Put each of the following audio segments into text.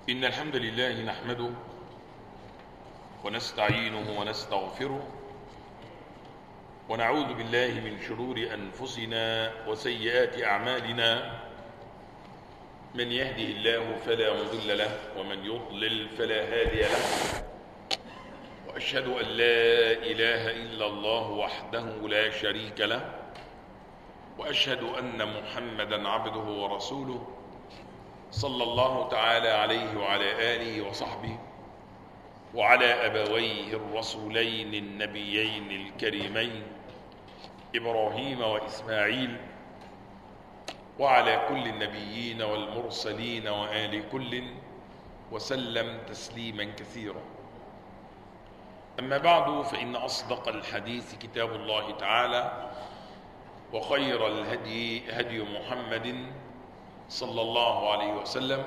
إن الحمد لله نحمده ونستعينه ونستغفره ونعوذ بالله من شرور أنفسنا وسيئات أعمالنا. من يهده الله فلا مضل له ومن يضلل فلا هادي له، وأشهد أن لا إله إلا الله وحده لا شريك له، وأشهد أن محمدا عبده ورسوله صلى الله تعالى عليه وعلى آله وصحبه وعلى أبويه الرسولين النبيين الكريمين إبراهيم وإسماعيل، وعلى كل النبيين والمرسلين وآل كل وسلم تسليما كثيرا. أما بعد، فإن أصدق الحديث كتاب الله تعالى، وخير الهدي هدي محمد صلى الله عليه وسلم،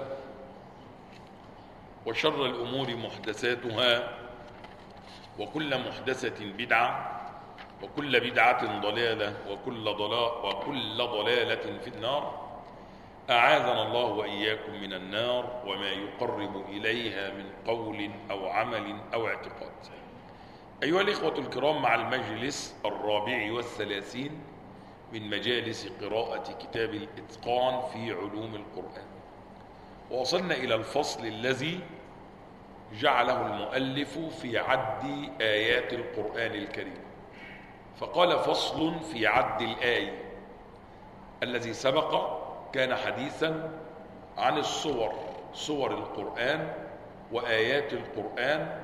وشر الأمور محدثاتها، وكل محدثة بدعة، وكل بدعة ضلالة، وكل ضلالة في النار. أعاذنا الله وإياكم من النار وما يقرب إليها من قول أو عمل أو اعتقاد. أيها الإخوة الكرام، مع المجلس 34 من مجالس قراءة كتاب الإتقان في علوم القرآن، ووصلنا إلى الفصل الذي جعله المؤلف في عد آيات القرآن الكريم، فقال: فصل في عد الآية. الذي سبق كان حديثا عن صور القرآن وآيات القرآن،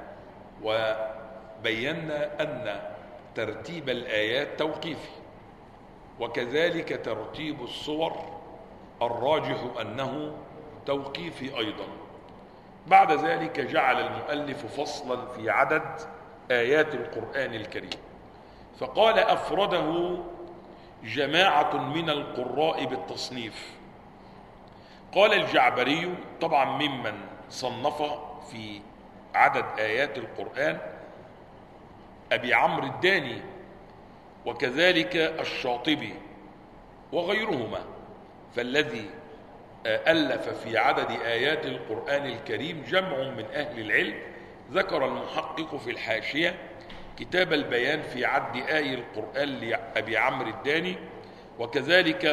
وبينا أن ترتيب الآيات توقيفي، وكذلك ترتيب الصور الراجح أنه توقيفي أيضا. بعد ذلك جعل المؤلف فصلا في عدد آيات القرآن الكريم، فقال: أفرده جماعة من القراء بالتصنيف. قال الجعبري، طبعا ممن صنف في عدد آيات القرآن أبي عمرو الداني، وكذلك الشاطبي وغيرهما، فالذي ألف في عدد آيات القرآن الكريم جمع من أهل العلم. ذكر المحقق في الحاشية كتاب البيان في عد آي القرآن لأبي عمرو الداني، وكذلك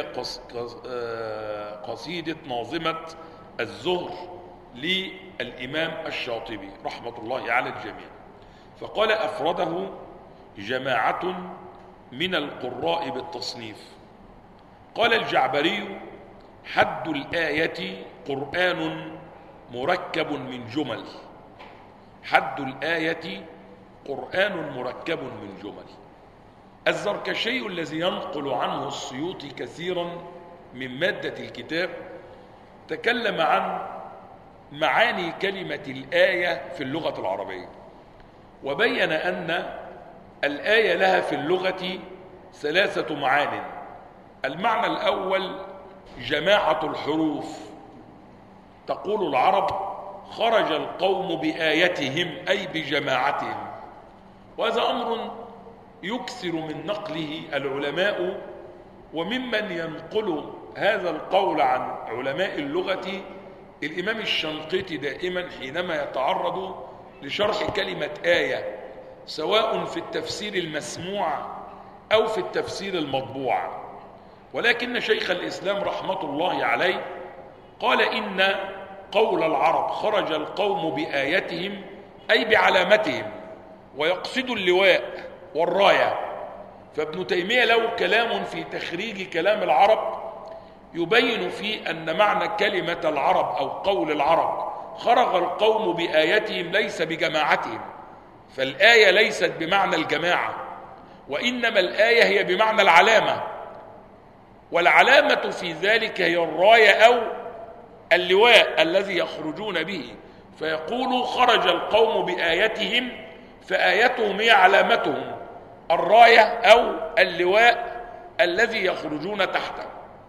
قصيدة ناظمة الزهر للإمام الشاطبي رحمة الله على الجميع. فقال: أفرده جماعة من القراء بالتصنيف. قال الجعبري: حد الآية قرآن مركب من جمل. حد الآية قرآن مركب من جمل. الزركشي الذي ينقل عنه السيوطي كثيرا من مادة الكتاب تكلم عن معاني كلمة الآية في اللغة العربية، وبين أن الآية لها في اللغة 3 معان. المعنى الأول جماعة الحروف. تقول العرب: خرج القوم بآيتهم، أي بجماعتهم. وهذا أمر يكثر من نقله العلماء، وممن ينقل هذا القول عن علماء اللغة الإمام الشنقيطي دائما حينما يتعرض لشرح كلمة آية، سواء في التفسير المسموع أو في التفسير المطبوع. ولكن شيخ الإسلام رحمة الله عليه قال: إن قول العرب خرج القوم بآيتهم أي بعلامتهم، ويقصد اللواء والراية. فابن تيمية له كلام في تخريج كلام العرب يبين فيه أن معنى كلمة العرب أو قول العرب خرج القوم بآيتهم ليس بجماعتهم، فالآية ليست بمعنى الجماعة، وإنما الآية هي بمعنى العلامة، والعلامة في ذلك هي الراية أو اللواء الذي يخرجون به. فيقول: خرج القوم بآيتهم، فآيتهم هي علامتهم، الراية أو اللواء الذي يخرجون تحته.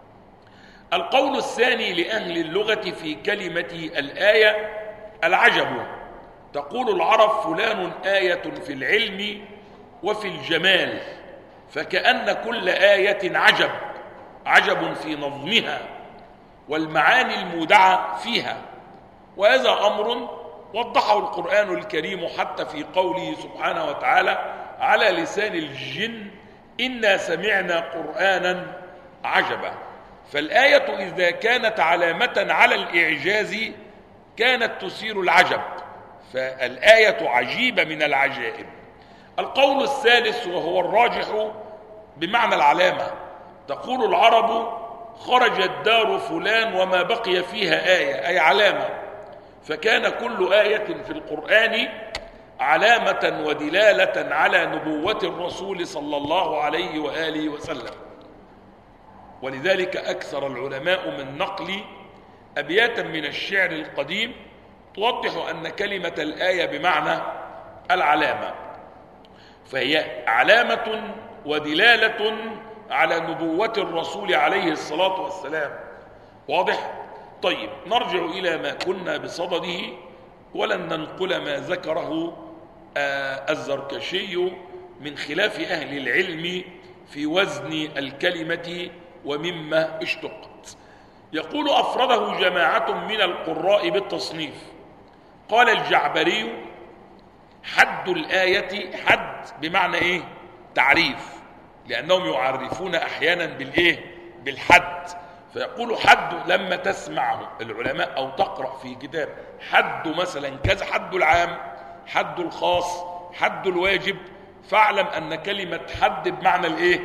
القول الثاني لأهل اللغة في كلمة الآية العجب. تقول العرب: فلان آية في العلم وفي الجمال، فكأن كل آية عجب في نظمها والمعاني المودعة فيها. وهذا أمر وضحه القرآن الكريم حتى في قوله سبحانه وتعالى على لسان الجن: إنا سمعنا قرآنا عجبا. فالآية إذا كانت علامة على الإعجاز كانت تثير العجب، فالآية عجيبة من العجائب. القول الثالث وهو الراجح بمعنى العلامة: تقول العرب: خرجت دار فلان وما بقي فيها آية، أي علامة. فكان كل آية في القرآن علامة ودلالة على نبوة الرسول صلى الله عليه وآله وسلم. ولذلك أكثر العلماء من نقل أبياتا من الشعر القديم توضح أن كلمة الآية بمعنى العلامة، فهي علامة ودلالة على نبوة الرسول عليه الصلاة والسلام. واضح؟ طيب، نرجع إلى ما كنا بصدده ولن ننقل ما ذكره الزركشي من خلاف أهل العلم في وزن الكلمة ومما اشتقت. يقول: أفرده جماعة من القراء بالتصنيف. قال الجعبري: حد الآية، حد بمعنى إيه؟ تعريف، لأنهم يعرفون أحيانا بالإيه؟ بالحد. فيقول حد لما تسمعه العلماء أو تقرأ في كتاب حد مثلا كذا، حد العام، حد الخاص، حد الواجب، فاعلم أن كلمة حد بمعنى الإيه؟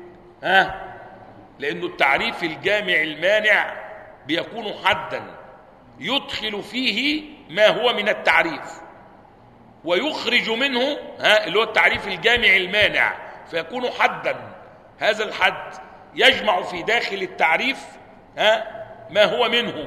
لأنه التعريف الجامع المانع بيكون حدا يدخل فيه ما هو من التعريف ويخرج منه اللي هو التعريف الجامع المانع، فيكون حدا. هذا الحد يجمع في داخل التعريف ما هو منه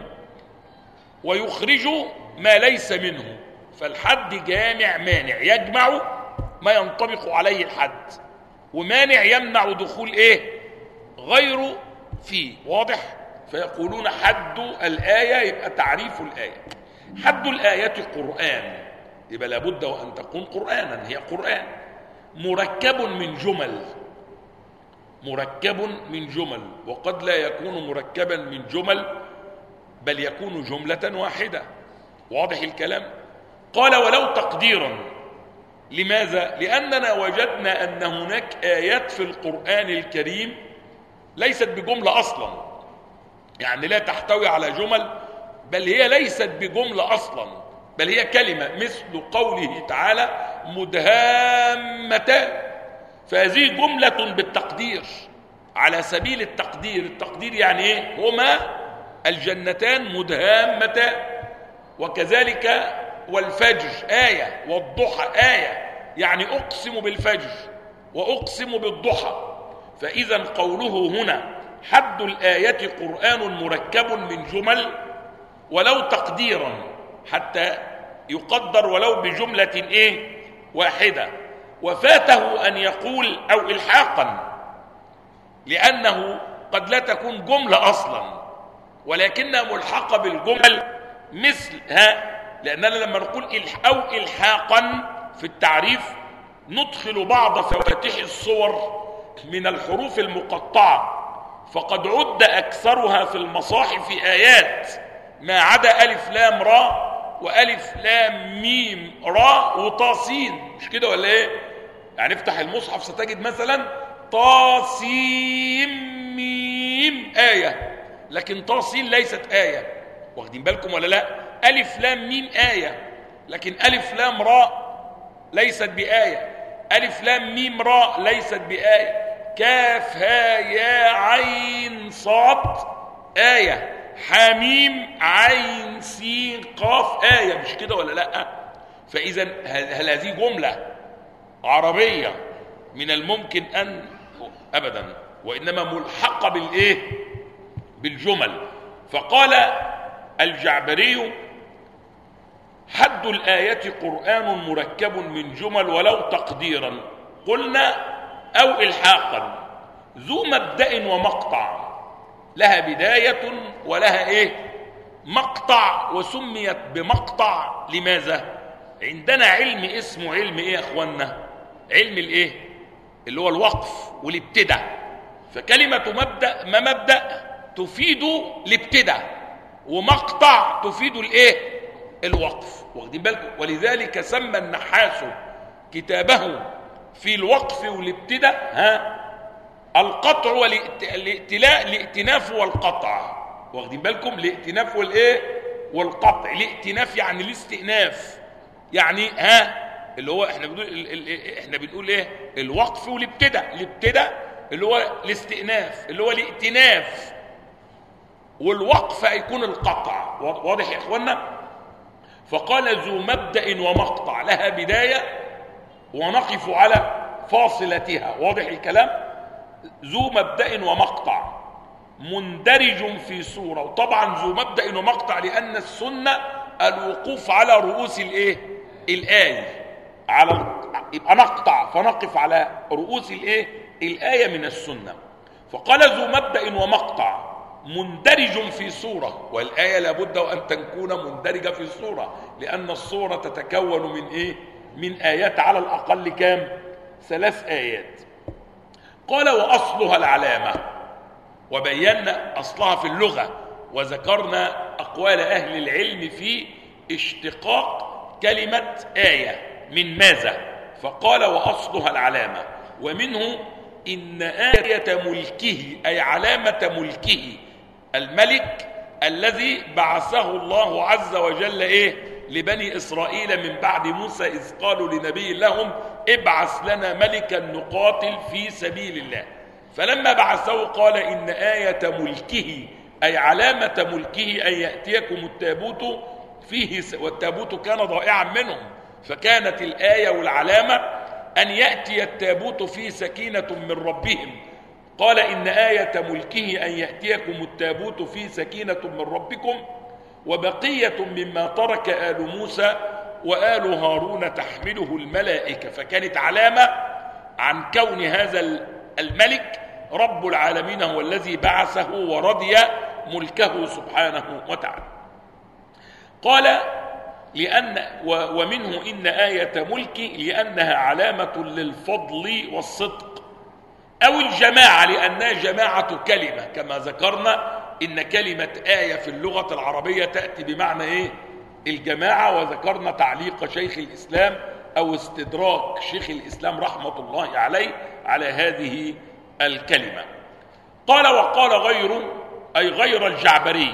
ويخرج ما ليس منه. فالحد جامع مانع، يجمع ما ينطبق عليه الحد، ومانع يمنع دخول ايه؟ غيره فيه. واضح؟ فيقولون حد الآية يبقى تعريف الآية. حد الآية قرآن، يبقى لابد وأن تكون قرآنا، هي قرآن مركب من جمل، مركب من جمل، وقد لا يكون مركبا من جمل بل يكون جملة واحدة. واضح الكلام؟ قال: ولو تقديرا. لماذا؟ لأننا وجدنا أن هناك آيات في القرآن الكريم ليست بجملة أصلا، يعني لا تحتوي على جمل، بل هي ليست بجملة أصلا، بل هي كلمة، مثل قوله تعالى: مدهامتان. فهذه جملة بالتقدير، على سبيل التقدير. التقدير يعني ايه؟ هما الجنتان مدهامتان. وكذلك والفجر آية، والضحى آية، يعني أقسم بالفجر وأقسم بالضحى. فإذا قوله هنا حد الآية قرآن مركب من جمل، ولو تقديرا، حتى يقدر ولو بجملة ايه؟ واحدة. وفاته أن يقول أو إلحاقا، لأنه قد لا تكون جملة أصلا ولكنها ملحقة بالجمل، مثل لأننا لما نقول أو إلحاقا في التعريف ندخل بعض فواتح الصور من الحروف المقطعة، فقد عد أكثرها في المصاحف آيات ما عدا ألف لام را وألف لام ميم را وطاسين، مش كده ولا إيه؟ يعني افتح المصحف ستجد مثلا طاسيم ميم آية، لكن طاسين ليست آية. واخدين بالكم ولا لا؟ ألف لام ميم آية، لكن ألف لام راء ليست بآية، ألف لام ميم راء ليست بآية، كاف ها يا عين صاد آية، حميم عين سين قاف آية، مش كده ولا لا؟ فإذا هل هذه جملة عربية من الممكن أن أبدا، وإنما ملحقة بالإيه؟ بالجمل. فقال الجعبري: حد الآية قرآن مركب من جمل ولو تقديرا، قلنا أو إلحاقا، ذو مبدأ ومقطع، لها بداية ولها إيه؟ مقطع، وسميت بمقطع. لماذا؟ عندنا علم اسمه علم إيه يا أخوانا؟ علم الإيه؟ اللي هو الوقف والابتداء. فكلمة مبدأ ما مبدأ تفيد الابتداء، ومقطع تفيد الإيه؟ الوقف، واخدين بالكم؟ ولذلك سمى النحاس كتابه في الوقف والابتداء القطع والائتلاء، الائتناف والقطع، واخدين بالكم؟ الائتناف والايه والقطع. الائتناف يعني الاستئناف، يعني اللي هو احنا بنقول ايه؟ الوقف والابتداء. الابتداء اللي هو الاستئناف، اللي هو الائتناف، والوقف هيكون القطع. واضح يا اخوانا؟ فقال ذو مبدأ ومقطع، لها بداية ونقف على فاصلتها. واضح الكلام؟ ذو مبدأ ومقطع مندرج في صورة. وطبعا ذو مبدأ ومقطع لأن السنة الوقوف على رؤوس الايه؟ الآية، يبقى نقطع فنقف على رؤوس الايه؟ الآية من السنة. فقال ذو مبدأ ومقطع مندرج في صورة، والآية لابد أن تكون مندرجة في صورة، لأن الصورة تتكون من ايه؟ من آيات، على الأقل كام؟ 3 آيات. قال وأصلها العلامة، وبينا أصلها في اللغة، وذكرنا أقوال أهل العلم في اشتقاق كلمة آية من ماذا، فقال وأصلها العلامة. ومنه إن آية ملكه، أي علامة ملكه، الملك الذي بعثه الله عز وجل لبني إسرائيل من بعد موسى، إذ قالوا لنبي لهم ابعث لنا ملكا نقاتل في سبيل الله. فلما بعثه قال إن آية ملكه، أي علامة ملكه، أن يأتيكم التابوت فيه، والتابوت كان ضائعا منهم، فكانت الآية والعلامة أن يأتي التابوت فيه سكينة من ربهم. قال إن آية ملكه أن يأتيكم التابوت فيه سكينة من ربكم وبقية مما ترك آل موسى وآل هارون تحمله الملائكة. فكانت علامة عن كون هذا الملك رب العالمين هو الذي بعثه ورضي ملكه سبحانه وتعالى. قال ومنه إن آية ملك لأنها علامة للفضل والصدق، أو الجماعة لأنها جماعة كلمة، كما ذكرنا إن كلمة آية في اللغة العربية تأتي بمعنى الجماعة. وذكرنا تعليق شيخ الإسلام أو استدراك شيخ الإسلام رحمة الله عليه على هذه الكلمة. قال وقال غيره، أي غير الجعبري،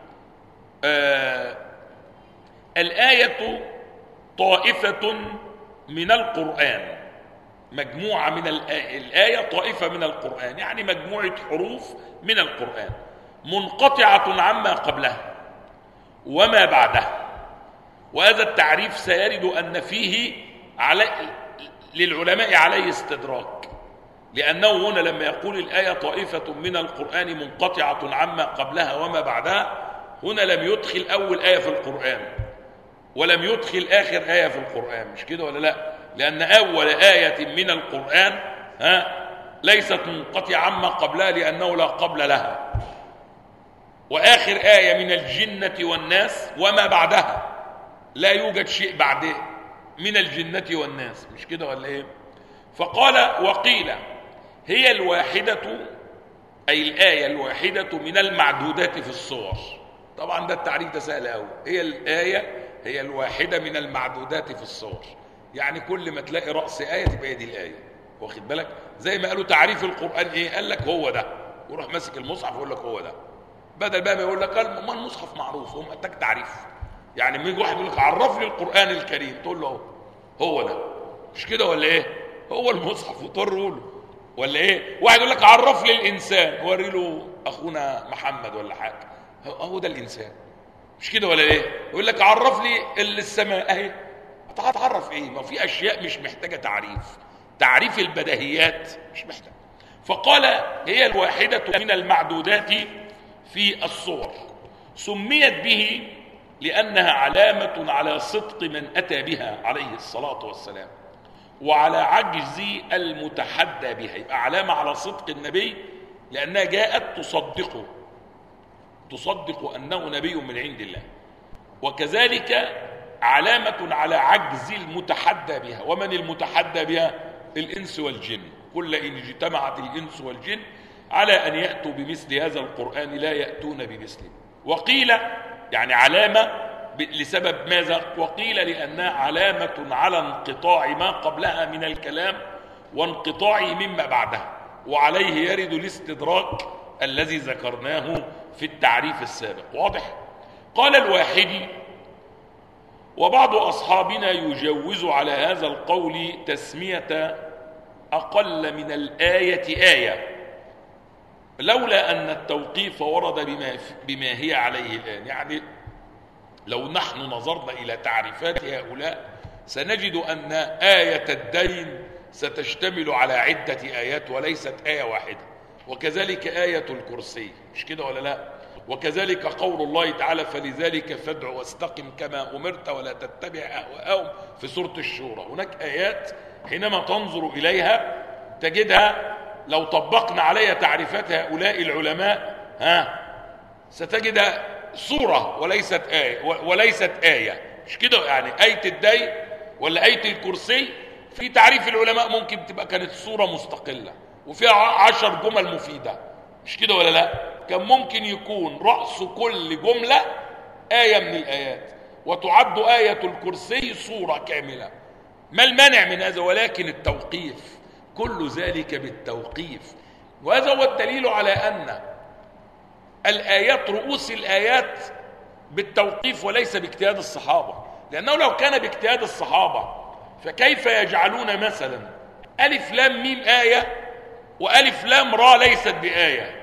الآية طائفة من القرآن، مجموعة من الآية طائفة من القرآن، يعني مجموعة حروف من القرآن منقطعة عما قبلها وما بعدها. وهذا التعريف سيرد أن فيه للعلماء عليه استدراك، لأنه هنا لما يقول الآية طائفة من القرآن منقطعة عما قبلها وما بعدها، هنا لم يدخل أول آية في القرآن ولم يدخل آخر آية في القرآن، مش كده ولا لا؟ لأن أول آية من القرآن ليست منقطعة عما قبلها لأنه لا قبل لها، وآخر آية من الجنة والناس وما بعدها لا يوجد شيء بعد من الجنة والناس، مش كده ولا إيه؟ فقال وقيل هي الواحدة، أي الآية الواحدة من المعدودات في الصور. طبعا ده التعريف ده سهل قوي، هي الآية هي الواحدة من المعدودات في الصور، يعني كل ما تلاقي رأس آية تبقى دي الآية، واخد بالك؟ زي ما قالوا تعريف القرآن قال لك هو ده، وروح ماسك المصحف ويقول لك هو ده، بدل بقى ما يقول لك ما المصحف معروف، هو محتاج تعريف. يعني لما يجي واحد يقول لك عرف لي القرآن الكريم، تقول له هو ده، مش كده ولا ايه؟ هو المصحف، وتقول له ولا ايه؟ واحد يقول لك عرف لي الإنسان، وري له أخونا محمد ولا حاجة، هو ده الإنسان، مش كده ولا ايه؟ يقول لك عرف لي السماء، اهي هتعرف ايه؟ ما في اشياء مش محتاجه تعريف البديهيات مش محتاج. فقال هي الواحده من المعدودات في الصور، سميت به لانها علامه على صدق من اتى بها عليه الصلاه والسلام وعلى عجز المتحدى بها. يبقى علامه على صدق النبي لانها جاءت تصدق أنه نبي من عند الله، وكذلك علامة على عجز المتحدى بها. ومن المتحدى بها؟ الإنس والجن. كل إن اجتمعت الإنس والجن على أن يأتوا بمثل هذا القرآن لا يأتون بمثله. وقيل يعني علامة لسبب ماذا؟ وقيل لأنها علامة على انقطاع ما قبلها من الكلام وانقطاعه مما بعدها، وعليه يرد الاستدراك الذي ذكرناه في التعريف السابق. واضح؟ قال الواحدي: وبعض أصحابنا يجوز على هذا القول تسمية أقل من الآية آية، لولا أن التوقيف ورد بما هي عليه الآن. يعني لو نحن نظرنا إلى تعريفات هؤلاء سنجد أن آية الدين ستشتمل على عدة آيات وليست آية واحدة، وكذلك آية الكرسي، مش كده ولا لا؟ وكذلك قول الله تعالى: فلذلك فادع واستقم كما أمرت ولا تتبع أهواءهم في سورة الشورى. هناك آيات حينما تنظر إليها تجدها لو طبقنا عليها تعريفات هؤلاء العلماء ستجد سورة وليست آية، مش كده؟ يعني آية الدين ولا آية الكرسي في تعريف العلماء ممكن تبقى كانت سورة مستقلة وفيها 10 جمل مفيدة، مش كده ولا لا؟ كان ممكن يكون رأس كل جملة آية من الآيات، وتعد آية الكرسي سورة كاملة. ما المانع من هذا؟ ولكن التوقيف، كل ذلك بالتوقيف. وهذا هو الدليل على أن الآيات رؤوس الآيات بالتوقيف وليس باجتهاد الصحابة، لأنه لو كان باجتهاد الصحابة فكيف يجعلون مثلا ألف لام ميم آية وألف لام را ليست بآية؟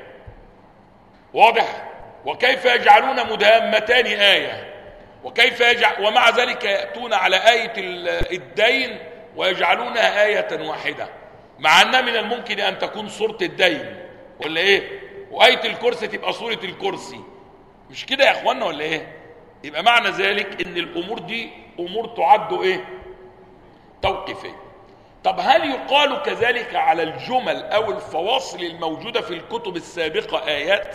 واضح؟ وكيف يجعلون مدهامتان آية؟ وكيف ومع ذلك يأتون على آية الدين ويجعلونها آية واحدة، مع أن من الممكن أن تكون سورة الدين ولا إيه؟ وآية الكرسي تبقى سورة الكرسي، مش كده يا أخوانا ولا إيه؟ يبقى معنى ذلك إن الأمور دي أمور تعد إيه؟ توقيفية. طب هل يقال كذلك على الجمل أو الفواصل الموجودة في الكتب السابقة آيات؟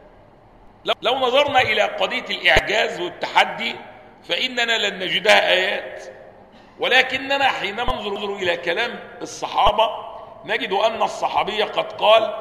لو نظرنا إلى قضية الإعجاز والتحدي فإننا لن نجدها آيات، ولكننا حينما ننظر إلى كلام الصحابة نجد أن الصحابي قد قال: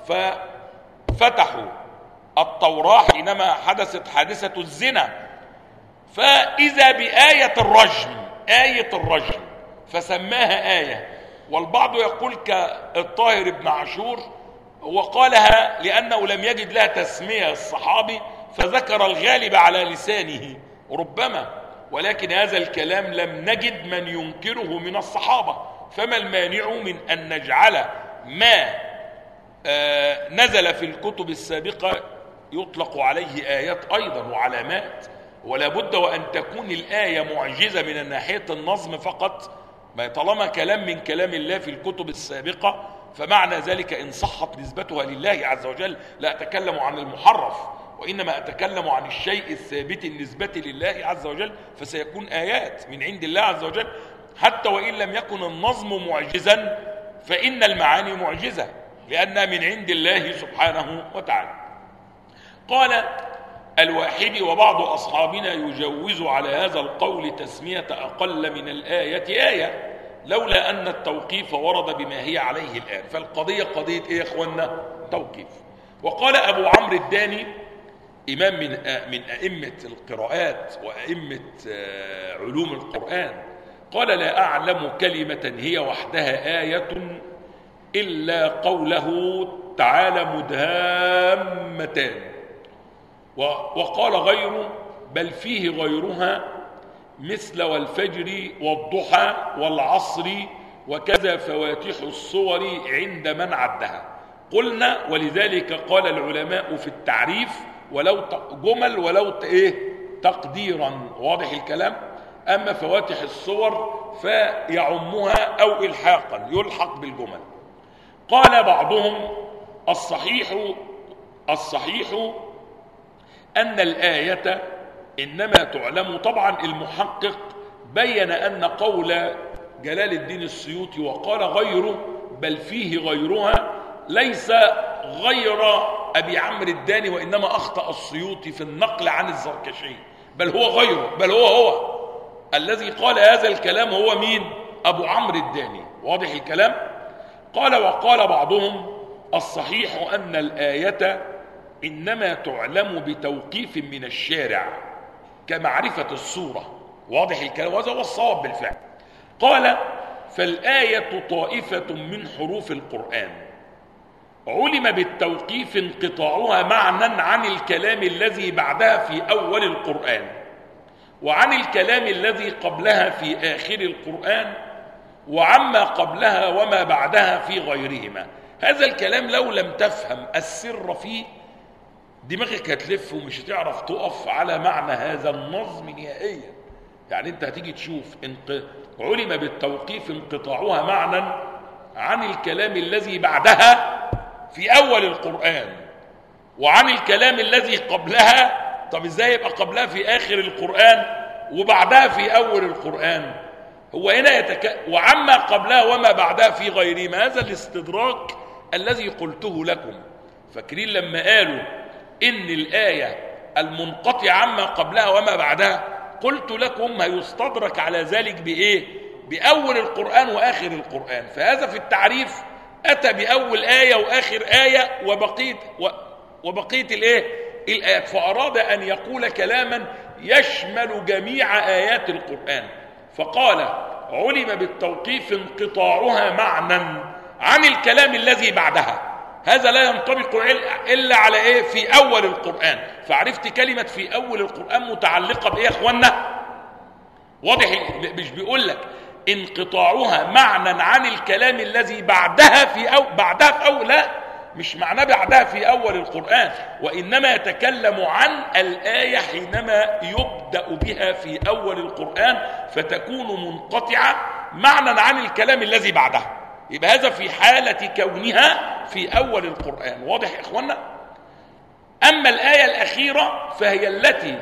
ففتحوا التوراة حينما حدثت حادثة الزنا فإذا بآية الرجم، آية الرجم، فسماها آية. والبعض يقول كالطاهر بن عاشور وقالها لأنه لم يجد لها تسمية الصحابي فذكر الغالب على لسانه ربما، ولكن هذا الكلام لم نجد من ينكره من الصحابة، فما المانع من أن نجعل ما نزل في الكتب السابقة يطلق عليه آيات أيضا وعلامات، ولا بد وأن تكون الآية معجزة من ناحية النظم فقط، ما طالما كلام من كلام الله في الكتب السابقة فمعنى ذلك إن صحت نسبتها لله عز وجل لا أتكلم عن المحرف، وإنما أتكلم عن الشيء الثابت النسبة لله عز وجل، فسيكون آيات من عند الله عز وجل حتى وإن لم يكن النظم معجزا فإن المعاني معجزة لأنها من عند الله سبحانه وتعالى. قال الواحدي: وبعض أصحابنا يجوز على هذا القول تسمية أقل من الآية آية، لولا أن التوقيف ورد بما هي عليه الآن. فالقضية قضية إيه يا أخوانا؟ توقيف. وقال أبو عمرو الداني إمام من أئمة القراءات وأئمة علوم القرآن، قال: لا أعلم كلمة هي وحدها آية إلا قوله تعالى مدهامتان. وقال غيره: بل فيه غيرها مثل والفجر والضحى والعصر وكذا فواتح الصور عند من عدها. قلنا ولذلك قال العلماء في التعريف ولو جمل ولو تقديرا. واضح الكلام؟ أما فواتح الصور فيعمها أو إلحاقا يلحق بالجمل. قال بعضهم: الصحيح أن الآية إنما تعلم. طبعا المحقق بين أن قول جلال الدين السيوطي وقال غيره بل فيه غيرها ليس غير أبي عمرو الداني، وإنما أخطأ السيوطي في النقل عن الزركشي، بل هو غيره، بل هو الذي قال هذا الكلام هو مين؟ أبو عمرو الداني. واضح الكلام؟ قال: وقال بعضهم: الصحيح أن الآية إنما تعلم بتوقيف من الشارع كمعرفة الصورة. واضح الكلام؟ وهذا هو الصواب بالفعل. قال: فالآية طائفة من حروف القرآن علم بالتوقيف انقطاعها معنى عن الكلام الذي بعدها في أول القرآن، وعن الكلام الذي قبلها في آخر القرآن، وعما قبلها وما بعدها في غيرهما. هذا الكلام لو لم تفهم السر فيه دماغك هتلف ومش هتعرف تقف على معنى هذا النظم نهائيا. يعني انت هتيجي تشوف علم بالتوقيف انقطاعها معنى عن الكلام الذي بعدها في أول القرآن، وعن الكلام الذي قبلها. طب ازاي يبقى قبلها في آخر القرآن وبعدها في أول القرآن؟ هو هنا وعما قبلها وما بعدها في غيرهما. هذا الاستدراك الذي قلته لكم. فاكرين لما قالوا إن الآية المنقطع عما قبلها وما بعدها، قلت لكم هيستدرك على ذلك بإيه؟ بأول القرآن وآخر القرآن. فهذا في التعريف أتى بأول آية وآخر آية وبقية الآيات، فأراد أن يقول كلاما يشمل جميع آيات القرآن. فقال: علم بالتوقيف انقطاعها معنى عن الكلام الذي بعدها. هذا لا ينطبق إلا على إيه؟ في أول القرآن. فعرفت كلمة في أول القرآن متعلقة بإيه يا أخوانا؟ واضح؟ مش بيقول لك انقطاعها معنى عن الكلام الذي بعدها في أول، لا، مش معناه بعدها في أول القرآن، وإنما يتكلم عن الآية حينما يبدأ بها في أول القرآن فتكون منقطعة معنى عن الكلام الذي بعدها. يبقى هذا في حالة كونها في أول القرآن. واضح يا إخوانا؟ أما الآية الأخيرة فهي التي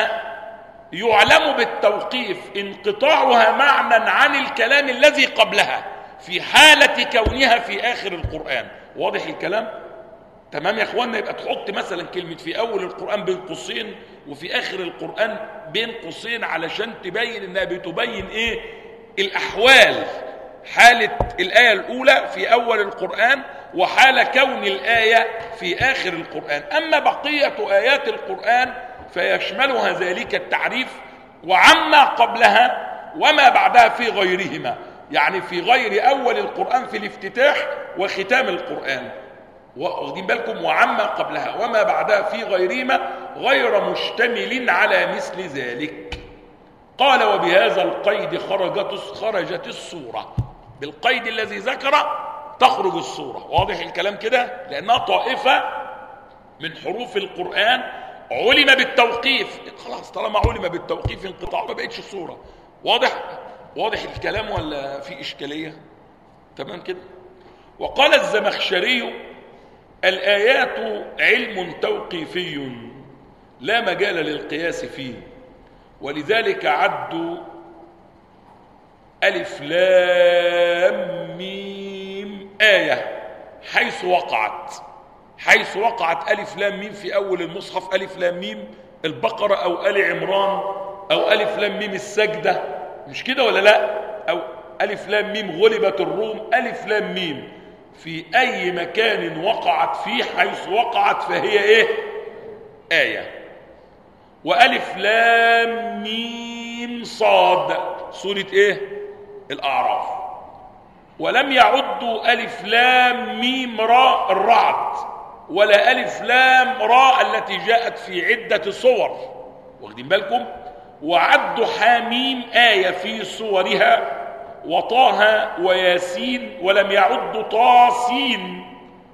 يعلم بالتوقيف انقطاعها معنى عن الكلام الذي قبلها في حالة كونها في آخر القرآن. واضح الكلام؟ تمام يا إخوانا؟ يبقى تحط مثلا كلمة في أول القرآن بين قوسين وفي آخر القرآن بين قوسين علشان تبين إنها بتبين إيه؟ الأحوال، حالة الآية الأولى في أول القرآن وحال كون الآية في آخر القرآن. أما بقية آيات القرآن فيشملها ذلك التعريف وعما قبلها وما بعدها في غيرهما، يعني في غير أول القرآن في الافتتاح وختام القرآن. واخدين بالكم؟ وعما قبلها وما بعدها في غيرهما غير مشتمل على مثل ذلك. قال: وبهذا القيد خرجت السورة. بالقيد الذي ذكر تخرج السورة. واضح الكلام كده؟ لأنها طائفة من حروف القرآن علم بالتوقيف. خلاص، طالما علم بالتوقيف انقطاع ما بقتش السورة. واضح الكلام ولا في إشكالية؟ تمام كده؟ وقال الزمخشري: الآيات علم توقيفي لا مجال للقياس فيه، ولذلك عدوا ألف لام ميم آية حيث وقعت ألف لام ميم في أول المصحف، ألف لام ميم البقرة أو آل عمران أو ألف لام ميم السجدة، مش كده ولا لا؟ أو ألف لام ميم غلبت الروم. ألف لام ميم في أي مكان وقعت فيه حيث وقعت فهي إيه؟ آية. وألف لام ميم صاد سورة إيه؟ الأعراف. ولم يعدوا ألف لام ميم راء الرعد، ولا ألف لام راء التي جاءت في عدة صور. واخدين بالكم؟ وعدوا حاميم آية في صورها وطه وياسين، ولم يعدوا طاسين.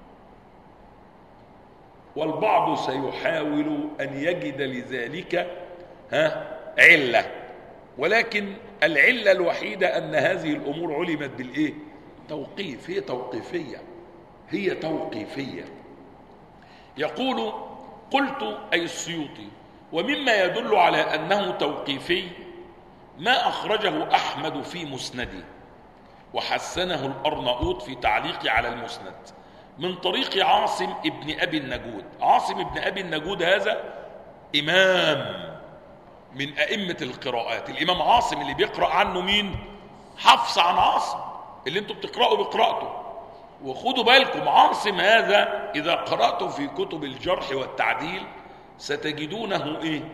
والبعض سيحاول أن يجد لذلك علة، ولكن العلة الوحيدة أن هذه الأمور علمت بالإيه؟ توقيف. هي توقيفية. يقول: قلت أي السيوطي: ومما يدل على أنه توقيفي ما أخرجه أحمد في مسنده، وحسنه الأرناؤوط في تعليق على المسند من طريق عاصم ابن أبي النجود. عاصم ابن أبي النجود هذا إمام من أئمة القراءات. الإمام عاصم اللي بيقرأ عنه مين؟ حفص عن عاصم اللي انتوا بتقرأوا بقراءته. وخدوا بالكم عاصم هذا إذا قرأتوا في كتب الجرح والتعديل ستجدونه إيه؟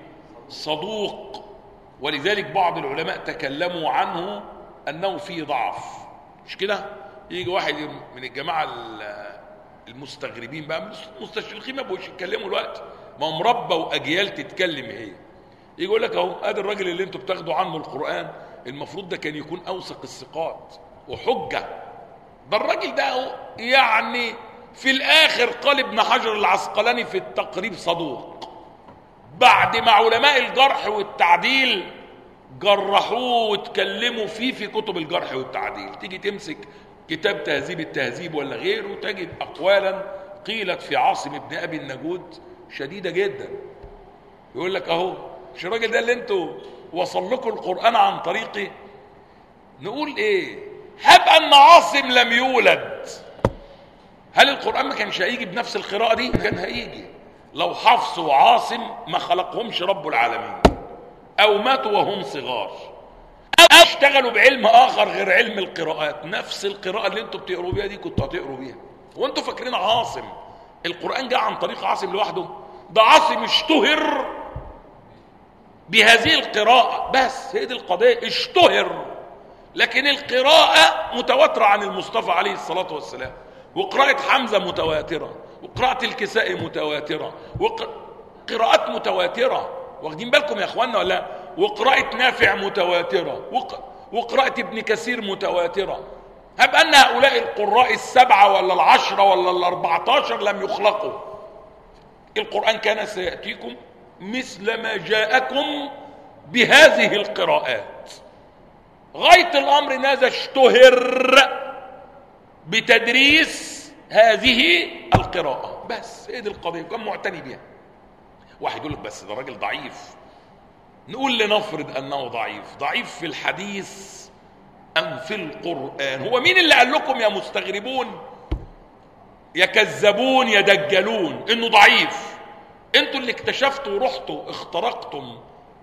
صدوق، ولذلك بعض العلماء تكلموا عنه أنه فيه ضعف. مش كده؟ يجي واحد من الجماعة المستغربين بقى، المستشرقين ما بقوش يتكلموا الوقت، ما هم مربى وأجيال تتكلم هي، يجي يقول لك اهو ادي الراجل اللي انتوا بتاخدوا عنه القرآن المفروض ده كان يكون أوثق الثقات وحجة، ده الراجل ده اهو يعني في الآخر قال ابن حجر العسقلاني في التقريب صدوق، بعد ما علماء الجرح والتعديل جرحوه واتكلموا فيه في كتب الجرح والتعديل. تيجي تمسك كتاب تهذيب التهذيب ولا غيره تجد أقوالا قيلت في عاصم ابن أبي النجود شديدة جدا. يقول لك اهو مش الراجل ده اللي انتوا وصل لكم القرآن عن طريقي؟ نقول ايه؟ هب ان عاصم لم يولد، هل القرآن ما كانش هيجي بنفس القراءة دي؟ كان هيجي لو حفص وعاصم ما خلقهمش رب العالمين، او ماتوا وهم صغار، او اشتغلوا بعلم اخر غير علم القراءات. نفس القراءة اللي انتوا بتقروا بيها دي كنتوا هتقروا بيها. وانتوا فاكرين عاصم القرآن جاء عن طريق عاصم لوحده؟ ده عاصم اشتهر بهذه القراءة بس، هي دي القضية، اشتهر، لكن القراءة متواترة عن المصطفى عليه الصلاة والسلام، وقراءة حمزة متواترة، وقراءة الكسائي متواترة، قراءات متواترة، واخدين بالكم يا اخوانا ولا؟ وقراءة نافع متواترة، وقراءة ابن كثير متواترة. هب أن هؤلاء القراء السبعة ولا العشرة ولا ال14 لم يخلقوا، القرآن كان سيأتيكم مثل ما جاءكم بهذه القراءات. غاية الأمر ماذا؟ اشتهر بتدريس هذه القراءة بس، هي دي القضية، كان معتني بها. واحد يقول لك بس ده راجل ضعيف، نقول لنفرض أنه ضعيف في الحديث أم في القرآن؟ هو مين اللي قال لكم يا مستغربون يا كذابون يا دجالون إنه ضعيف؟ انتوا اللي اكتشفتوا ورحتوا اخترقتم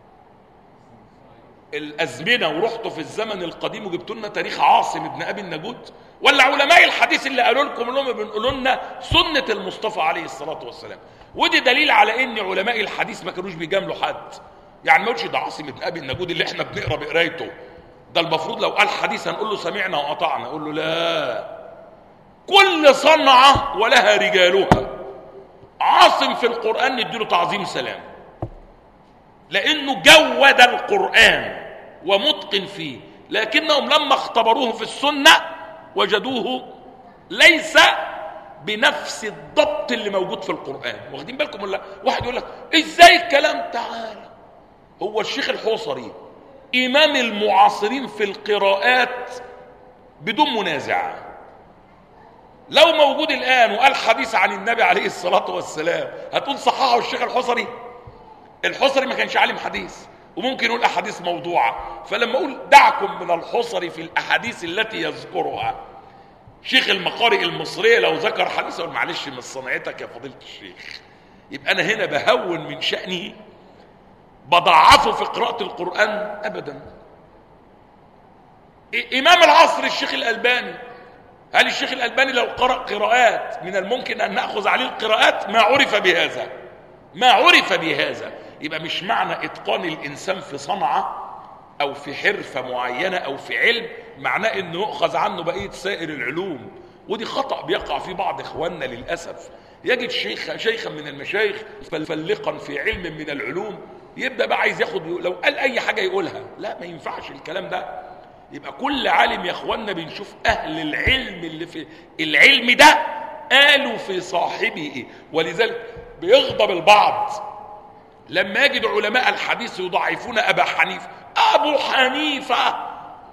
الازمنه ورحتوا في الزمن القديم وجبتوا لنا تاريخ عاصم ابن ابي النجود، ولا علماء الحديث اللي قالوا لكم انهم بينقلوا لنا سنه المصطفى عليه الصلاه والسلام؟ ودي دليل على ان علماء الحديث ما كانوش بيجاملوا حد. يعني ما يقولش ده عاصم ابن ابي النجود اللي احنا بنقرا بقرايته، ده المفروض لو قال حديث هنقول له سمعنا وقطعنا، نقول له لا، كل صنعه ولها رجالها. عاصم في القرآن نديله تعظيم سلام، لأنه جود القرآن ومتقن فيه، لكنهم لما اختبروه في السنة وجدوه ليس بنفس الضبط اللي موجود في القرآن. واخدين بالكم ولا؟ واحد يقول لك ازاي الكلام؟ تعالى، هو الشيخ الحوصري إمام المعاصرين في القراءات بدون منازع، لو موجود الآن وقال حديث عن النبي عليه الصلاة والسلام هتقول صححه الشيخ الحوصري؟ الحوصري ما كانش عالم حديث، وممكن يقول أحاديث موضوعة. فلما أقول دعكم من الحوصري في الأحاديث التي يذكرها، شيخ المقارئ المصرية لو ذكر حديث أقول معلش من صنعتك يا فضيلة الشيخ، يبقى أنا هنا بهون من شأنه، بضعفه في قراءة القرآن؟ أبدا. إمام العصر الشيخ الألباني، هل الشيخ الألباني لو قرأ قراءات من الممكن أن نأخذ عليه القراءات؟ ما عرف بهذا، ما عرف بهذا. يبقى مش معنى إتقان الإنسان في صنعة أو في حرفة معينة أو في علم معناه أنه يؤخذ عنه بقية سائر العلوم. ودي خطأ بيقع في بعض إخواننا للأسف. يجد شيخا من المشايخ فلقا في علم من العلوم، يبدأ بقى عايز ياخد، لو قال أي حاجة يقولها. لا، ما ينفعش الكلام ده. يبقى كل عالم يا اخوانا بنشوف اهل العلم اللي في العلم ده قالوا في صاحبه ايه. ولذلك بيغضب البعض لما يجد علماء الحديث يضعفون ابا حنيفه. ابو حنيفه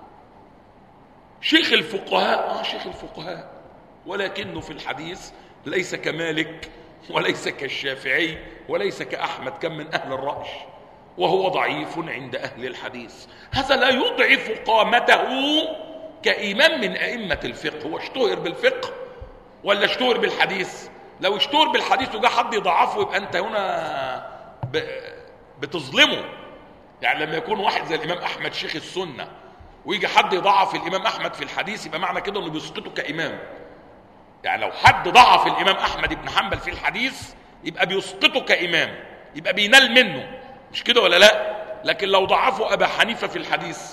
شيخ الفقهاء، شيخ الفقهاء، ولكنه في الحديث ليس كمالك وليس كالشافعي وليس كأحمد، كم من اهل الرأي، وهو ضعيف عند أهل الحديث. هذا لا يضعف قامته كإمام من أئمة الفقه. هو اشتهر بالفقه ولا اشتهر بالحديث؟ لو اشتهر بالحديث وجاء حد يضعفه يبقى أنت هنا بتظلمه. يعني لما يكون واحد زي الإمام أحمد شيخ السنة ويجي حد يضعف الإمام أحمد في الحديث، يبقى معنى كده أنه بيسقطه كإمام. يعني لو حد ضعف الإمام أحمد بن حنبل في الحديث يبقى بيسقطه كإمام، يبقى بينال منه. مش كده ولا لا؟ لكن لو ضعفوا أبا حنيفة في الحديث،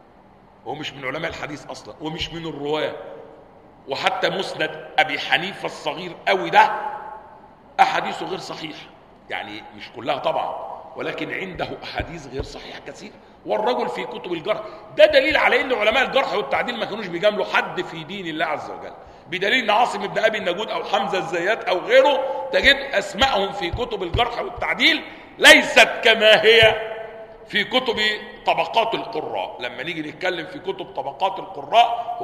هو مش من علماء الحديث أصلا ومش من الرواة، وحتى مسند أبي حنيفة الصغير قوي ده أحاديثه غير صحيحة، يعني مش كلها طبعا، ولكن عنده أحاديث غير صحيحة كثير، والرجل في كتب الجرح. ده دليل على أن علماء الجرح والتعديل ما كانوش بيجاملوا حد في دين الله عز وجل، بدليل أن عاصم بن أبي النجود أو حمزة الزيات أو غيره تجد أسمائهم في كتب الجرح والتعديل ليست كما هي في كتب طبقات القراء. لما نيجي نتكلم في كتب طبقات القراء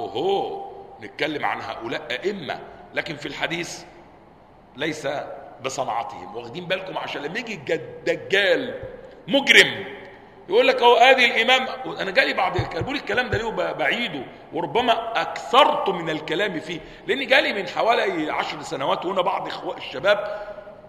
نتكلم عن هؤلاء أئمة، لكن في الحديث ليس بصنعتهم. واخدين بالكم؟ عشان لما يجي الدجال مجرم يقول لك هو ادي الامام، انا جالي بعض بقول الكلام ده ليه بعيده، وربما اكثرت من الكلام فيه، لاني جالي من حوالي 10 سنوات هنا بعض اخوة الشباب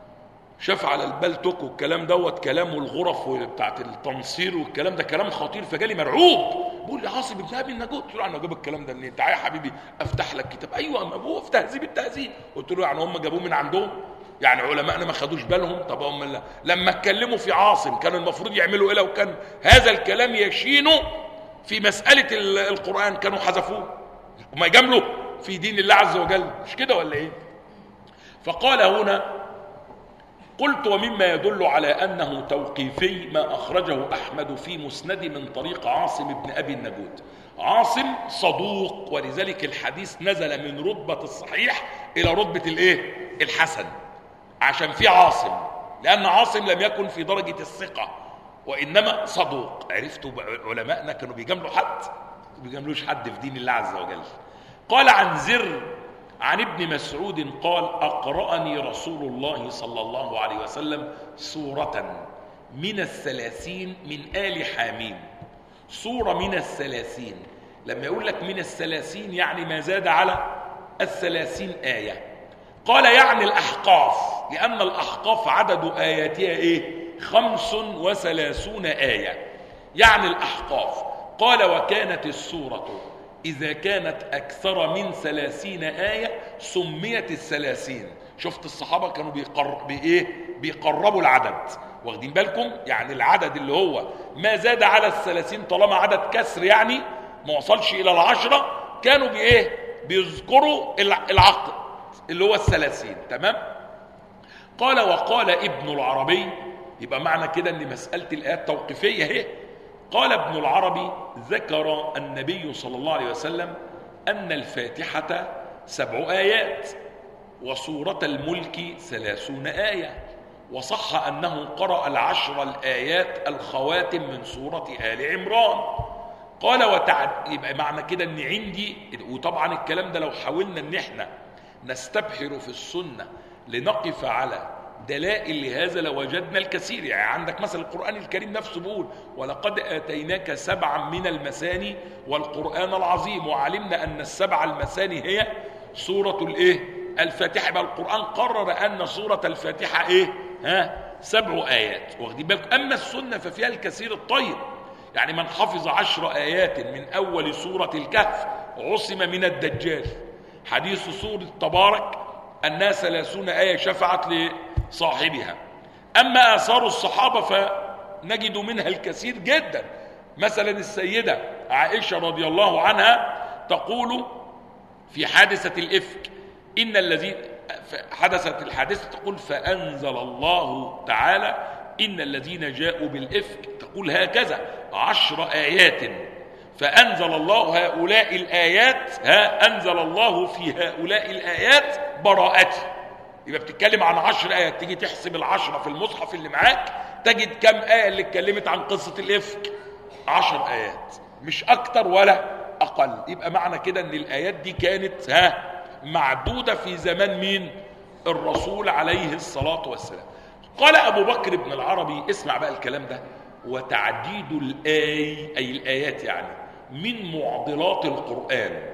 شاف على البلتوك والكلام دوت كلام، والغرف بتاعت التنصير والكلام ده كلام خطير، فجالي مرعوب بيقول لي عاصم بن ابي النجود. قلت له انا جايب الكلام ده منين؟ تعالى يا حبيبي افتح لك كتاب. ايوه ما هو في تهذيب التهذيب. قلت له يعني هم جابوه من عندهم؟ يعني علماءنا ما خدوش بالهم؟ طب هم لما اتكلموا في عاصم كانوا المفروض يعملوا ايه؟ لو كان هذا الكلام يشينه في مساله القران كانوا حذفوه، وما يجاملوا في دين الله عز وجل، مش كده ولا ايه؟ فقال هنا قلت ومما يدل على أنه توقيفي ما أخرجه أحمد في مسند من طريق عاصم بن أبي النجود. عاصم صدوق، ولذلك الحديث نزل من رتبة الصحيح إلى رتبة الحسن، عشان في عاصم، لأن عاصم لم يكن في درجة الثقة وإنما صدوق. عرفتوا علماءنا كانوا بيجاملوا حد؟ ما بيجاملوش حد في دين الله عز وجل. قال عن زر عن ابن مسعود قال أقرأني رسول الله صلى الله عليه وسلم سورة من 30 من آل حاميم. سورة من 30، لما يقول لك من 30 يعني ما زاد على 30 آية. قال يعني الأحقاف، لأن الأحقاف عدد آياتها 35 آية، يعني الأحقاف. قال وكانت السورة إذا كانت أكثر من 30 آية سميت 30. شفت الصحابة كانوا بيقربوا العدد، واخدين بالكم؟ يعني العدد اللي هو ما زاد على 30 طالما عدد كسر يعني ما وصلش إلى 10 كانوا بيذكروا العقد اللي هو 30. تمام؟ قال وقال ابن العربي، يبقى معنى كده ان مسألة الآيات توقيفية اهي. قال ابن العربي ذكر النبي صلى الله عليه وسلم أن الفاتحة 7 آيات وسورة الملك 30 آية، وصح أنه قرأ 10 الآيات الخواتم من سورة آل عمران. قال يبقى معنى كده ان عندي، وطبعا الكلام ده لو حاولنا ان احنا نستبحر في السنة لنقف على دلائل لهذا لوجدنا الكثير. يعني عندك مثلا القرآن الكريم نفسه بيقول ولقد آتيناك 7 من المثاني والقرآن العظيم، وعلمنا أن 7 المثاني هي سورة الفاتحة. بقى القرآن قرر أن سورة الفاتحة 7 آيات، واخدين بالكم؟ أما السنة ففيها الكثير الطيب، يعني من حفظ 10 آيات من أول سورة الكهف عصم من الدجال. حديث سورة تبارك أنها 30 آية شفعت لصاحبها. أما آثار الصحابة فنجد منها الكثير جدا. مثلا السيدة عائشة رضي الله عنها تقول في حادثة الإفك إن الذين حدثت الحادثة، تقول فأنزل الله تعالى إن الذين جاءوا بالإفك، تقول هكذا 10 آيات فأنزل الله هؤلاء الآيات، أنزل الله في هؤلاء الآيات براءتي. يبقى بتتكلم عن 10 آيات، تيجي تحسب 10 في المصحف اللي معاك تجد كم آية اللي اتكلمت عن قصة الإفك؟ 10 آيات، مش أكتر ولا أقل. يبقى معنى كده أن الآيات دي كانت معدودة في زمان مين؟ الرسول عليه الصلاة والسلام. قال أبو بكر بن العربي، اسمع بقى الكلام ده، وتعديد الآي أي الآيات يعني من معضلات القرآن.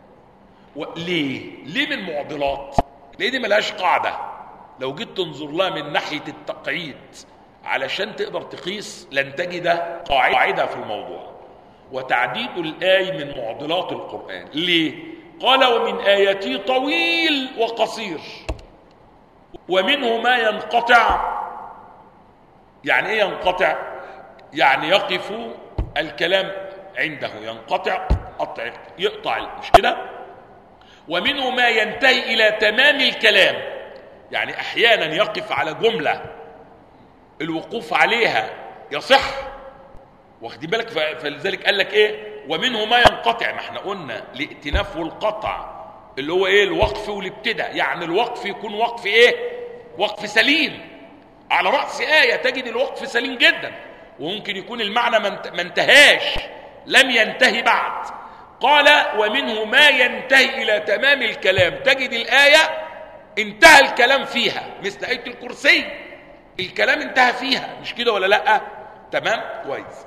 ليه من معضلات؟ ليه دي ملهاش قاعدة. لو جيت تنظر لها من ناحية التقعيد علشان تقدر تقيس لن تجد قاعدة في الموضوع. وتعديد الآي من معضلات القرآن. ليه؟ قال ومن آياته طويل وقصير، ومنه ما ينقطع يعني ايه ينقطع؟ يعني يقف الكلام عنده، ينقطع، يقطع، مش كده؟ ومنه ما ينتهي الى تمام الكلام، يعني احيانا يقف على جملة الوقوف عليها يصح، واخدين بالك؟ فلذلك قال لك ايه؟ ومنه ما ينقطع، ما احنا قلنا الائتلاف والقطع اللي هو ايه؟ الوقف والابتداء، يعني الوقف يكون وقف ايه؟ وقف سليم. على رأس آية تجد الوقف سليم جدا، وممكن يكون المعنى ما انتهاش، لم ينتهي بعد. قال ومنه ما ينتهي إلى تمام الكلام، تجد الآية انتهى الكلام فيها، مثل آية الكرسي الكلام انتهى فيها، مش كده ولا لأ؟ تمام، كويس.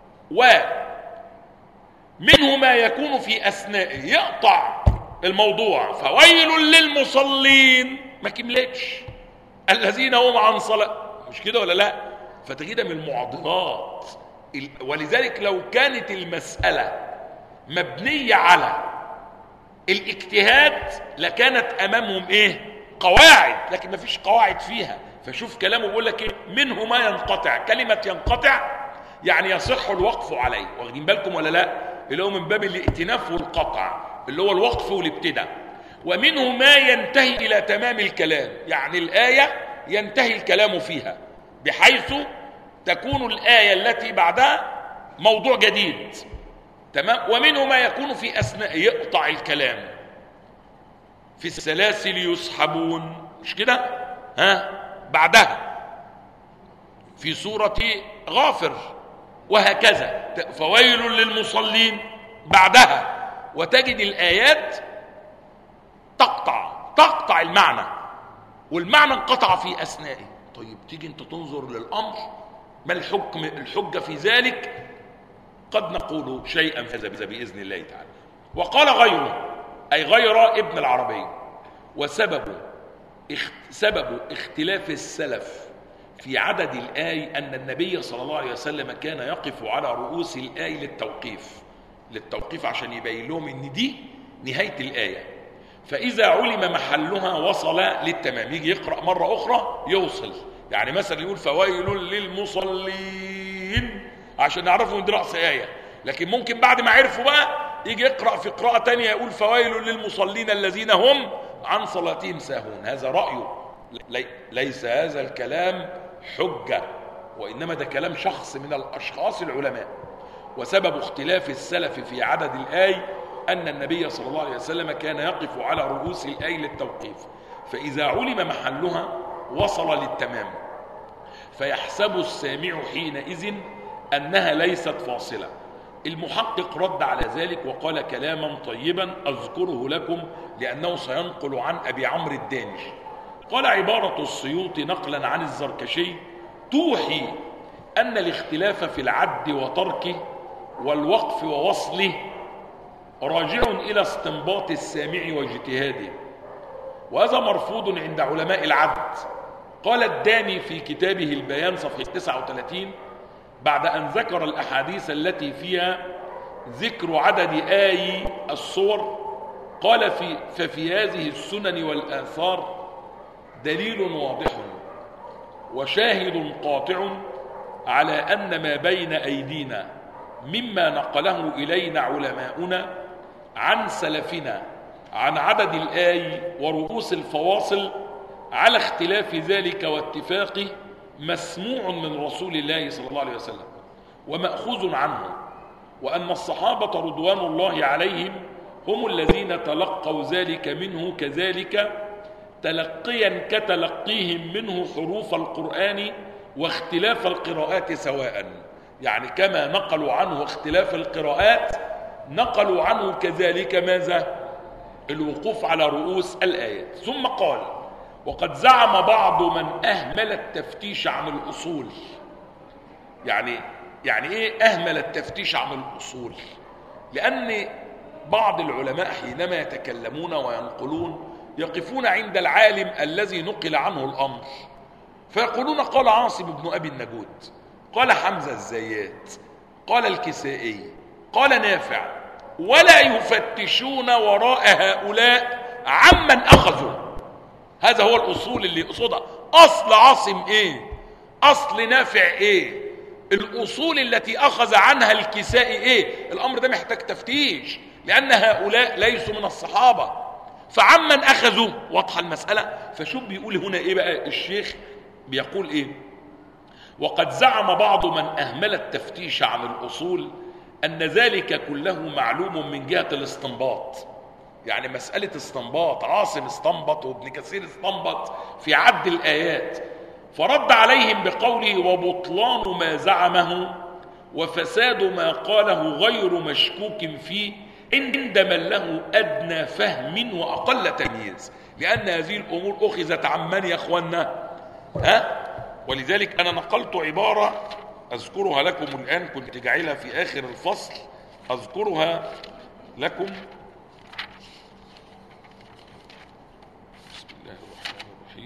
ومنه ما يكون في أثنائه، يقطع الموضوع، فويل للمصلين، ما كملتش، الذين هم عن صلاة، مش كده ولا لا؟ فتجدها من المعضلات. ولذلك لو كانت المسألة مبنية على الاجتهاد لكانت امامهم ايه؟ قواعد، لكن ما فيش قواعد فيها. فشوف كلامه بيقول لك ايه؟ منه ما ينقطع، كلمة ينقطع يعني يصح الوقف عليه، واخدين بالكم ولا لا؟ اللي هو من باب الائتلاف والقطع، اللي هو الوقف والابتداء. ومنه ما ينتهي إلى تمام الكلام، يعني الآية ينتهي الكلام فيها بحيث تكون الآية التي بعدها موضوع جديد، تمام. ومنه ما يكون في أثناء، يقطع الكلام، في السلاسل يسحبون، مش كده؟ بعدها في سورة غافر، وهكذا. فويل للمصلين بعدها، وتجد الآيات تقطع المعنى، والمعنى انقطع في أثنائه. طيب تيجي انت تنظر للأمر، ما الحجة في ذلك؟ قد نقول شيئا فذا بإذن الله تعالى. وقال غيره، أي غير ابن العربي، وسبب اختلاف السلف في عدد الآي أن النبي صلى الله عليه وسلم كان يقف على رؤوس الآي للتوقيف عشان يبين لهم ان دي نهاية الآية، فإذا علم محلها وصل للتمام. يجي يقرأ مرة أخرى يوصل، يعني مثلا يقول فويل للمصلين عشان نعرفوا ان دي رأس آية، لكن ممكن بعد ما عرفوا بقى يجي يقرأ في قراءة تانية يقول فويل للمصلين الذين هم عن صلاتهم ساهون. هذا رأيه، ليس هذا الكلام حجة، وإنما ده كلام شخص من الأشخاص العلماء. وسبب اختلاف السلف في عدد الآي أن النبي صلى الله عليه وسلم كان يقف على رؤوس الآي للتوقيف، فإذا علم محلها وصل للتمام، فيحسب السامع حينئذ أنها ليست فاصلة. المحقق رد على ذلك وقال كلاما طيبا أذكره لكم لأنه سينقل عن أبي عمرو الدانش. قال عبارة السيوط نقلا عن الزركشي توحي أن الاختلاف في العد وتركه والوقف ووصله راجع إلى استنباط السامع واجتهاده، وهذا مرفوض عند علماء العد. قال الداني في كتابه البيان صفحة 39 بعد أن ذكر الأحاديث التي فيها ذكر عدد آي الصور، قال ففي هذه السنن والآثار دليل واضح وشاهد قاطع على أن ما بين أيدينا مما نقله إلينا علماؤنا عن سلفنا عن عدد الآي ورؤوس الفواصل على اختلاف ذلك واتفاقه مسموع من رسول الله صلى الله عليه وسلم ومأخوذ عنه، وأن الصحابة رضوان الله عليهم هم الذين تلقوا ذلك منه كذلك تلقيا كتلقيهم منه حروف القرآن واختلاف القراءات سواء. يعني كما نقلوا عنه اختلاف القراءات نقلوا عنه كذلك ماذا؟ الوقوف على رؤوس الآيات. ثم قال وقد زعم بعض من أهمل التفتيش عن الأصول. يعني إيه أهمل التفتيش عن الأصول؟ لأن بعض العلماء حينما يتكلمون وينقلون يقفون عند العالم الذي نقل عنه الأمر فيقولون قال عاصم بن أبي النجود، قال حمزة الزيات، قال الكسائي، قال نافع، ولا يفتشون وراء هؤلاء عمن أخذوا. هذا هو الأصول اللي يقصدها. أصل عاصم إيه؟ أصل نافع إيه؟ الأصول التي أخذ عنها الكسائي إيه؟ الأمر ده محتاج تفتيش، لأن هؤلاء ليسوا من الصحابة، فعمن أخذوا واضحة المسألة. فشوف بيقول هنا إيه بقى الشيخ؟ بيقول إيه؟ وقد زعم بعض من أهمل التفتيش عن الأصول أن ذلك كله معلوم من جهة الاستنباط. يعني مسألة استنباط، عاصم استنبط وابن كثير استنبط في عد الآيات، فرد عليهم بقوله وبطلان ما زعمه وفساد ما قاله غير مشكوك فيه عند من له أدنى فهم وأقل تمييز، لأن هذه الأمور أخذت عن من يا أخوانا؟ ولذلك أنا نقلت عبارة أذكرها لكم الآن، كنت جاعلها في آخر الفصل، أذكرها لكم. بسم الله الرحمن الرحيم.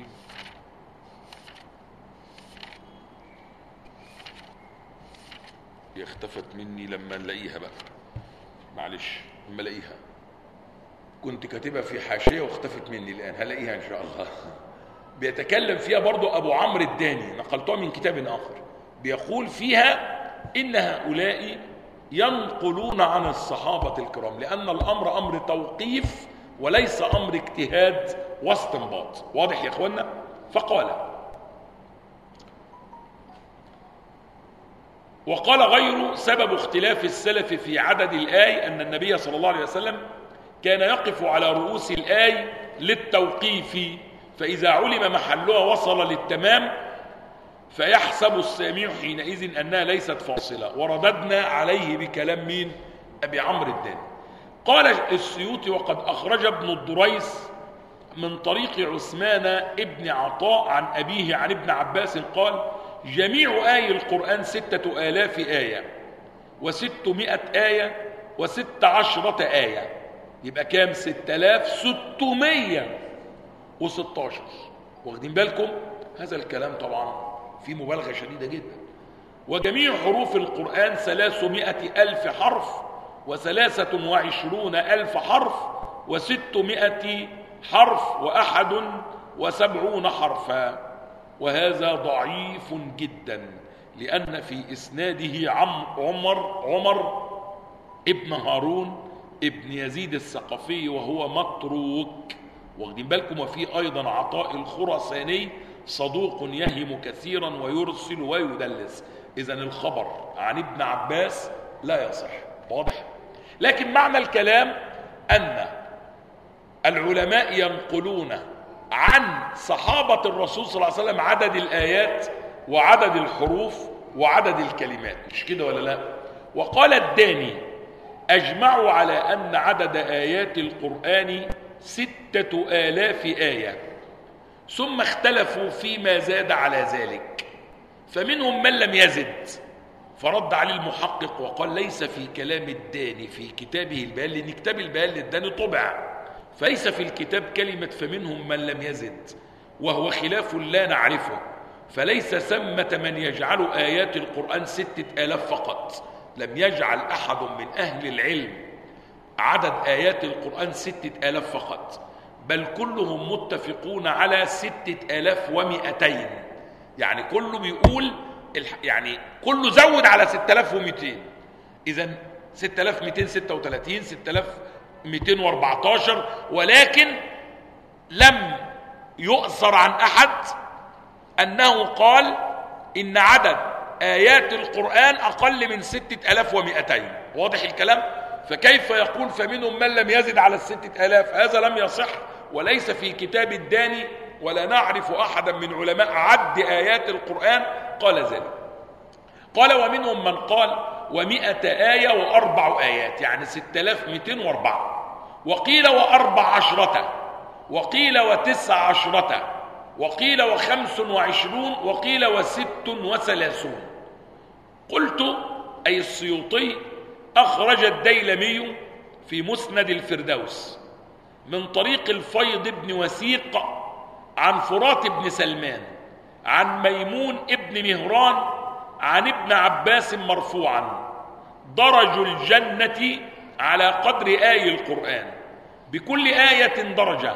هي اختفت مني لما نلاقيها بقى، معلش لما الاقيها، كنت كاتبها في حاشية واختفت مني الآن، هلاقيها إن شاء الله. بيتكلم فيها برضو أبو عمرو الداني، نقلتها من كتاب آخر، بيقول فيها إن هؤلاء ينقلون عن الصحابة الكرام، لأن الأمر أمر توقيف وليس أمر اجتهاد واستنباط. واضح يا أخوانا؟ وقال غيره سبب اختلاف السلف في عدد الآي أن النبي صلى الله عليه وسلم كان يقف على رؤوس الآي للتوقيف، فإذا علم محلها وصل للتمام، فيحسب السامع حينئذ أنها ليست فاصلة. ورددنا عليه بكلام مين؟ أبي عمرو الداني. قال السيوطي وقد أخرج ابن الدريس من طريق عثمان ابن عطاء عن أبيه عن ابن عباس قال جميع آي القرآن 6000 آية و600 آية و16 آية، يبقى كام؟ 6616. واخدين بالكم؟ هذا الكلام طبعا في مبالغة شديدة جدا. وجميع حروف القرآن 300,000 حرف و23,000 حرف و600 حرف و71 حرفا، وهذا ضعيف جدا، لأن في إسناده عمر ابن هارون ابن يزيد الثقفي وهو متروك. واخدين بالكم؟ وفي أيضا عطاء الخراساني صدوق يهم كثيرا ويرسل ويدلس. إذن الخبر عن ابن عباس لا يصح. واضح؟ لكن معنى الكلام أن العلماء ينقلون عن صحابة الرسول صلى الله عليه وسلم عدد الآيات وعدد الحروف وعدد الكلمات، مش كده ولا لا؟ وقال الداني أجمعوا على أن عدد آيات القرآن 6000 آية، ثم اختلفوا فيما زاد على ذلك، فمنهم من لم يزد. فرد عليه المحقق وقال ليس في كلام الداني في كتابه البيان، لأن كتاب البيان للداني طبع، فليس في الكتاب كلمة فمنهم من لم يزد، وهو خلاف لا نعرفه، فليس ثمة من يجعل آيات القرآن 6000 فقط. لم يجعل أحد من أهل العلم عدد آيات القرآن 6000 فقط، بل كلهم متفقون على 6200. يعني كله بيقول يعني كله زود على 6200. إذن 6236 6214، ولكن لم يؤثر عن أحد أنه قال إن عدد آيات القرآن أقل من 6200. واضح الكلام؟ فكيف يقول فمنهم من لم يزد على 6000؟ هذا لم يصح وليس في كتاب الداني، ولا نعرف أحدا من علماء عد آيات القرآن قال ذلك. قال ومنهم من قال 100 آية و4 آيات، يعني 6204، وقيل و14، وقيل و19، وقيل و25، وقيل و36. قلت أي السيوطي أخرج الديلمي في مسند الفردوس من طريق الفيض بن وثيق عن فرات بن سلمان عن ميمون ابن مهران عن ابن عباس مرفوعا درج الجنة على قدر آي القرآن، بكل آية درجة،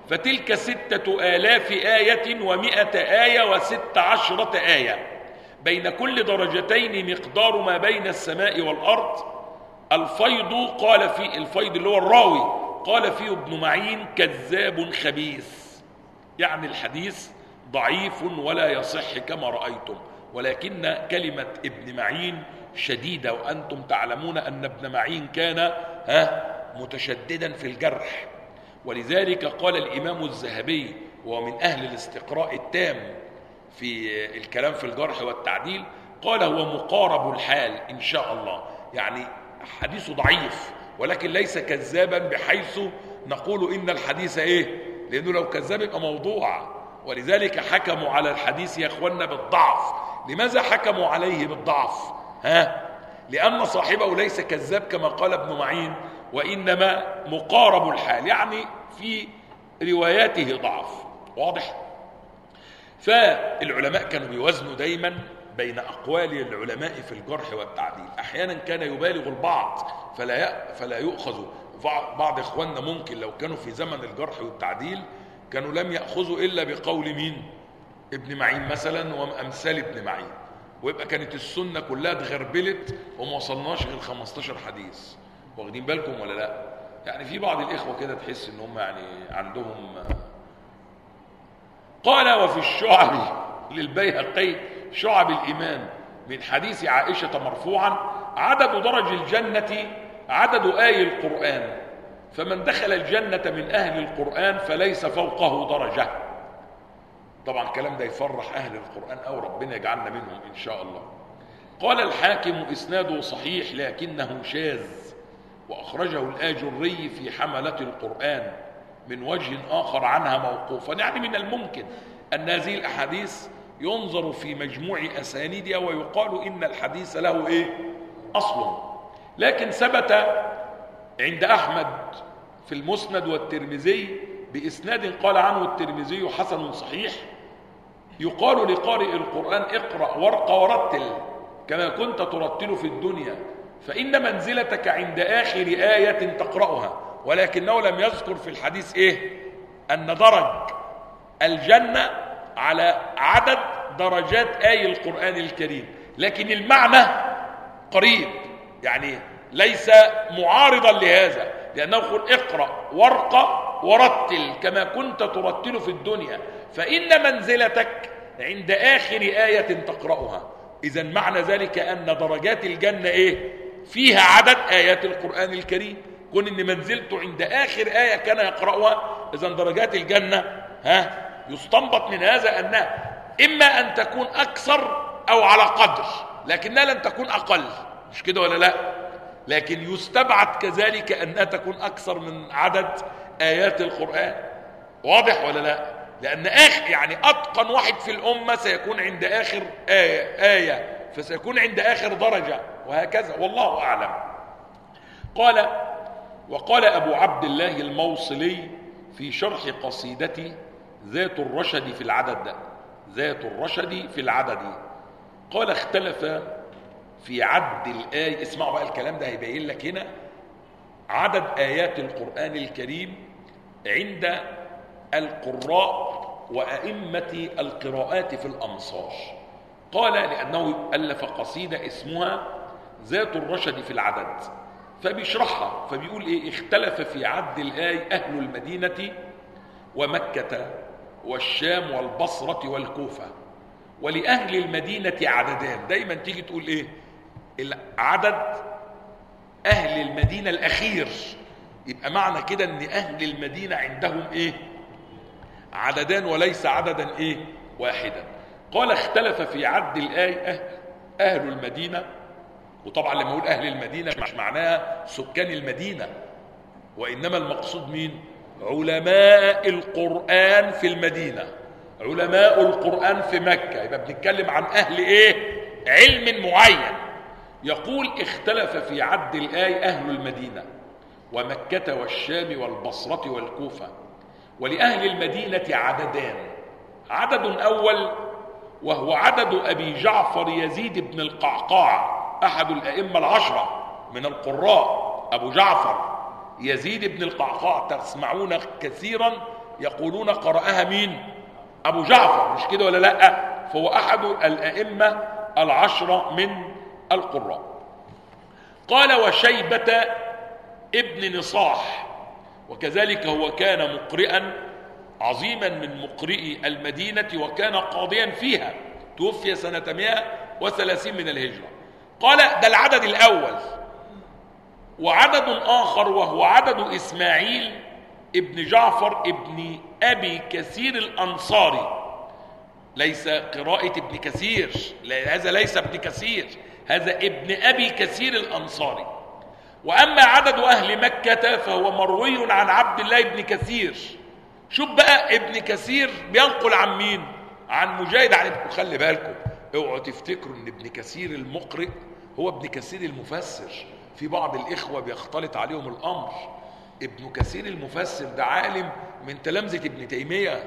فتلك 6000 آية و100 آية و16 آية، بين كل درجتين مقدار ما بين السماء والأرض. الفيض قال في الفيض اللي هو الراوي قال فيه ابن معين كذاب خبيث، يعني الحديث ضعيف ولا يصح كما رأيتم، ولكن كلمة ابن معين شديدة، وأنتم تعلمون أن ابن معين كان متشددا في الجرح، ولذلك قال الإمام الذهبي ومن أهل الاستقراء التام في الكلام في الجرح والتعديل، قال هو مقارب الحال إن شاء الله، يعني حديثه ضعيف ولكن ليس كذابا بحيث نقول إن الحديث لأنه لو كذاب يبقى موضوع، ولذلك حكموا على الحديث يا أخوانا بالضعف. لماذا حكموا عليه بالضعف؟ لأن صاحبه ليس كذاب كما قال ابن معين، وإنما مقارب الحال، يعني في رواياته ضعف. واضح؟ فالعلماء كانوا بيوزنوا دايما بين أقوال العلماء في الجرح والتعديل. أحيانا كان يبالغ البعض فلا يؤخذ. بعض إخواننا ممكن لو كانوا في زمن الجرح والتعديل كانوا لم يأخذوا إلا بقول مين؟ ابن معين مثلا وأمثال ابن معين، ويبقى كانت السنة كلها اتغربلت وما وصلناش غير 15 حديث. واخدين بالكم ولا لا؟ يعني في بعض الإخوة كده تحس إن هم يعني عندهم. قال وفي الشعب للبيهقي شعب الإيمان من حديث عائشة مرفوعا عدد درج الجنة عدد آي القرآن، فمن دخل الجنة من أهل القرآن فليس فوقه درجة. طبعا الكلام ده يفرح أهل القرآن أو ربنا يجعلنا منهم إن شاء الله. قال الحاكم إسناده صحيح لكنه شاذ، وأخرجه الآجري في حملة القرآن من وجه آخر عنها موقوفا، يعني من الممكن أن هذه الأحاديث ينظر في مجموع أسانيدها ويقال إن الحديث له أصل. لكن ثبت عند أحمد في المسند والترمذي بإسناد قال عنه الترمذي حسن صحيح، يقال لقارئ القرآن اقرأ وارق ورتل كما كنت ترتل في الدنيا، فإن منزلتك عند آخر آية تقرأها. ولكنه لم يذكر في الحديث أن درج الجنة على عدد درجات آي القرآن الكريم، لكن المعنى قريب، يعني ليس معارضا لهذا، لأنه يقول اقرأ وارق ورتل كما كنت ترتل في الدنيا، فإن منزلتك عند آخر آية تقرأها. إذن معنى ذلك أن درجات الجنة فيها عدد آيات القرآن الكريم، كون إن منزلته عند آخر آية كان يقرأها، إذن درجات الجنة يستنبط من هذا أنها إما أن تكون أكثر أو على قدر، لكنها لن تكون أقل، مش كده ولا لا؟ لكن يستبعد كذلك أنها تكون أكثر من عدد آيات القرآن. واضح ولا لا؟ لأن يعني أتقن واحد في الأمة سيكون عند آخر آية فسيكون عند آخر درجة، وهكذا والله أعلم. وقال أبو عبد الله الموصلي في شرح قصيدتي ذات الرشد في العدد، ذات الرشد في العدد، قال اختلف في عد الآية. اسمعوا بقى الكلام ده هيبين لك هنا عدد آيات القرآن الكريم عند القراء وأئمة القراءات في الأمصار. قال لأنه ألف قصيدة اسمها ذات الرشد في العدد، فبيشرحها فبيقول اختلف في عد الآية أهل المدينة ومكة والشام والبصرة والكوفة، ولأهل المدينة عددان. دايما تيجي تقول العدد أهل المدينة الأخير، يبقى معنى كده أن أهل المدينة عندهم عددان وليس عددا واحدا. قال اختلف في عد الآية أهل المدينة، وطبعا لما يقول أهل المدينة مش معناها سكان المدينة، وإنما المقصود مين؟ علماء القرآن في المدينة، علماء القرآن في مكة، يبقى بنتكلم عن أهل علم معين. يقول اختلف في عد الآية أهل المدينة ومكة والشام والبصرة والكوفة، ولأهل المدينة عددان. عدد أول وهو عدد أبي جعفر يزيد بن القعقاع، أحد الأئمة العشرة من القراء، أبو جعفر يزيد بن القعقاع، تسمعون كثيرا يقولون قرأها مين؟ أبو جعفر، مش كده ولا لأ؟ فهو أحد الأئمة 10 من القراء. قال وشيبة ابن نصاح، وكذلك هو كان مقرئا عظيما من مقرئي المدينة وكان قاضيا فيها، توفي سنة 130 من الهجرة. قال ده العدد الأول. وعدد آخر وهو عدد إسماعيل ابن جعفر ابن أبي كثير الأنصاري، ليس قراءة ابن كثير، هذا ليس ابن كثير، هذا ابن أبي كثير الأنصاري. وأما عدد أهل مكة فهو مروي عن عبد الله بن كثير. شوف بقى ابن كثير بينقل عن مين؟ عن مجاهد عن ابن. خلي بالكم اوعوا تفتكروا ان ابن كثير المقرئ هو ابن كثير المفسر، في بعض الإخوة بيختلط عليهم الأمر. ابن كثير المفسر ده عالم من تلامذة ابن تيمية،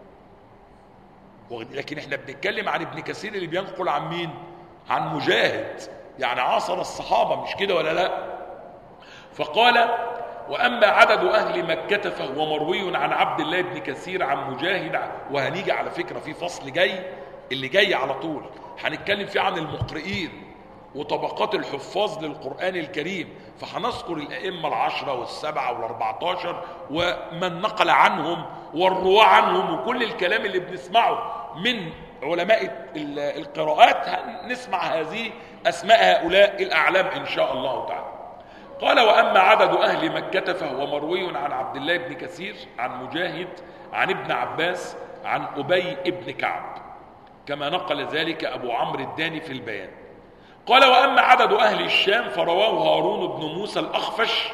لكن احنا بنتكلم عن ابن كثير اللي بينقل عن مين؟ عن مجاهد، يعني عاصر الصحابة، مش كده ولا لا؟ فقال وأما عدد أهل مكة فهو مروي عن عبد الله بن كثير عن مجاهد. وهنيجي على فكرة في فصل جاي اللي جاي على طول هنتكلم فيه عن المقرئين وطبقات الحفاظ للقرآن الكريم، فهنذكر الأئمة 10 و7 و14 ومن نقل عنهم والرواة عنهم وكل الكلام اللي بنسمعه من علماء القراءات، نسمع هذه أسماء هؤلاء الأعلام إن شاء الله تعالى. قال وأما عدد أهل مكة فهو مروي عن عبد الله بن كثير عن مجاهد عن ابن عباس عن أبي ابن كعب، كما نقل ذلك أبو عمرو الداني في البيان. قال وأما عدد أهل الشام فرواه هارون بن موسى الأخفش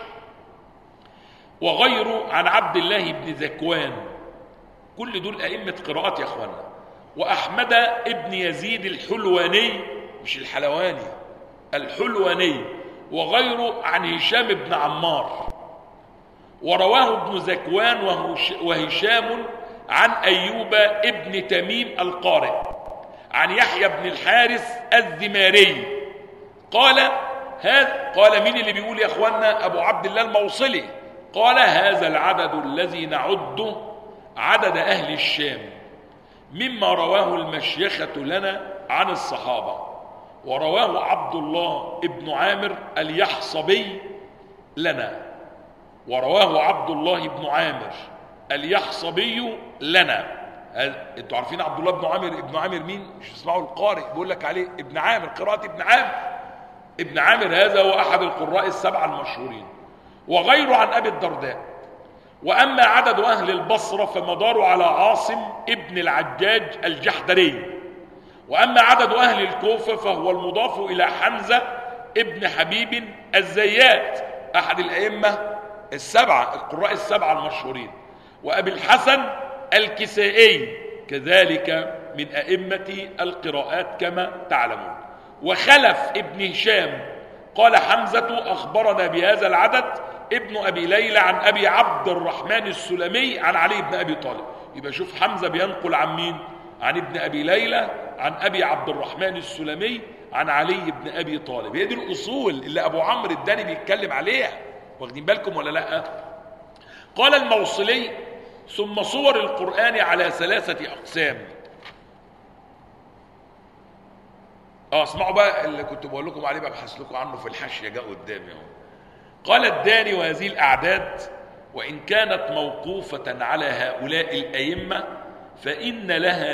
وغيره عن عبد الله بن ذكوان، كل دول أئمة قراءات يا أخوانا. وأحمد ابن يزيد الحلواني، مش الحلواني، الحلواني، وغيره عن هشام بن عمار. ورواه ابن ذكوان وهشام عن أيوب ابن تميم القارئ عن يحيى بن الحارث الذماري. قال مين اللي بيقول يا أخوانا؟ أبو عبد الله الموصلي. قال هذا العدد الذي نعده عدد أهل الشام مما رواه المشيخة لنا عن الصحابة. ورواه عبد الله ابن عامر اليحصبي لنا، ورواه عبد الله بن عامر اليحصبي لنا. انتوا عارفين عبد الله ابن عامر مين؟ مش تسمعوا القارئ بيقول لك عليه ابن عامر، قراءة ابن عامر. ابن عامر هذا هو أحد القراء ال7 المشهورين. وغيره عن أبي الدرداء. وأما عدد أهل البصرة فمدار على عاصم ابن العجاج الجحدري. وأما عدد أهل الكوفة فهو المضاف إلى حمزة ابن حبيب الزيات، أحد الأئمة السبعة، القراء السبعة المشهورين. وأبي الحسن الكسائي كذلك من أئمة القراءات كما تعلمون. وخلف ابن هشام قال حمزة أخبرنا بهذا العدد ابن أبي ليلى عن أبي عبد الرحمن السلمي عن علي بن أبي طالب. يبقى شوف حمزة بينقل عن مين؟ عن ابن أبي ليلى عن أبي عبد الرحمن السلمي عن علي بن أبي طالب. هي دي الأصول اللي أبو عمرو الداني بيتكلم عليها، واخدين بالكم ولا لا؟ قال الموصلي ثم صور القرآن على 3 أقسام. اسمعوا بقى اللي كنت بقول لكم عليه، ببحث لكم عنه في الحاشية جاء قدامي اهو. قال الداني وهذه الأعداد وإن كانت موقوفة على هؤلاء الأئمة فإن لها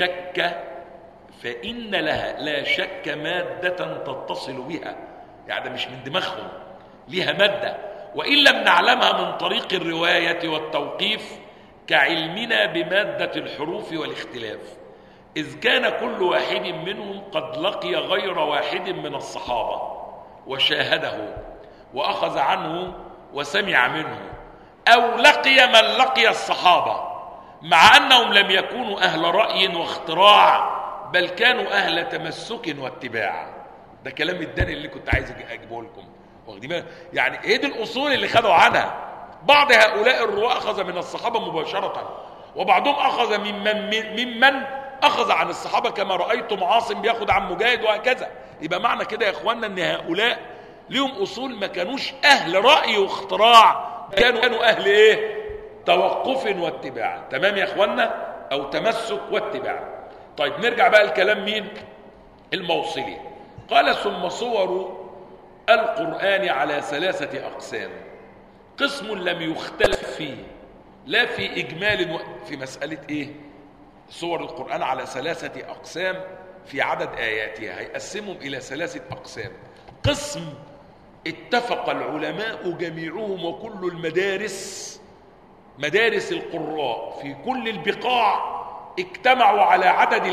لا شك مادة تتصل بها، يعني مش من دماغهم، لها مادة، وإن لم نعلمها من طريق الرواية والتوقيف كعلمنا بمادة الحروف والاختلاف، إذ كان كل واحد منهم قد لقي غير واحد من الصحابة وشاهده وأخذ عنه وسمع منه، أو لقي من لقي الصحابة، مع أنهم لم يكونوا أهل رأي واختراع بل كانوا أهل تمسك واتباع. ده كلام الداني اللي كنت عايز أجيبه لكم، يعني إيه دي الأصول اللي خدوا عنها. بعض هؤلاء الرواة أخذ من الصحابة مباشرة، وبعضهم أخذ ممن أخذ عن الصحابة، كما رأيتم عاصم بياخد عن مجاهد وهكذا. يبقى معنى كده يا إخواننا أن هؤلاء لهم أصول، ما كانوش أهل رأي واختراع، كانوا أهل إيه؟ توقف واتباع. تمام يا اخوانا؟ او تمسك واتباع. طيب نرجع بقى الكلام مين؟ الموصلي. قال ثم صور القرآن على 3 أقسام. قسم لم يختلف فيه لا في إجمال في مسألة إيه؟ صور القرآن على 3 أقسام في عدد آياتها، هيقسمهم إلى 3 أقسام. قسم اتفق العلماء جميعهم وكل المدارس، مدارس القراء في كل البقاع، اجتمعوا على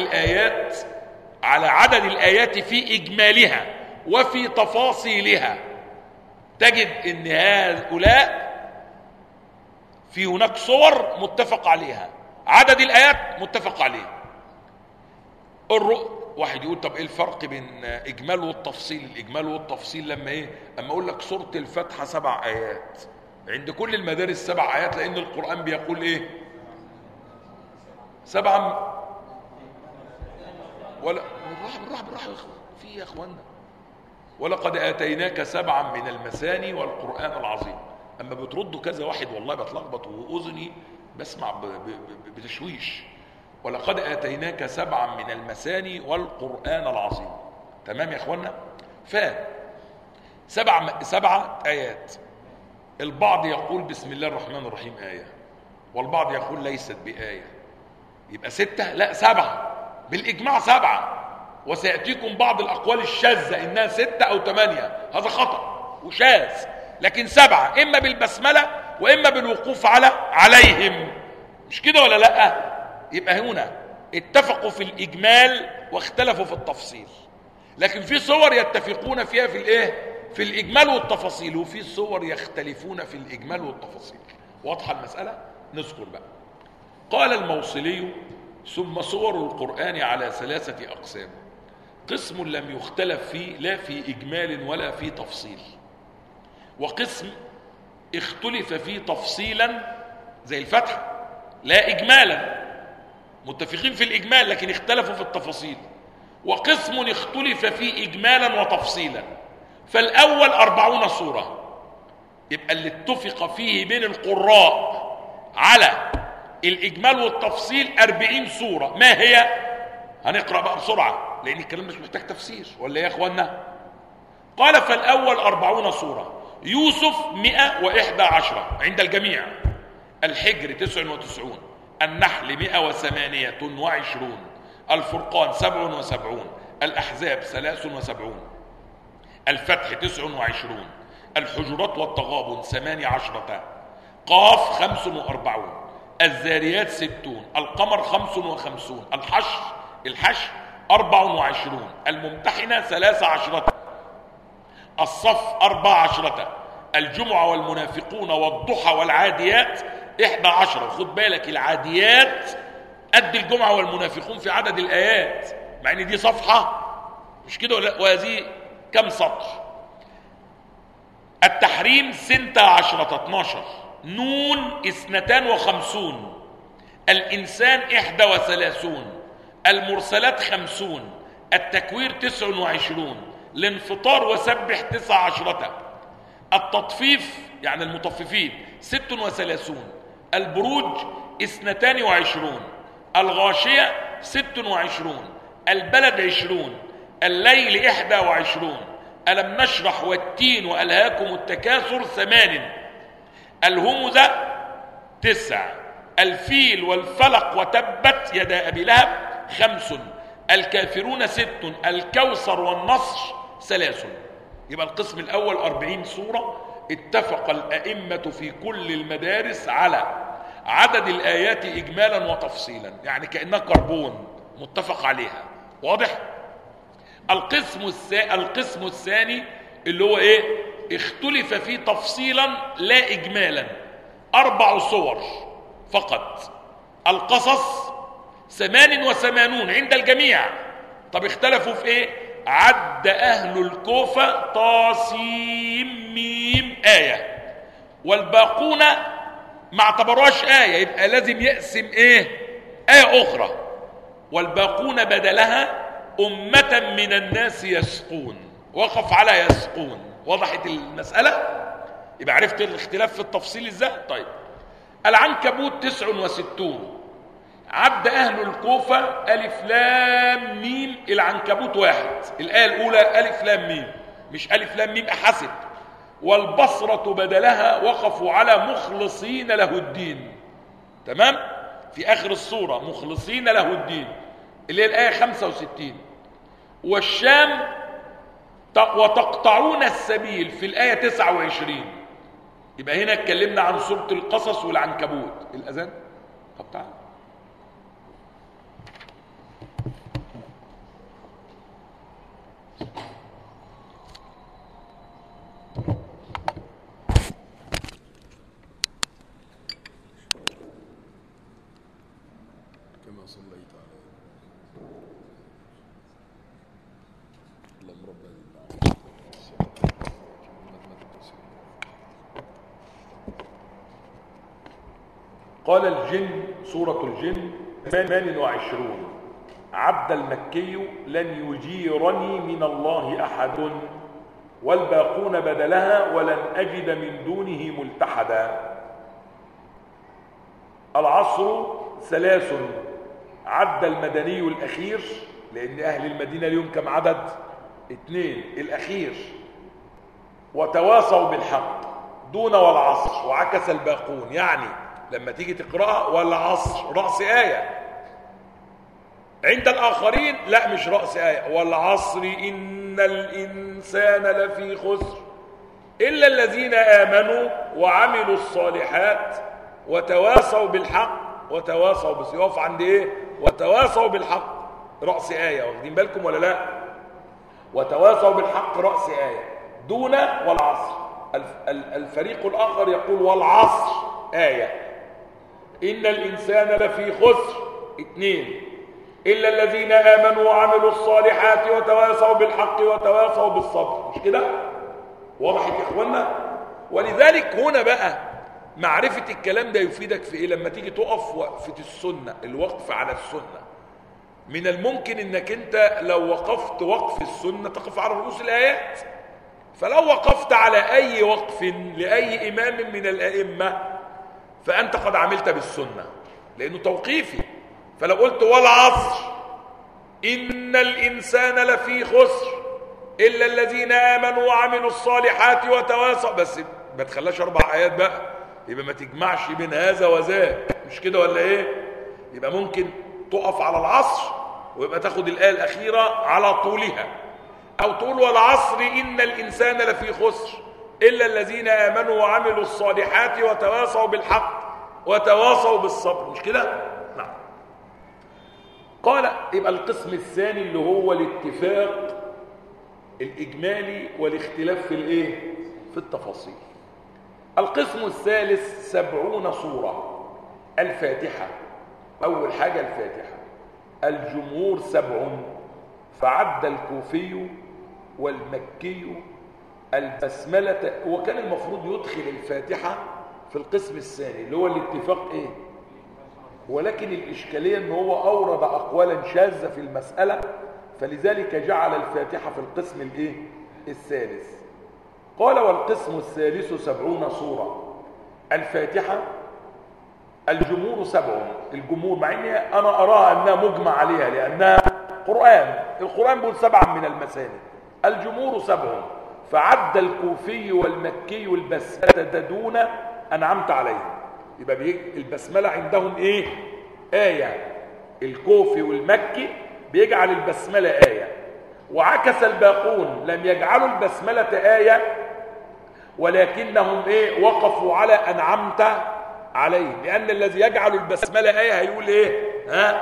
عدد الآيات في إجمالها وفي تفاصيلها. تجد ان هؤلاء في هناك صور متفق عليها، عدد الآيات متفق عليه. واحد يقول طب ايه الفرق بين اجمال والتفصيل؟ الاجمال والتفصيل لما ايه؟ اما اقول لك سورة الفاتحة 7 آيات، عند كل المدارس 7 آيات، لان القرآن بيقول ايه؟ 7 ولا بالراحة في يا اخوانا. ولقد آتيناك 7 من المثاني والقرآن العظيم. اما بتردوا كذا واحد والله بتلخبط وأذني بسمع بتشويش. ولقد آتيناك 7 من المثاني والقرآن العظيم. تمام يا اخوانا؟ سبع آيات. البعض يقول بسم الله الرحمن الرحيم آية، والبعض يقول ليست بآية. يبقى 6؟ لا 7 بالإجماع 7. وسيأتيكم بعض الأقوال الشاذة إنها 6 أو 8، هذا خطأ وشاذ. لكن 7 إما بالبسملة وإما بالوقوف عليهم. مش كده ولا لا؟ يبقى هنا اتفقوا في الإجمال واختلفوا في التفصيل. لكن في صور يتفقون فيها في الايه؟ في الإجمال والتفاصيل، وفي صور يختلفون في الإجمال والتفاصيل. واضحة المسألة؟ نذكر بقى. قال الموصلي ثم صور القرآن على 3 أقسام. قسم لم يختلف فيه لا في إجمال ولا في تفصيل، وقسم اختلف فيه تفصيلا زي الفتح لا إجمالا، متفقين في الإجمال لكن اختلفوا في التفاصيل. وقسم اختلف فيه إجمالا وتفصيلا. فالأول 40 سورة. يبقى اللي اتفق فيه بين القراء على الإجمال والتفصيل 40 سورة. ما هي؟ هنقرأ بقى بسرعة لأن الكلام مش محتاج تفسير، ولا يا أخوانا؟ قال فالأول 40 سورة. يوسف 111 عند الجميع، الحجر 99، النحل 128، الفرقان 77، الأحزاب 73، الفتح 29، الحجرات والتغابن 18، قاف 45، الذاريات 60، القمر 55، الحشر 24، الممتحنة 13، الصف 14، الجمعة والمنافقون والضحى والعاديات 11. خد بالك العاديات قد الجمعة والمنافقون في عدد الآيات، مع ان دي صفحة مش كده ولا؟ وهذه كم سطر؟ التحريم 16 12، نون 52، الإنسان 31، المرسلات 50، التكوير 29، الانفطار وسبح 19، التطفيف يعني المطففين 36، البروج 22، الغاشية 26، البلد 20، الليل 21، ألم نشرح والتين وألهاكم التكاثر 8، الهمزة 9، الفيل والفلق وتبت يدا أبي لهب 5، الكافرون 6، الكوثر والنصر 3. يبقى القسم الأول 40 سورة اتفق الأئمة في كل المدارس على عدد الآيات إجمالا وتفصيلا، يعني كأنها كربون متفق عليها. واضح؟ القسم الثاني اللي هو ايه؟ اختلف فيه تفصيلا لا إجمالا، 4 صور فقط. القصص 88 عند الجميع. طب اختلفوا في ايه؟ عد أهل الكوفة طاسيم ميم آية، والباقون ما اعتبروهاش آية، يبقى لازم يقسم ايه؟ آية أخرى. والباقون بدلها أمة من الناس يسقون، وقف على يسقون. وضحت المسألة؟ يبقى عرفت الاختلاف في التفصيل ازاي؟ طيب العنكبوت 69. عد أهل الكوفة ألف لام ميم العنكبوت 1. الآية الأولى ألف لام ميم، مش ألف لام ميم أحسب. والبصرة بدلها وقفوا على مخلصين له الدين. تمام؟ في آخر السورة مخلصين له الدين اللي هي الآية 65. والشام وتقطعون السبيل في الآية 29. يبقى هنا اتكلمنا عن سورة القصص والعنكبوت. الأذان؟ طب تعال. كما صليت على اللهم ربنا قال الجن، سورة الجن 28. عبد المكي لن يجيرني من الله أحد والباقون بدلها ولن أجد من دونه ملتحدا. العصر 3. عد المدني الأخير لأن أهل المدينة اليوم كم عدد؟ 2 الأخير. وتواصوا بالحق دون والعصر وعكس الباقون. يعني لما تيجي تقرأها والعصر رأس آية، عند الآخرين لا مش رأس آية. والعصر إن الإنسان لفي خسر إلا الذين آمنوا وعملوا الصالحات وتواصوا بالحق وتواصوا بس. يقف عند إيه؟ وتواصوا بالحق رأس آية. واخدين بالكم ولا لا؟ وتواصوا بالحق رأس آية دون والعصر. الفريق الآخر يقول والعصر آية. إن الإنسان لفي خسر 2 إلا الذين آمنوا وعملوا الصالحات وتواصوا بالحق وتواصوا بالصبر. مش كده؟ وضحت يا إخوانا؟ ولذلك هنا بقى معرفة الكلام ده يفيدك في إيه؟ لما تيجي تقف وقفة السنة، الوقف على السنة. من الممكن إنك أنت لو وقفت وقف السنة تقف على رؤوس الآيات. فلو وقفت على أي وقف لأي إمام من الأئمة فأنت قد عملت بالسنة لأنه توقيفي. فلو قلت والعصر إن الإنسان لفي خسر إلا الذين آمنوا وعملوا الصالحات وتواصوا، بس ما تخلاش 4 آيات بقى، يبقى ما تجمعش بين هذا وذاك. مش كده ولا إيه؟ يبقى ممكن تقف على العصر ويبقى تاخد الآية الأخيرة على طولها، أو تقول والعصر إن الإنسان لفي خسر إلا الذين آمنوا وعملوا الصالحات وتواصوا بالحق وتواصوا بالصبر. مش كده؟ نعم. قال يبقى القسم الثاني اللي هو الاتفاق الإجمالي والاختلاف في الإيه؟ في التفاصيل. القسم الثالث 70 سورة. الفاتحة أول حاجة الفاتحة. الجمهور 7 فعد الكوفي والمكي البسملة. وكان المفروض يدخل الفاتحة في القسم الثاني اللي هو الاتفاق إيه؟ ولكن الإشكالية أنه هو أورد أقوالا شاذة في المسألة فلذلك جعل الفاتحة في القسم الإيه؟ الثالث. قال والقسم الثالث 70 سورة. الفاتحة الجمهور 7. الجمهور مع أني أنا أراها أنها مجمع عليها لأنها قرآن. القرآن بيقول 7 من المثاني. الجمهور 7 فعد الكوفي والمكي البسملة دون أنعمت عليهم. يبقى البسملة عندهم إيه؟ آية. الكوفي والمكي بيجعل البسملة آية، وعكس الباقون لم يجعلوا البسملة آية ولكنهم إيه؟ وقفوا على أنعمت عليهم. لأن الذي يجعل البسملة آية هيقول إيه؟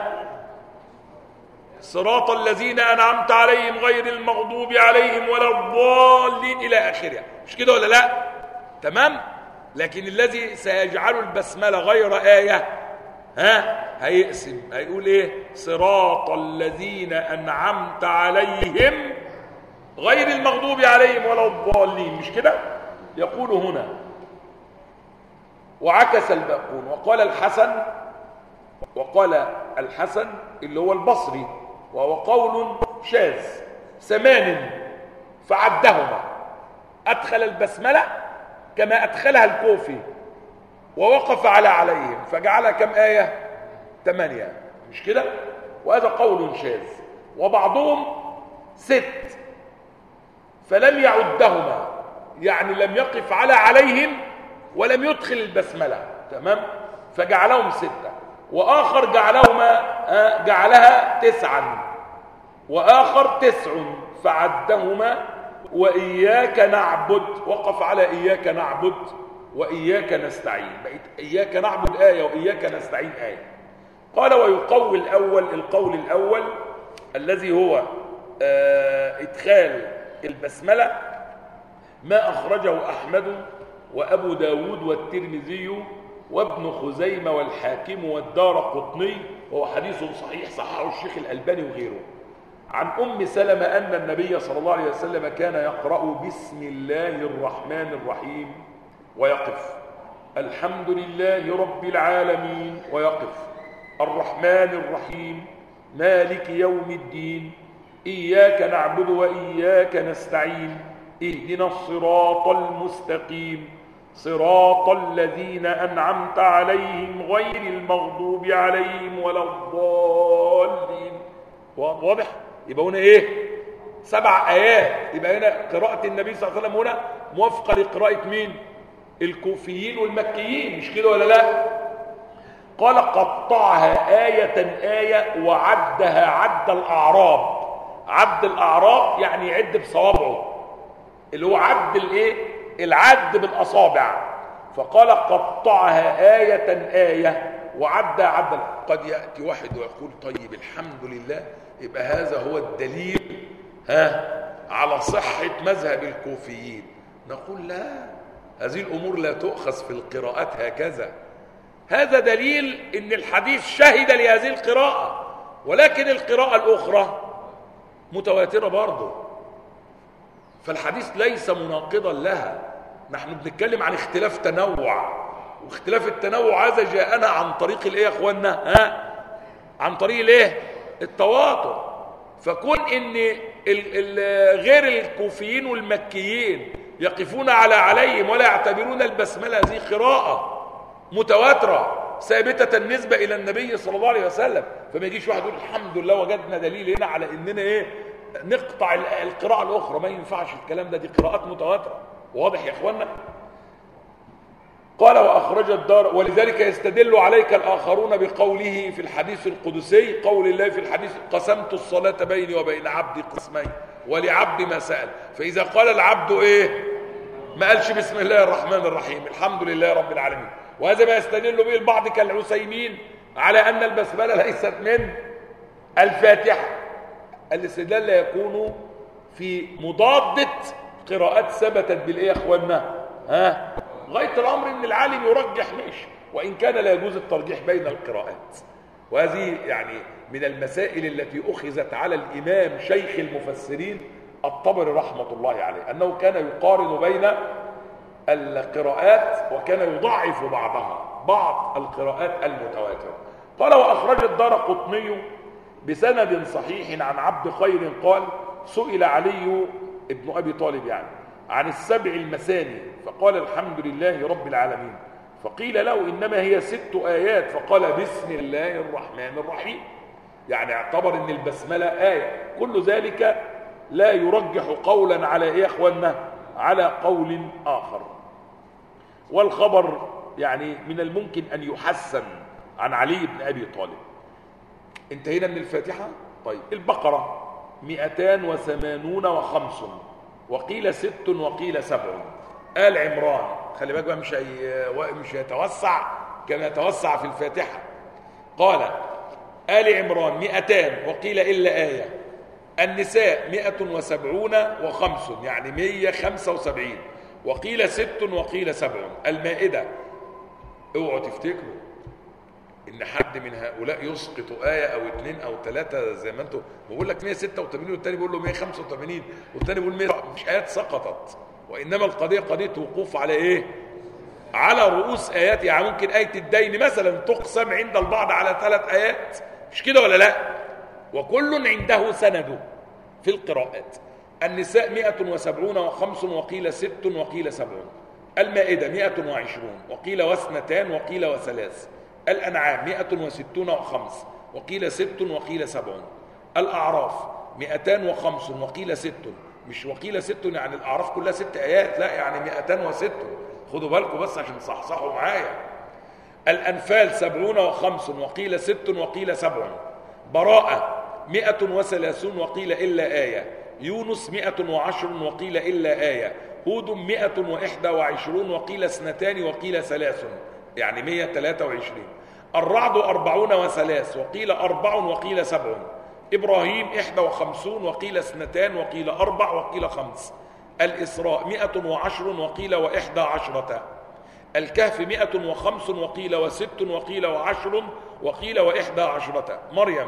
صراط الذين أنعمت عليهم غير المغضوب عليهم ولا الضالين إلى آخرها. مش كده ولا لا؟ تمام؟ لكن الذي سيجعل البسملة غير آية هيقسم هيقول إيه؟ صراط الذين أنعمت عليهم غير المغضوب عليهم ولا الضالين. مش كده؟ يقول هنا وعكس الباقون. وقال الحسن اللي هو البصري وهو قول شاذ 8 فعدهما. أدخل البسملة كما أدخلها الكوفي ووقف عليهم فجعلها كم آية؟ 8، مش كده؟ وهذا قول شاذ. وبعضهم 6 فلم يعدهما، يعني لم يقف عليهم ولم يدخل البسملة، تمام؟ فجعلهم 6. وآخر جعلها 9، وآخر 9 فعدهما وإياك نعبد، وقف على إياك نعبد وإياك نستعين، بقيت إياك نعبد آية وإياك نستعين آية. قال ويقوي القول الأول الذي هو إدخال البسملة ما أخرجه أحمد وأبو داود والترمذي وابن خزيمة والحاكم والدارقطني، وهو حديث صحيح صححه الشيخ الألباني وغيره، عن أم سلمة أن النبي صلى الله عليه وسلم كان يقرأ بسم الله الرحمن الرحيم ويقف، الحمد لله رب العالمين ويقف، الرحمن الرحيم مالك يوم الدين، إياك نعبد وإياك نستعين، اهدنا الصراط المستقيم صراط الذين أنعمت عليهم غير المغضوب عليهم ولا الضالين. واضح؟ يبقى هنا ايه؟ 7 آيات. يبقى هنا قراءة النبي صلى الله عليه وسلم هنا موافقة لقراءة مين؟ الكوفيين والمكيين، مش كده ولا لا؟ قال قطعها آية وعدها عد الأعراب. عد الأعراب يعني يعد بصوابعه، اللي هو عد الايه؟ العد بالأصابع. فقال قطعها آية وعدها عد. قد يأتي واحد ويقول طيب الحمد لله، يبقى هذا هو الدليل على صحة مذهب الكوفيين. نقول لا، هذه الأمور لا تؤخذ في القراءات هكذا. هذا دليل ان الحديث شهد لهذه القراءة، ولكن القراءة الأخرى متواترة برضه، فالحديث ليس مناقضا لها. نحن بنتكلم عن اختلاف تنوع، واختلاف التنوع هذا جاءنا عن طريق الايه يا اخوانا؟ عن طريق الايه؟ التواتر. فكون ان غير الكوفيين والمكيين يقفون عليهم ولا يعتبرون البسملة هذه قراءة متواترة ثابتة النسبة إلى النبي صلى الله عليه وسلم، فما يجيش واحد يقول الحمد لله وجدنا دليل هنا على إننا نقطع القراءة الأخرى. ما ينفعش الكلام ده، دي قراءات متواترة. واضح يا إخوانا؟ قال وأخرج الدار، ولذلك يستدل عليك الآخرون بقوله في الحديث القدسي، قول الله في الحديث قسمت الصلاة بيني وبين عبدي قسمين ولعبدي ما سأل. فإذا قال العبد ما قالش بسم الله الرحمن الرحيم الحمد لله رب العالمين. وهذا ما يستدل به البعض كالعثيمين على أن البسملة ليست من الفاتحة. الاستدلال لا يكون في مضادة قراءات ثبتت بالإيه يا أخوانا؟ غاية الأمر أن العالم يرجح ماشي، وإن كان لا يجوز الترجيح بين القراءات. وهذه يعني من المسائل التي أخذت على الإمام شيخ المفسرين الطبري رحمة الله عليه، أنه كان يقارن بين القراءات وكان يضعف بعض القراءات المتواترة. قال وأخرج الدارقطني بسند صحيح عن عبد خير قال سئل علي ابن أبي طالب عن السبع المثاني فقال الحمد لله رب العالمين، فقيل له إنما هي 6 آيات فقال بسم الله الرحمن الرحيم، يعني اعتبر ان البسملة آية. كل ذلك لا يرجح قولا على يا اخوانا على قول آخر. والخبر يعني من الممكن أن يحسن عن علي بن أبي طالب. انتهينا من الفاتحة. طيب البقرة 285 وقيل 6 وقيل 7. آل عمران خلي بالك بقى مش هيتوسع كما يتوسع في الفاتحة. قال آل عمران 200 وقيل إلا آية. النساء 175 يعني 175 وقيل 6 وقيل 7. المائدة اوعوا تفتكروا ان حد من هؤلاء يسقط آية او 2 او 3 زي ما انتم بقول لك 186 والتاني بيقول له 185 والتاني بيقول 100. مش آيات سقطت، وإنما القضية قضية وقوف على على رؤوس آيات. يعني ممكن آية الدين مثلا تقسم عند البعض على 3 آيات، مش كده ولا لا؟ وكل عنده سنده في القراءات. النساء 175 وقيل 6 وقيل 7. المائدة 120 وقيل واثنتان وقيل وثلاث. الأنعام 165 وقيل 6 وقيل 7. الأعراف 205 وقيل 6. مش وقيل 6 يعني الأعراف كلها 6 آيات، لا، يعني 206. خدوا بالكم بس عشان تصحصحوا معايا. الأنفال 70 وقيل 6 وقيل 7. براءة 130 وقيل إلا آية. يونس 110 وقيل إلا آية. هود 121 وقيل 2 وقيل 3، يعني 123. الرعد 40 و3 وقيل 4 وقيل 7. إبراهيم 51 وقيل 2 وقيل 4 وقيل 5. الإسراء 110 وقيل 11. الكهف 105 وقيل 6 وقيل 10 وقيل 11. مريم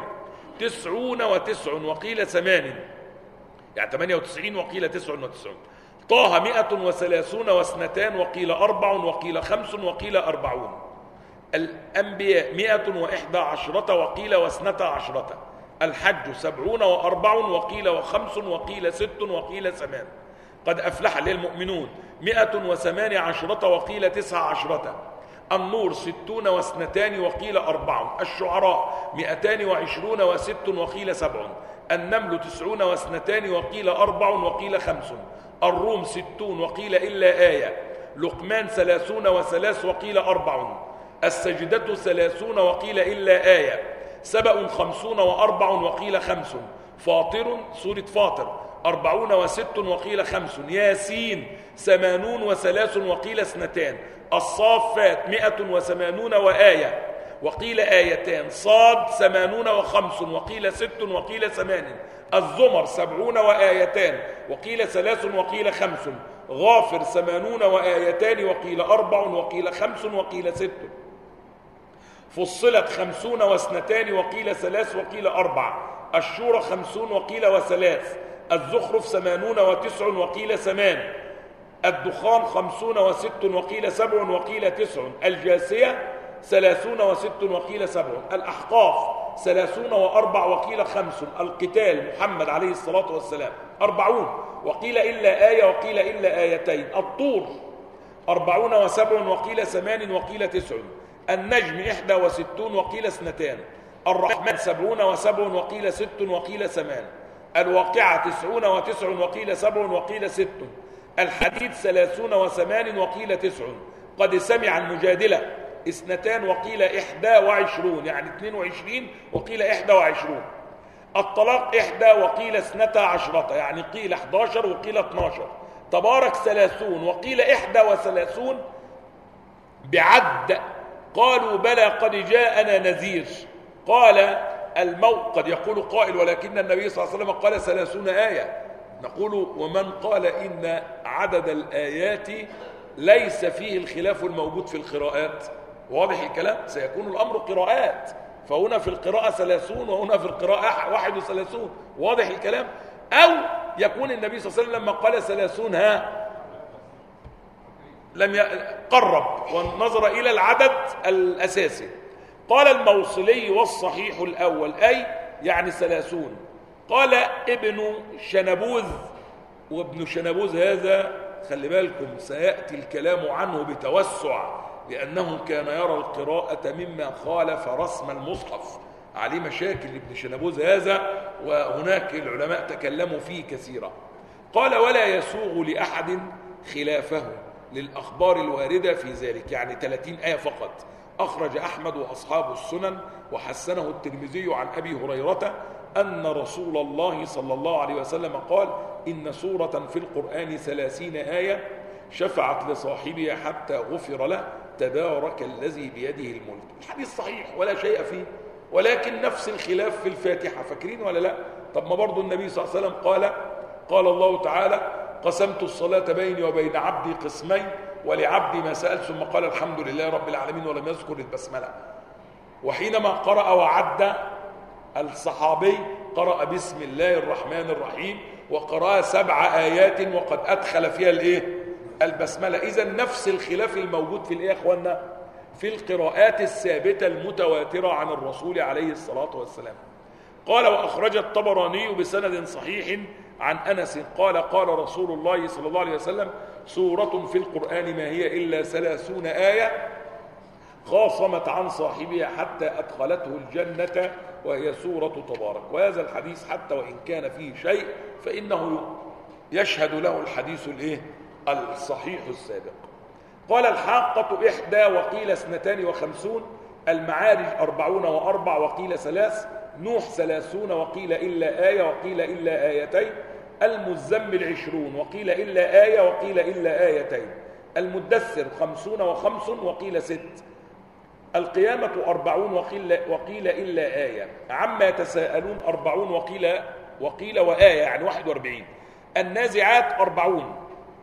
90 وقيل 8، يعني 98 وقيل 99. طه 130 و2 وقيل 4 وقيل 5 وقيل 40. الأنبياء 111 وقيل 12. الحج 70 و4 وقيل 5 وقيل 6 وقيل 8. قد أفلح للمؤمنون 118 وقيل 19. النور 60 و2 وقيل 4. الشعراء 220 و6 وقيل 7. النمل 90 و2 وقيل 4 وقيل 5. الروم 60 وقيل إلا آية. لقمان 30 و3 وقيل 4. السجدة 30 وقيل إلا آية. سبأ 50 و4 وقيل 5. فاطر سورة فاطر 40 و6 وقيل 5. ياسين 80 و3 وقيل 2. الصافات 180 وآية وقيل آيتان. صاد 80 و5 وقيل 6 وقيل 8. الزمر 70 وآيتان وقيل 3 وقيل 5. غافر 80 وآيتان وقيل 4 وقيل 5 وقيل 6. فصلت 50 و2 وقيل 3 وقيل 4. الشورى 50 وقيل 3. الزخرف 80 و9 وقيل 8. الدخان 50 و6 وقيل 7 وقيل 9. الجاثية 30 و6 وقيل 7. الأحقاف 30 و4 وقيل 5. القتال محمد عليه الصلاة والسلام 40 وقيل إلا آية وقيل إلا آيتين. الطور 40 و7 وقيل 8 وقيل 9. النجم 61 وقيل 2. الرحمن 70 و7 وقيل 6 وقيل 8. الواقعة 90 و9 وقيل 7 وقيل 6. الحديد 30 و8 وقيل 9. قد سمع المجادلة 2 وقيل 21، يعني 22 وقيل 21. الطلاق 1 وقيل 12، يعني قيل 11 وقيل 12. تبارك 30 وقيل 31 بعد. قالوا بلى قد جاءنا نذير. قال الموت. قد يقول قائل ولكن النبي صلى الله عليه وسلم قال 30 آية. نقول ومن قال إن عدد الآيات ليس فيه الخلاف الموجود في القراءات. واضح الكلام؟ سيكون الأمر قراءات، فهنا في القراءة 30 وهنا في القراءة 31. واضح الكلام؟ أو يكون النبي صلى الله عليه وسلم لما قال 30 لم يقرب ونظر إلى العدد الأساسي. قال الموصلي والصحيح الأول أي يعني 30. قال ابن شنبوذ، وابن شنبوذ هذا خلي بالكم سيأتي الكلام عنه بتوسع، لأنه كان يرى القراءة مما خالف رسم المصحف. عليه مشاكل ابن شنبوذ هذا، وهناك العلماء تكلموا فيه كثيرا. قال ولا يسوغ لأحد خلافه للأخبار الواردة في ذلك، يعني 30 آية فقط. أخرج أحمد وأصحاب السنن وحسنه الترمذي عن أبي هريرة أن رسول الله صلى الله عليه وسلم قال إن سورة في القرآن 30 آية شفعت لصاحبها حتى غفر له تبارك الذي بيده الملك. الحديث صحيح ولا شيء فيه، ولكن نفس الخلاف في الفاتحة. فاكرين ولا لا؟ طب ما برضو النبي صلى الله عليه وسلم قال الله تعالى قسمت الصلاة بيني وبين عبدي قسمين ولعبدي ما سأل، ثم قال الحمد لله رب العالمين ولم يذكر البسملة. وحينما قرأ وعد الصحابي قرأ بسم الله الرحمن الرحيم وقرأ 7 آيات وقد أدخل فيها البسملة. إذن نفس الخلاف الموجود في يا إخوانا في القراءات الثابتة المتواترة عن الرسول عليه الصلاة والسلام. قال وأخرج الطبراني بسند صحيح عن أنس قال قال رسول الله صلى الله عليه وسلم سورة في القرآن ما هي إلا 30 آية خاصمت عن صاحبها حتى أدخلته الجنة وهي سورة تبارك. وهذا الحديث حتى وإن كان فيه شيء فإنه يشهد له الحديث الصحيح السابق. قال الحاقة 1 وقيل 52، المعارج 40 و4 وقيل 3، نوح 30 وقيل إلا آية وقيل إلا آيتين، المزمل 20 وقيل إلا آية وقيل إلا آيتين، المدثر 50 و5 وقيل 6، القيامة 40 وقيل إلا آية، عما يتساءلون 40 وقيل وآية يعني 41، النازعات 40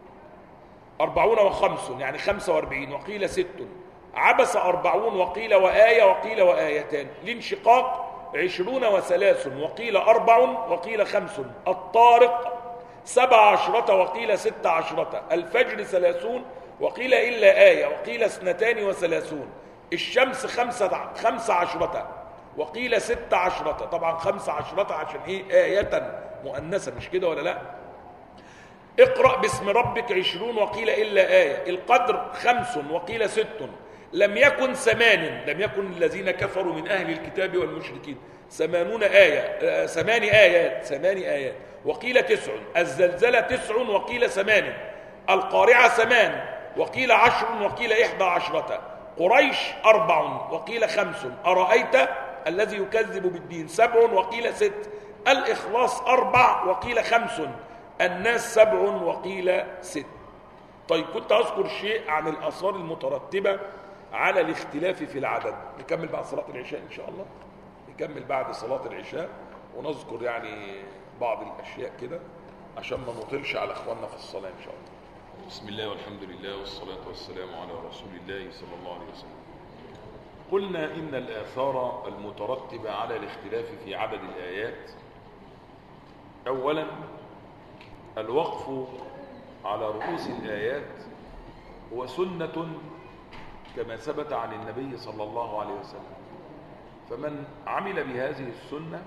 و5 يعني 45 وقيل 6، عبس 40 وقيل وآية وقيل وآيتان، الانشقاق 20 و3 وقيل 4 وقيل 5، الطارق 17 وقيل 16، الفجر 30 وقيل إلا آية وقيل 32، الشمس 15 وقيل 16، طبعا 15 عشان آية مؤنثة مش كده ولا لا؟ اقرأ باسم ربك 20 وقيل إلا آية، القدر 5 وقيل 6، لم يكن 8 لم يكن الذين كفروا من أهل الكتاب والمشركين 80 آية 8 آيات وقيل 9، الزلزلة 9 وقيل 8، القارعة 8 وقيل 10 وقيل 11، قريش 4 وقيل 5، أرأيت الذي يكذب بالدين 7 وقيل 6، الإخلاص 4 وقيل 5، الناس 7 وقيل 6. طيب كنت أذكر شيء عن الآثار المترتبة على الاختلاف في العدد. نكمل بعد صلاة العشاء إن شاء الله، نكمل بعد صلاة العشاء ونذكر يعني بعض الأشياء كده عشان ما نطلش على أخواننا في الصلاة إن شاء الله. بسم الله والحمد لله والصلاة والسلام على رسول الله صلى الله عليه وسلم. قلنا إن الآثار المترتبة على الاختلاف في عدد الآيات: أولا الوقف على رؤوس الآيات هو سنة كما ثبت عن النبي صلى الله عليه وسلم، فمن عمل بهذه السنة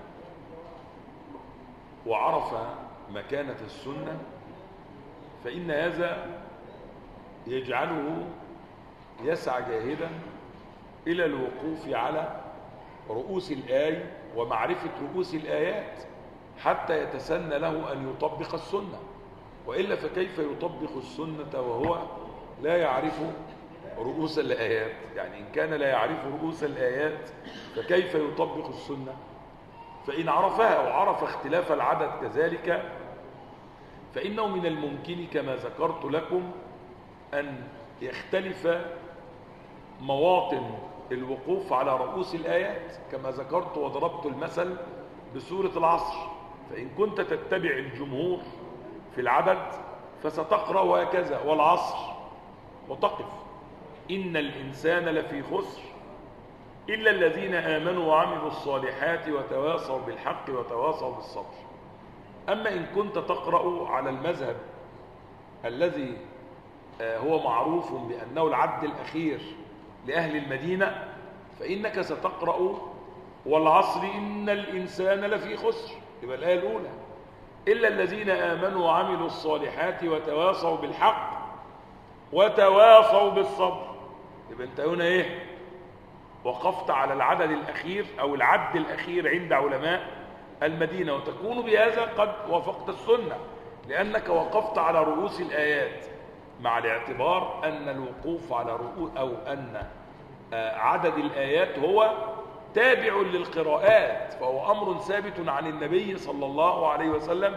وعرف مكانة السنة فإن هذا يجعله يسعى جاهدا إلى الوقوف على رؤوس الآي ومعرفة رؤوس الآيات حتى يتسنى له أن يطبق السنة، وإلا فكيف يطبق السنة وهو لا يعرف رؤوس الآيات؟ يعني إن كان لا يعرف رؤوس الآيات فكيف يطبق السنة؟ فإن عرفها وعرف اختلاف العدد كذلك فإنه من الممكن كما ذكرت لكم أن يختلف مواطن الوقوف على رؤوس الآيات كما ذكرت وضربت المثل بسورة العصر، فإن كنت تتبع الجمهور في العدد فستقرأ هكذا والعصر وتقف إن الإنسان لفي خسر إلا الذين آمنوا وعملوا الصالحات وتواصوا بالحق وتواصوا بالصبر. أما إن كنت تقرأ على المذهب الذي هو معروف بأنه العد الأخير لأهل المدينة فإنك ستقرأ والعصر إن الإنسان لفي خسر، يبقى الآية الأولى إلا الذين آمنوا وعملوا الصالحات وتواصوا بالحق وتواصوا بالصبر، يبقى أنت هنا وقفت على العدد الأخير أو العد الأخير عند علماء المدينة، وتكون بهذا قد وافقت السنة لأنك وقفت على رؤوس الآيات، مع الاعتبار أن الوقوف على رؤوس أو أن عدد الآيات هو تابع للقراءات، فهو أمر ثابت عن النبي صلى الله عليه وسلم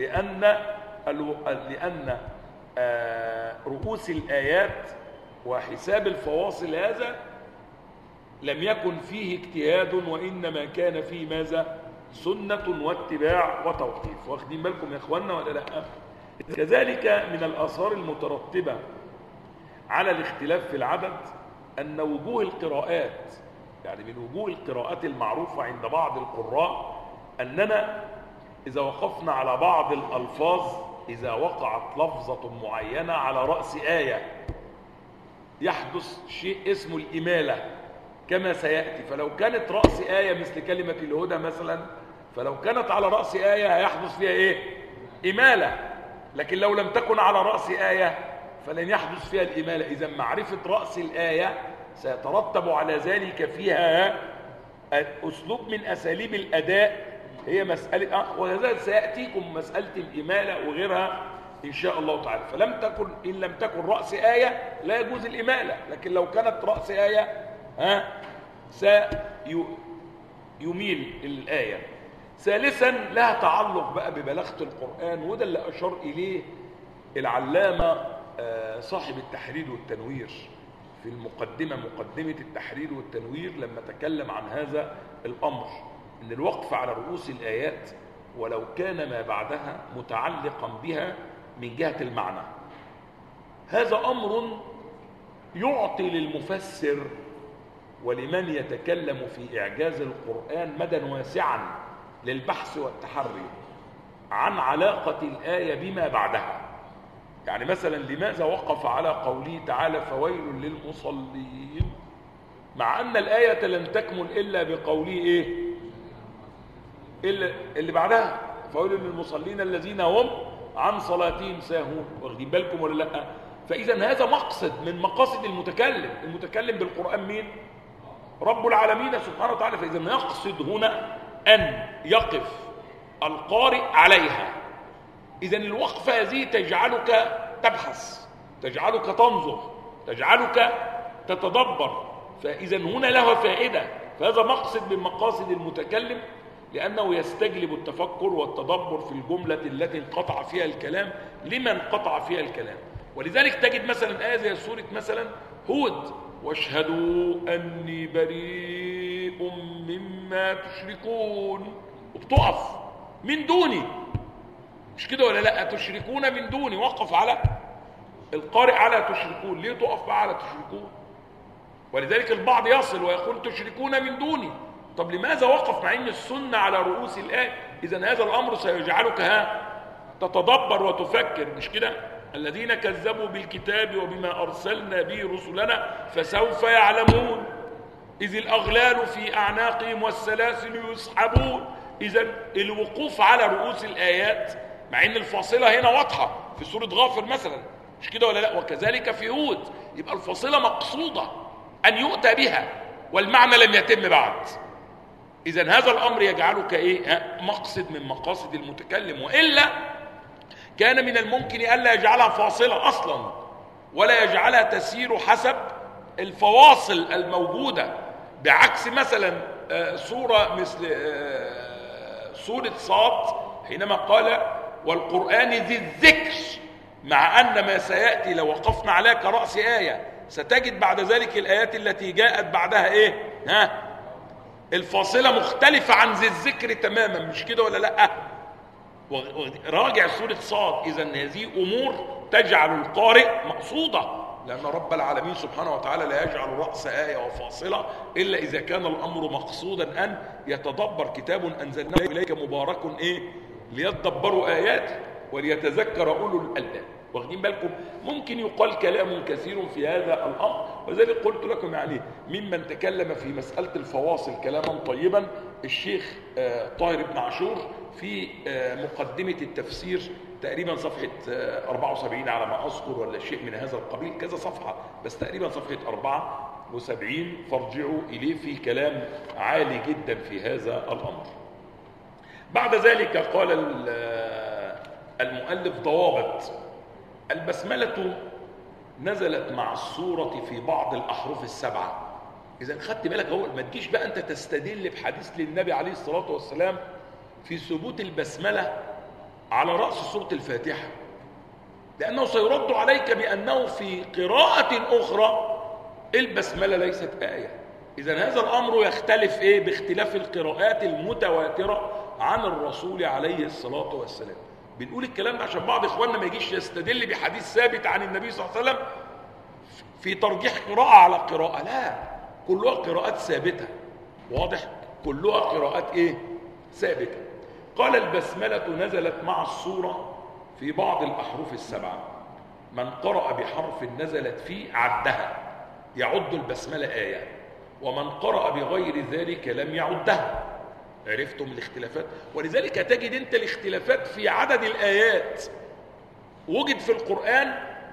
لأن رؤوس الآيات وحساب الفواصل هذا لم يكن فيه اجتهاد وإنما كان فيه ماذا؟ سنة واتباع وتوقيف. واخدين بالكم يا إخواننا ولا لا؟ كذلك من الآثار المترتبة على الاختلاف في العدد أن وجوه القراءات، يعني من وجوه القراءات المعروفة عند بعض القراء أننا إذا وقفنا على بعض الألفاظ إذا وقعت لفظة معينة على رأس آية يحدث شيء اسمه الإمالة كما سيأتي، فلو كانت رأس آية مثل كلمة الهدى مثلا فلو كانت على رأس آية هيحدث فيها إمالة، لكن لو لم تكن على رأس آية فلن يحدث فيها الإمالة. إذا معرفة رأس الآية سيترتب على ذلك فيها أسلوب من أساليب الأداء، هي مسألة وهذا سيأتيكم مسألة الإمالة وغيرها إن شاء الله تعالى. إن لم تكن رأس آية لا يجوز الإمالة، لكن لو كانت رأس آية سيميل الآية. ثالثا لها تعلق بقى ببلاغة القرآن، وده اللي أشار إليه العلامة صاحب التحرير والتنوير في المقدمة، مقدمة التحرير والتنوير، لما تكلم عن هذا الأمر، إن الوقف على رؤوس الآيات ولو كان ما بعدها متعلقا بها من جهة المعنى، هذا أمر يعطي للمفسر ولمن يتكلم في إعجاز القرآن مدى واسعا للبحث والتحري عن علاقة الآية بما بعدها. يعني مثلا لماذا وقف على قوله تعالى فويل للمصلين، مع أن الآية لن تكمل إلا بقوله إيه؟ إلا اللي بعدها فويل للمصلين الذين هم عن صلاتهم ساهون. واخدين بالكم ولا لا؟ فإذا هذا مقصد من مقاصد المتكلم بالقرآن مين؟ رب العالمين سبحانه وتعالى. فإذا يقصد هنا أن يقف القارئ عليها. إذا الوقفة هذه تجعلك تبحث، تجعلك تنظر، تجعلك تتدبر. فإذا هنا لها فائدة. فهذا مقصد من مقاصد المتكلم، لأنه يستجلب التفكر والتدبر في الجملة التي انقطع فيها الكلام لمن انقطع فيها الكلام. ولذلك تجد مثلا آية زي سورة مثلا هود، واشهدوا أني بريء مما تشركون، وبتقف من دوني، مش كده ولا لا؟ تشركون من دوني، وقف على القارئ على تشركون. ليه تقف بقى على تشركون؟ ولذلك البعض يصل ويقول تشركون من دوني. طب لماذا وقف مع ان السنة على رؤوس الآية؟ إذا هذا الأمر سيجعلك تتدبر وتفكر، مش كده؟ الذين كذبوا بالكتاب وبما أرسلنا به رسلنا فسوف يعلمون إذ الأغلال في أعناقهم والسلاسل يسحبون. إذا الوقوف على رؤوس الآيات، مع ان الفاصلة هنا واضحة في سورة غافر مثلا، مش كده ولا لا؟ وكذلك في هود. يبقى الفاصلة مقصودة أن يؤتى بها والمعنى لم يتم بعد. إذا هذا الأمر يجعلك مقصد من مقاصد المتكلم، وإلا كان من الممكن ألا يجعلها فاصلة أصلا، ولا يجعلها تسير حسب الفواصل الموجودة، بعكس مثلا سورة مثل سورة صاد حينما قال والقرآن ذي الذكر، مع أن ما سيأتي لو وقفنا عليها كرأس آية ستجد بعد ذلك الآيات التي جاءت بعدها الفاصلة مختلفة عن ذي الذكر تماما، مش كده ولا لا؟ راجع سورة صاد. إذن هذه أمور تجعل القارئ مقصودة، لأن رب العالمين سبحانه وتعالى لا يجعل رأس آية وفاصلة إلا إذا كان الأمر مقصودا أن يتدبر. كتاب أنزلناه إليك مبارك ليتدبروا آياته وليتذكر أولو الألباب. واخدين بالكم؟ ممكن يقال كلام كثير في هذا الأمر، وذلك قلت لكم يعني ممن تكلم في مسألة الفواصل كلاما طيبا الشيخ طاهر بن عاشور في مقدمة التفسير، تقريبا صفحة 74 على ما أذكر، ولا شيء من هذا القبيل، كذا صفحة بس تقريبا صفحة 74، فارجعوا إليه، في كلام عالي جدا في هذا الأمر. بعد ذلك قال المؤلف ضوابط. البسملة نزلت مع السورة في بعض الأحرف السبعة. إذا خدت بالك أول ما تجيش بقى أنت تستدل بحديث للنبي عليه الصلاة والسلام في ثبوت البسملة على رأس سورة الفاتحة، لأنه سيرد عليك بأنه في قراءة أخرى البسملة ليست آية. إذا هذا الأمر يختلف باختلاف القراءات المتواترة عن الرسول عليه الصلاة والسلام. بنقول الكلام ده عشان بعض إخواننا ما يجيش يستدل بحديث ثابت عن النبي صلى الله عليه وسلم في ترجيح قراءة على قراءة. لا، كلها قراءات ثابتة، واضح؟ كلها قراءات ثابتة. قال البسملة نزلت مع السورة في بعض الأحرف السبعة، من قرأ بحرف نزلت فيه عدها، يعد البسملة آية، ومن قرأ بغير ذلك لم يعدها. عرفتم الاختلافات؟ ولذلك تجد انت الاختلافات في عدد الآيات وجد في القرآن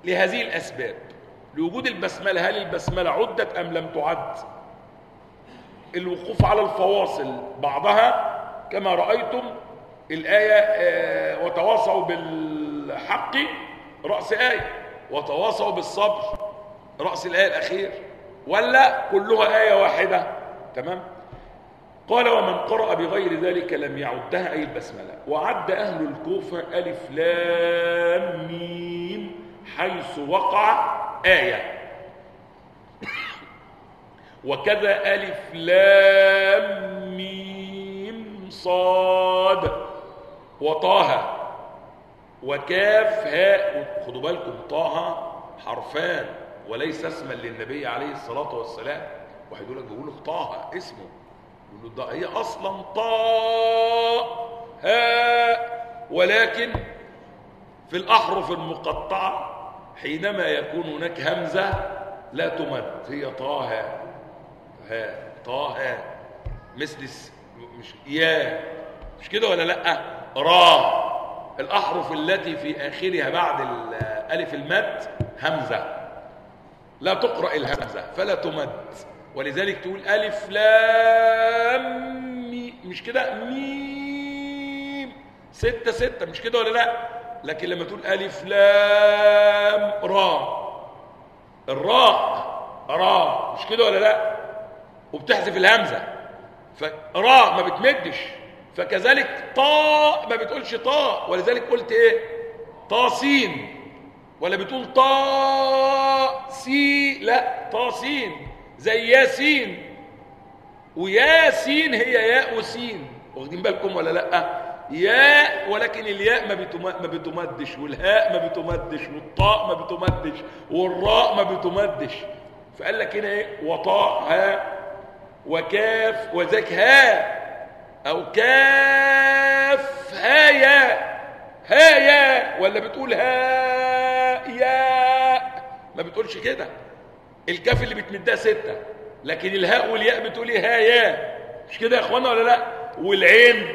لهذه الأسباب. لوجود البسملة، هل البسملة عدت أم لم تعد؟ الوقوف على الفواصل بعضها كما رأيتم الآية وتواصوا بالحق رأس آية، وتواصوا بالصبر رأس الآية الأخير، ولا كلها آية واحدة؟ تمام. قال ومن قرأ بغير ذلك لم يعدها أي البسملة. وعد أهل الكوفة ألف لام ميم حيث وقع آية، وكذا ألف لام ميم صاد وطه وكاف هاء. خدوا بالكم طه حرفان وليس اسما للنبي عليه الصلاة والسلام. واحد يقول لك بيقول لك طه اسمه، يقول له ده هي اصلا طاء هاء، ولكن في الاحرف المقطعه حينما يكون هناك همزه لا تمد، هي طه هاء طه هاء، مثل مش يا، مش كده ولا لا؟ را، الاحرف التي في اخرها بعد الالف المد همزه لا تقرأ الهمزه فلا تمد، ولذلك تقول ألف لام مي، مش كده؟ ميم ستة ستة، مش كده ولا لا؟ لكن لما تقول ألف لام را، الراء را، مش كده ولا لا؟ وبتحذف الهمزة، فراء ما بتمدش. فكذلك طاء ما بتقولش طاء، ولذلك قلت ايه؟ طا سين، ولا بتقول طا سي، لا طا سين، زي ياسين، وياسين هي ياء وسين، واخدين بالكم ولا لا؟ ياء، ولكن الياء ما بتمدش، والهاء ما بتمدش، والطاء ما بتمدش، والراء ما بتمدش. فقال لك هنا ايه؟ وطاء هاء وكاف، وذاك هاء او كاف هايا هايا، ولا بتقول هاء ياء؟ ما بتقولش كده. الكاف اللي بتمدها ستة، لكن الهاء والياء بتقولي ها يا، مش كده يا اخوانا ولا لا؟ والعين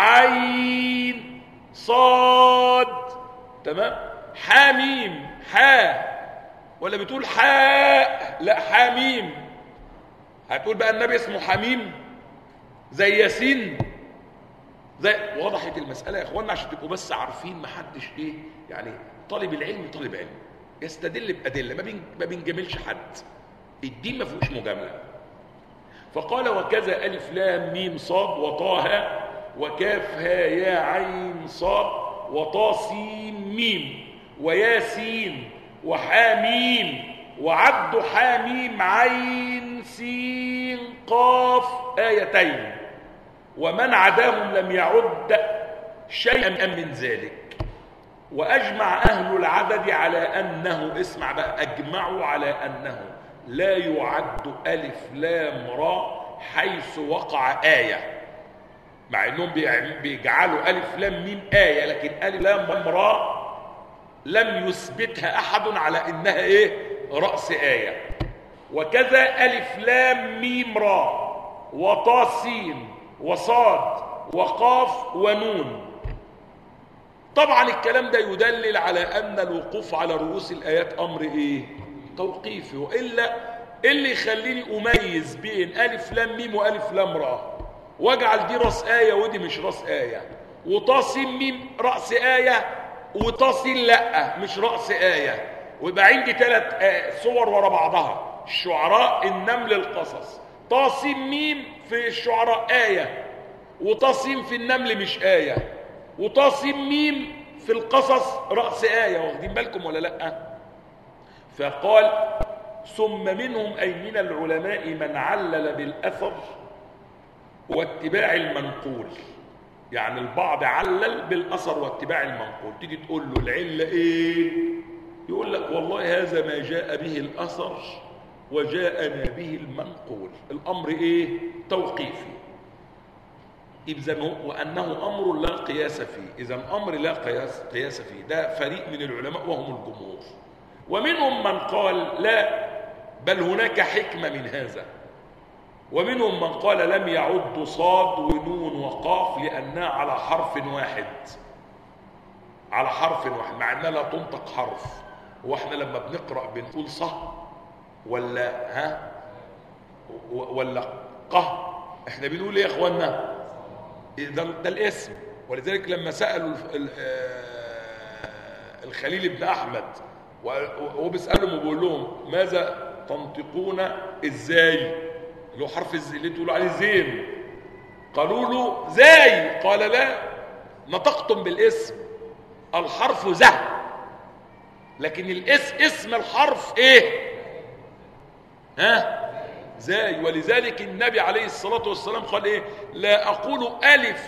عين صاد، تمام. حاميم حا، ولا بتقول حاء؟ لا حاميم. هتقول بقى النبي اسمه حميم زي ياسين؟ زي وضحت المسألة يا اخوانا عشان تبقوا بس عارفين. محدش ايه يعني، طالب العلم طالب علم يستدل بأدلة، ما بنجاملش حد، الدين ما فيهوش مجاملة. فقال وكذا ألف لام ميم صاد وطه وكاف ها يا عين صاد وطا سين ميم وياسين وحاميم وعد حاميم عين سين قاف آيتين، ومن عداهم لم يعد شيئا من ذلك. وأجمع أهل العدد على أنه، اسمع بقى، أجمعوا على أنه لا يعد ألف لام را حيث وقع آية، مع أنهم بيجعلوا ألف لام ميم آية، لكن ألف لام را لم يثبتها أحد على أنها إيه؟ رأس آية. وكذا ألف لام ميم را وطا سين وصاد وقاف ونون. طبعا الكلام ده يدلل على أن الوقوف على رؤوس الآيات أمر إيه؟ توقيفي. وإلا اللي يخليني أميز بين ألف لام ميم وألف لام را، واجعل دي رأس آية ودي مش رأس آية، وطاسين ميم رأس آية وطاسين لأ مش رأس آية، ويبقى عندي 3 صور ورا بعضها، الشعراء النمل القصص، طاسين ميم في الشعراء آية، وطاسين في النمل مش آية، وطاسين ميم في القصص رأس آية، واخدين بالكم ولا لأ؟ فقال ثم منهم أي من العلماء من علل بالأثر واتباع المنقول. يعني البعض علل بالأثر واتباع المنقول، تيجي تقول له العلة إيه؟ يقول لك والله هذا ما جاء به الأثر وجاءنا به المنقول، الأمر إيه؟ توقيفي. إذن وأنه أمر لا قياس فيه، إذن أمر لا قياس فيه. ده فريق من العلماء وهم الجمهور. ومنهم من قال لا، بل هناك حكمة من هذا. ومنهم من قال لم يعد صاد ونون وقاف لأنها على حرف واحد، على حرف واحد، مع أنها لا تنطق حرف، هو احنا لما بنقرأ بنقول صح ولا ها ولا قه؟ احنا بنقول ايه يا اخوانا؟ ده الاسم. ولذلك لما سألوا الخليل بن احمد وهو بيسألهم وبيقول لهم ماذا تنطقون ازاي، اللي هو حرف اللي تقولوا عليه زين، قالوا له زاي، قال لا، نطقتم بالاسم، الحرف زه، لكن اسم الحرف ايه؟ ها؟ زاي. ولذلك النبي عليه الصلاة والسلام قال ايه؟ لا اقول الف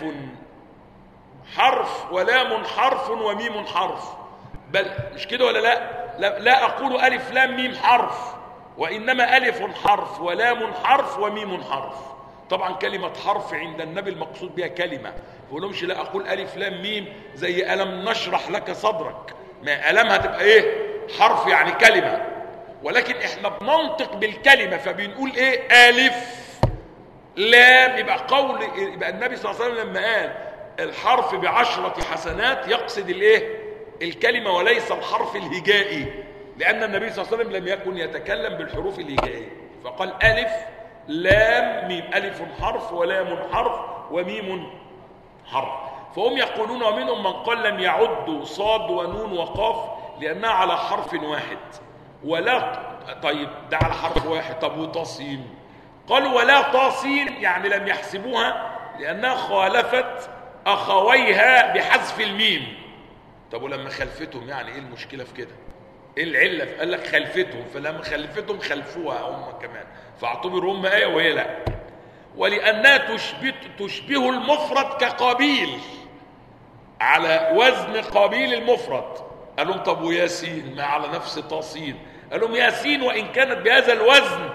حرف ولام حرف وميم حرف، بل مش كده ولا لا اقول الف لام ميم حرف، وانما الف حرف ولام حرف وميم حرف. طبعا كلمة حرف عند النبي المقصود بها كلمة، ما لهمش لا اقول الف لام ميم زي الم نشرح لك صدرك، ما الم هتبقى ايه؟ حرف يعني كلمة، ولكن احنا بننطق بالكلمة فبنقول ايه؟ الف لام. يبقى النبي صلى الله عليه وسلم لما قال الحرف ب10 حسنات يقصد الايه؟ الكلمة وليس الحرف الهجائي، لان النبي صلى الله عليه وسلم لم يكن يتكلم بالحروف الهجائية، فقال الف لام ميم، الف حرف ولام حرف وميم حرف. فهم يقولون ومنهم من قال لم يعدوا صاد ونون وقاف لانها على حرف واحد، ولا طيب ده على حرف واحد، طب وطاسين؟ قالوا ولا طاسين يعني لم يحسبوها لانها خالفت اخويها بحذف الميم. طب ولما خلفتهم يعني ايه المشكله في كده؟ ايه العله؟ قال لك خلفتهم، فلما خلفتهم خلفوها هم كمان، فاعتبروا هم ايه وهي لا. ولانها تشبه المفرد كقابيل، على وزن قابيل المفرد. قال لهم طب وياسين ما على نفس طاسين؟ قال لهم ياسين وان كانت بهذا الوزن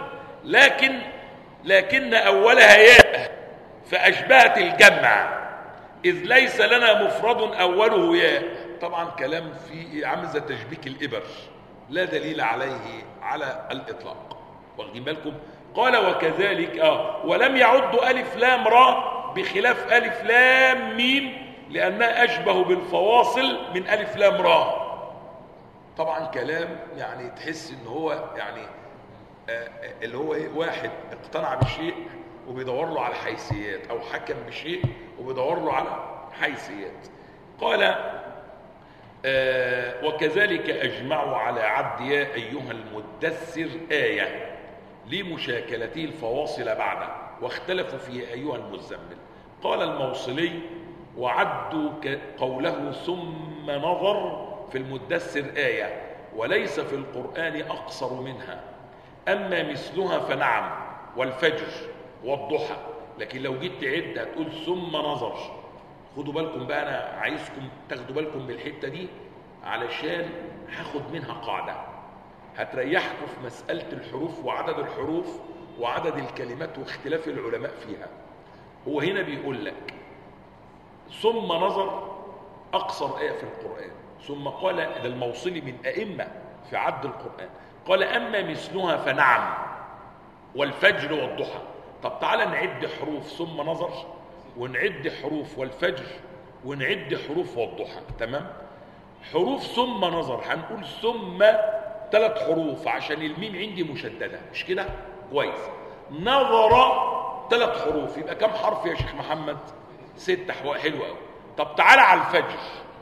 لكن اولها ياء فاشبهت الجمع، اذ ليس لنا مفرد اوله ياء. طبعا كلام فيه عامل زي تشبيك الابر، لا دليل عليه على الاطلاق، واخدين بالكم؟ قال وكذلك ولم يعد الف لام را بخلاف الف لام ميم لانها اشبه بالفواصل من الف لام را. طبعا كلام يعني تحس ان هو يعني اللي هو ايه؟ واحد اقتنع بشيء وبيدور له على حيثيات، او حكم بشيء وبيدور له على حيثيات. قال وكذلك اجمعوا على عد يا ايها المدثر آية لمشاكلته الفواصل بعده، واختلفوا في ايها المزمل. قال الموصلي وعدوا قوله ثم نظر في المدثر آية، وليس في القرآن أقصر منها، أما مثلها فنعم، والفجر والضحى. لكن لو جيت تعد هتقول ثم نظر. خدوا بالكم بقى، أنا عايزكم تاخدوا بالكم بالحتة دي علشان هاخد منها قاعدة هتريحكم في مسألة الحروف وعدد الحروف وعدد الكلمات واختلاف العلماء فيها. هو هنا بيقول لك ثم نظر أقصر آية في القرآن، ثم قال ده الموصلي من أئمة في عد القرآن، قال أما مثلها فنعم، والفجر والضحى. طب تعالى نعد حروف ثم نظر، ونعد حروف والفجر، ونعد حروف والضحى. تمام؟ حروف ثم نظر هنقول ثم 3 حروف عشان الميم عندي مشددة، مش كده؟ كويس. نظر 3 حروف، يبقى كم حرف يا شيخ محمد؟ 6. حلو قوي. طب تعالى على الفجر،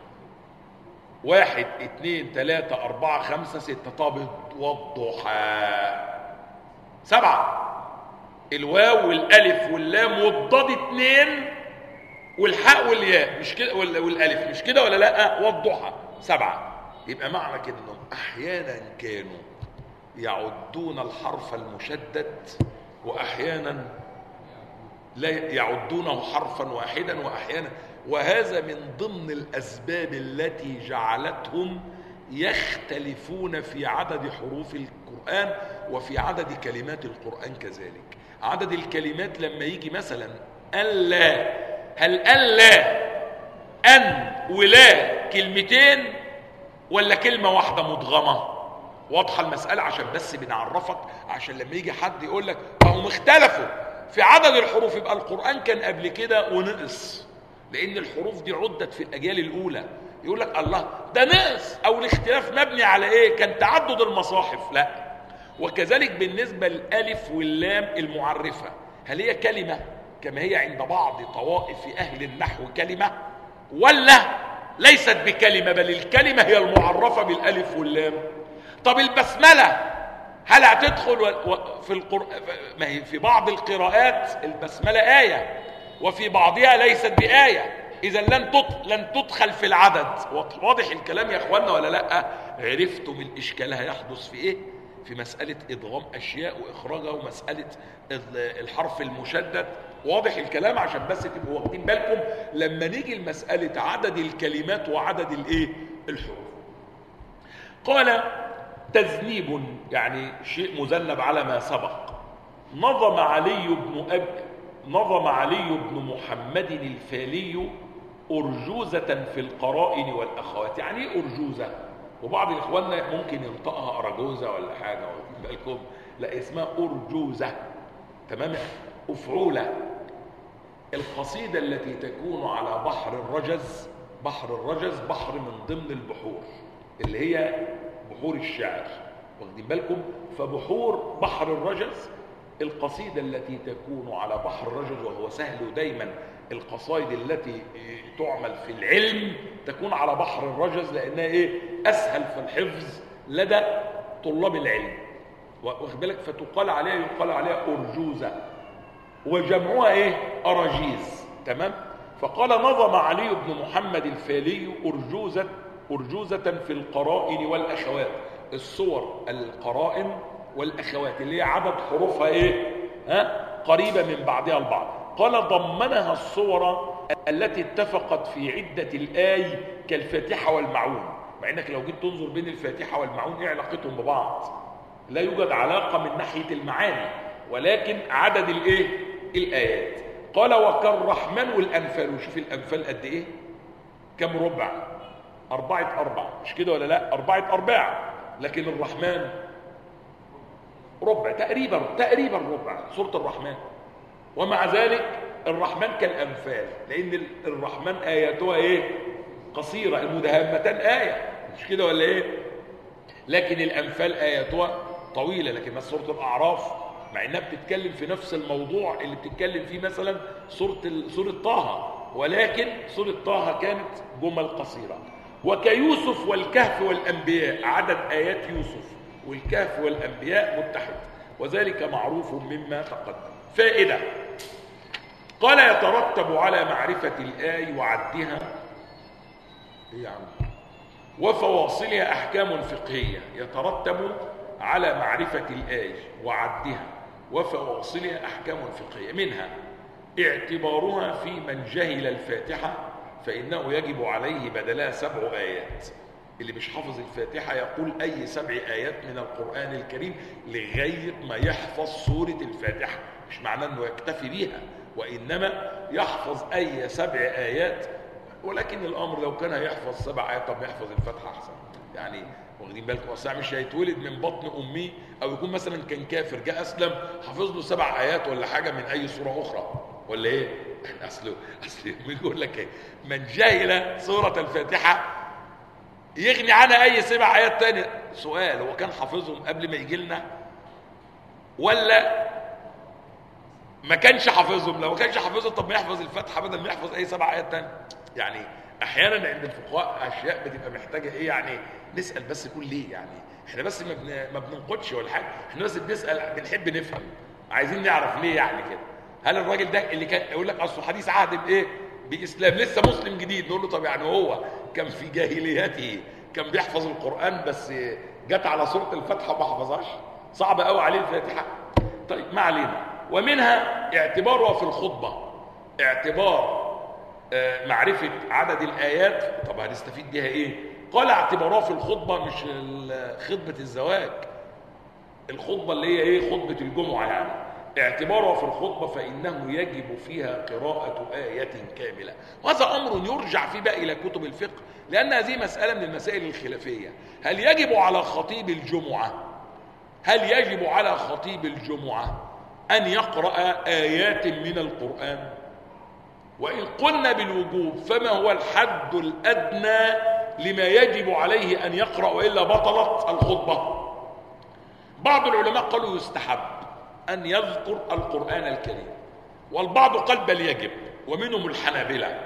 1 2 3 4 5 6. طب والضحى 7، الواو والالف واللام والضاد 2 والحاء والياء، مش كده؟ والالف، مش كده ولا لا؟ والضحى 7. يبقى معنى كده انهم احيانا كانوا يعدون الحرف المشدد واحيانا لا يعدونه حرفا واحدا واحيانا، وهذا من ضمن الاسباب التي جعلتهم يختلفون في عدد حروف القرآن وفي عدد كلمات القرآن كذلك. عدد الكلمات لما يجي مثلا ألا، هل ألا أن ولا كلمتين ولا كلمة واحدة مدغمة؟ واضحة المسألة عشان بس بنعرفك، عشان لما يجي حد يقول لك هم اختلفوا في عدد الحروف، يبقى القرآن كان قبل كده ونقص، لأن الحروف دي عدت في الأجيال الأولى، يقول لك الله ده نقص او الاختلاف مبني على ايه؟ كان تعدد المصاحف. لا. وكذلك بالنسبة للالف واللام المعرفة، هل هي كلمة كما هي عند بعض طوائف اهل النحو كلمة، ولا ليست بكلمة بل الكلمة هي المعرفة بالالف واللام؟ طب البسملة هل هتدخل في القرآن؟ ما هي في بعض القراءات البسملة آية وفي بعضها ليست بآية، إذا لن تدخل في العدد. واضح الكلام يا اخوانا ولا لا؟ عرفتم الإشكال هيحدث في ايه؟ في مسألة إدغام أشياء وإخراجها، ومسألة الحرف المشدد. واضح الكلام؟ عشان بس تبقوا واخدين بالكم لما نيجي لمسألة عدد الكلمات وعدد الايه؟ الحروف. قال تذنيب يعني شيء مذنب على ما سبق. نظم علي بن محمد الفالي أرجوزة في القرائن والأخوات. يعني ايه أرجوزة؟ وبعض الإخوان ممكن ينطقها أرجوزة ولا حاجة، واخدين بالكم؟ لا، اسمها أرجوزة. تمام؟ أفعولة. القصيدة التي تكون على بحر الرجز. بحر الرجز بحر من ضمن البحور اللي هي بحور الشعر، واخدين بالكم؟ فبحور بحر الرجز القصيدة التي تكون على بحر الرجز، وهو سهل دايما القصائد التي تعمل في العلم تكون على بحر الرجز، لأنها ايه؟ أسهل في الحفظ لدى طلاب العلم، واخد بالك؟ يقال عليها أرجوزة، وجمعها ايه؟ أراجيز. تمام؟ فقال نظم علي بن محمد الفالي أرجوزة في القرائن والأخوات. الصور القرائن والأخوات اللي هي عدد حروفها ايه؟ قريبة من بعضها البعض. قال ضمنها الصور التي اتفقت في عدة الآي كالفاتحة والمعون. مع انك لو جيت تنظر بين الفاتحة والمعون ايه علاقتهم ببعض؟ لا يوجد علاقة من ناحية المعاني، ولكن عدد الايه؟ الآيات. قال وكالرحمن والأنفال. وشوف الأنفال قد ايه؟ كم ربع؟ 4 مش كده ولا لا؟ 4. لكن الرحمن ربع تقريبا ربع سورة الرحمن. ومع ذلك الرحمن كالأنفال، لأن الرحمن آياتها ايه؟ قصيرة. المدهامتان آية، مش كده ولا ايه؟ لكن الأنفال آياتها طويلة. لكن مثلا سورة الأعراف مع انها بتتكلم في نفس الموضوع اللي بتتكلم فيه مثلا سورة طه، ولكن سورة طه كانت جمل قصيرة. وكيوسف والكهف والأنبياء. عدد آيات يوسف والكهف والأنبياء متحد، وذلك معروف مما تقدم. فائدة. قال يترتب على معرفة الآي وعدها وفواصلها أحكام فقهية. يترتب على معرفة الآي وعدها وفواصلها أحكام فقهية، منها اعتبارها في من جهل الفاتحة فإنه يجب عليه بدلها 7 آيات. اللي مش حافظ الفاتحة يقول أي 7 آيات من القرآن الكريم لغاية ما يحفظ سورة الفاتحة. مش معناه أنه يكتفي بيها، وإنما يحفظ أي 7 آيات. ولكن الأمر لو كان هيحفظ 7 آيات طب يحفظ الفاتحة أحسن. يعني واخدين بالكم؟ أصلا مش هيتولد من بطن أمي أو يكون مثلا كان كافر جاء أسلم حفظ له 7 آيات ولا حاجة من أي سورة أخرى ولا إيه؟ أصله بيقول لك إيه؟ من جاهل سورة الفاتحة يغني عنها أي 7 آيات تانية. سؤال، هو كان حافظهم قبل ما يجي لنا ولا ما كانش حافظهم؟ لو ما كانش حافظهم طب ما يحفظ الفاتحة بدل ما يحفظ أي 7 آيات تانية. يعني أحيانا عند الفقهاء أشياء بتبقى محتاجة إيه؟ يعني نسأل بس نقول ليه. يعني إحنا بس ما بننقدش ولا حاجة، إحنا بس بنسأل، بنحب نفهم، عايزين نعرف ليه يعني كده. هل الراجل ده اللي كان يقول لك أصله حديث عهد بإيه؟ بإسلام، لسه مسلم جديد، نقول له طب يعني هو كان في جاهليته كان بيحفظ القرآن بس جت على سورة الفاتحة ما حفظهاش؟ صعب قوي عليه الفاتحة. طيب ما علينا. ومنها اعتبارها في الخطبة. اعتبار معرفة عدد الآيات. طب هنستفيد بيها إيه؟ قال اعتبارها في الخطبة، مش خطبة الزواج، الخطبة اللي هي إيه؟ خطبة الجمعة يعني. اعتبارها في الخطبة فإنه يجب فيها قراءة آية كاملة. وهذا أمر يرجع فيه بقى إلى كتب الفقه، لأن هذه مسألة من المسائل الخلافية. هل يجب على خطيب الجمعة أن يقرأ آيات من القرآن؟ وإن قلنا بالوجوب فما هو الحد الأدنى لما يجب عليه أن يقرأ وإلا بطلت الخطبة؟ بعض العلماء قالوا يستحب أن يذكر القرآن الكريم، والبعض قال بل يجب، ومنهم الحنابلة،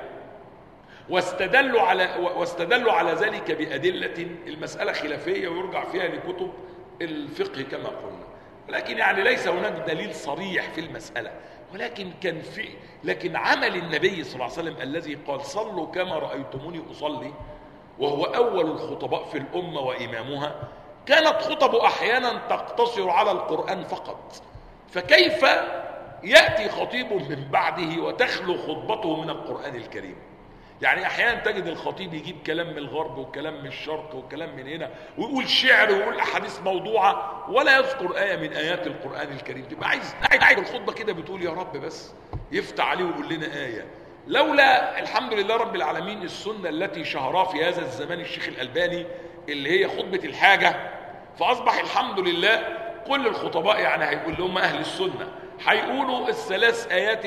واستدلوا على ذلك بأدلة. المسألة خلافية ويرجع فيها لكتب الفقه كما قلنا، ولكن يعني ليس هناك دليل صريح في المسألة، ولكن لكن عمل النبي صلى الله عليه وسلم الذي قال صلوا كما رأيتموني أصلي، وهو أول الخطباء في الأمة وإمامها، كانت خطبه أحيانا تقتصر على القرآن فقط، فكيف يأتي خطيب من بعده وتخلو خطبته من القرآن الكريم؟ يعني أحيانا تجد الخطيب يجيب كلام من الغرب وكلام من الشرق وكلام من هنا، ويقول شعر ويقول أحاديث موضوعة ولا يذكر آية من آيات القرآن الكريم. تبقى عايز الخطبة كده بتقول يا رب بس يفتح عليه ويقول لنا آية. لولا الحمد لله رب العالمين السنة التي شهرها في هذا الزمان الشيخ الألباني اللي هي خطبة الحاجة، فأصبح الحمد لله كل الخطباء يعني هيقول لهم أهل السنة هيقولوا الثلاث آيات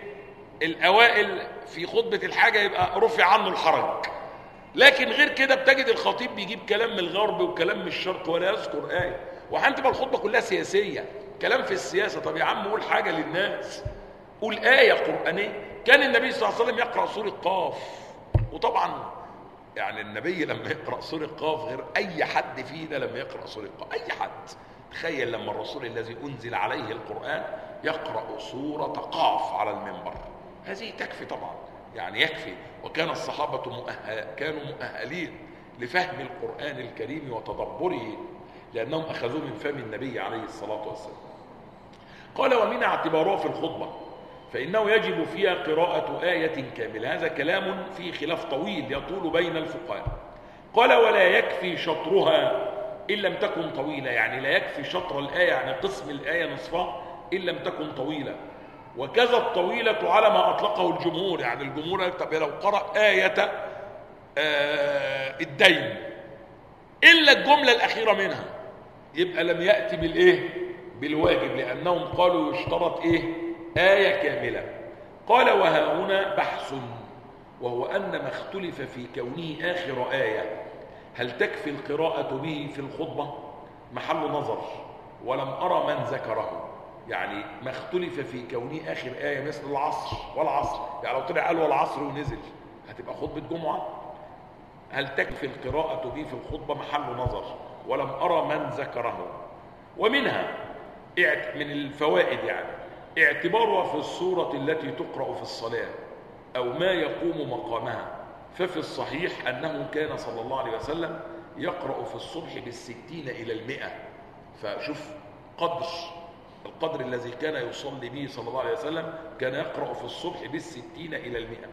الأوائل في خطبة الحاجة يبقى رفع عنه الحرج. لكن غير كده بتجد الخطيب بيجيب كلام من الغرب وكلام من الشرق ولا يذكر آية، وأحيانا تبقى الخطبة كلها سياسية، كلام في السياسة. طب يا عم قول حاجة للناس، قول آية قرآنية. كان النبي صلى الله عليه وسلم يقرأ سورة قاف، وطبعا يعني النبي لما يقرأ سورة قاف غير أي حد فينا لما يقرأ سورة قاف. أي حد تخيل لما الرسول الذي أنزل عليه القرآن يقرأ سورة قاف على المنبر، هذه تكفي طبعا، يعني يكفي. وكان الصحابة كانوا مؤهلين لفهم القرآن الكريم وتدبره، لأنهم أخذوه من فم النبي عليه الصلاة والسلام. قال ومن اعتبارها في الخطبة فإنه يجب فيها قراءة آية كاملة. هذا كلام فيه خلاف طويل يطول بين الفقهاء. قال ولا يكفي شطرها إن لم تكن طويلة، يعني لا يكفي شطر الآية، يعني قسم الآية نصفها إن لم تكن طويلة. وكذا الطويلة على ما أطلقه الجمهور، يعني الجمهور طب لو قرأ آية الدين إلا الجملة الأخيرة منها يبقى لم يأتي بالواجب، لأنهم قالوا يشترط آية كاملة. قال وها هنا بحث، وهو أن ما اختلف في كونه آخر آية هل تكفي القراءة به في الخطبة محل نظر، ولم أرى من ذكره. يعني ما اختلف في كونه آخر آية مثل العصر والعصر، يعني لو طلع قال والعصر ونزل هتبقى خطبة جمعة. هل تكفي القراءة به في الخطبة محل نظر، ولم أرى من ذكره. ومنها من الفوائد يعني اعتبارها في السورة التي تقرأ في الصلاة أو ما يقوم مقامها. ففي الصحيح أنه كان صلى الله عليه وسلم يقرأ في الصبح بالستين إلى 100. فشوف القدر الذي كان يصلي به صلى الله عليه وسلم، كان يقرأ في الصبح بالستين إلى 100.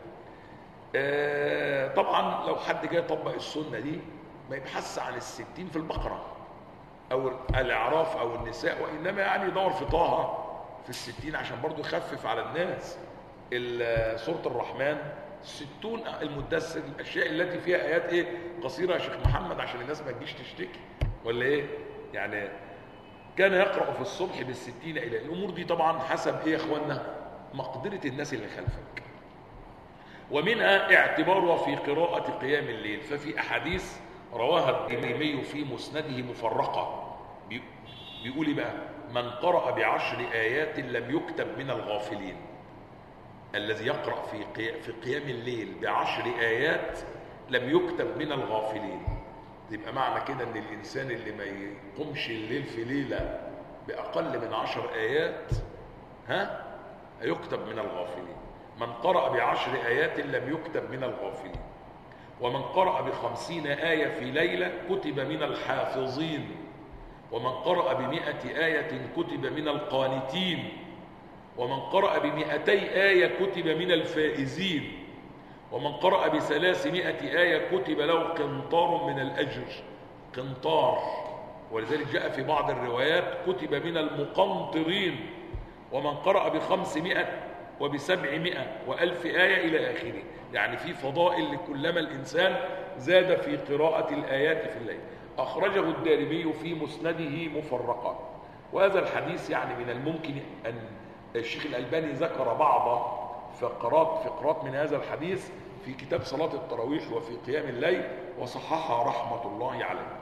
طبعا لو حد جاي يطبق السنة دي ما يبحث عن 60 في البقرة أو الأعراف أو النساء، وإنما يعني يدور في طه في 60 عشان برضو يخفف على الناس. سورة الرحمن 60 المدثر، الأشياء التي فيها آيات قصيرة يا شيخ محمد عشان الناس ما تجيش تشتكي ولا يعني كان يقرأ في الصبح بالستين إلى الأمور دي طبعا حسب يا إخوانا مقدرة الناس اللي خلفك. ومنها اعتبارها في قراءة قيام الليل، ففي أحاديث رواها الدارمي في مسنده مفرقة بيقول بقى من قرأ ب10 آيات لم يكتب من الغافلين. الذي يقرأ في قيام الليل ب10 آيات لم يكتب من الغافلين. يبقى معنى كده ان الانسان اللي ما يقومش الليل في ليلة باقل من 10 آيات هيكتب من الغافلين. من قرأ ب10 آيات لم يكتب من الغافلين. ومن قرأ ب50 آية في ليلة كتب من الحافظين. ومن قرأ ب100 آية كتب من القانتين. ومن قرأ ب200 آية كتب من الفائزين. ومن قرأ ب300 آية كتب له قنطار من الأجر. قنطار، ولذلك جاء في بعض الروايات كتب من المقنطرين. ومن قرأ ب500 وب700 و1000 آية إلى آخره. يعني في فضائل لكلما الإنسان زاد في قراءة الآيات في الليل. أخرجه الدارمي في مسنده مفرقا. وهذا الحديث يعني من الممكن أن الشيخ الألباني ذكر بعض فقرات من هذا الحديث في كتاب صلاة التراويح وفي قيام الليل، وصححها رحمة الله عليه.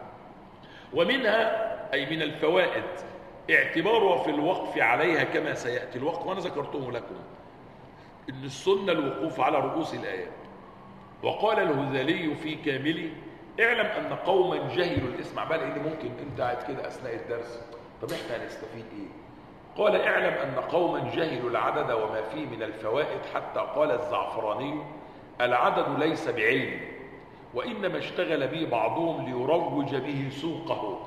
ومنها أي من الفوائد اعتبارها في الوقف عليها كما سيأتي الوقت، وأنا ذكرته لكم إن السنة الوقوف على رؤوس الآيات. وقال الهذلي في كامله: اعلم أن قوما جهلوا الاسمع بقى، لأن ممكن أنت قاعد كده أثناء الدرس طب إحنا هنستفيد إيه؟ قال: اعلم أن قوما جهلوا العدد وما فيه من الفوائد، حتى قال الزعفراني: العدد ليس بعلم، وإنما اشتغل به بعضهم ليروج به سوقه.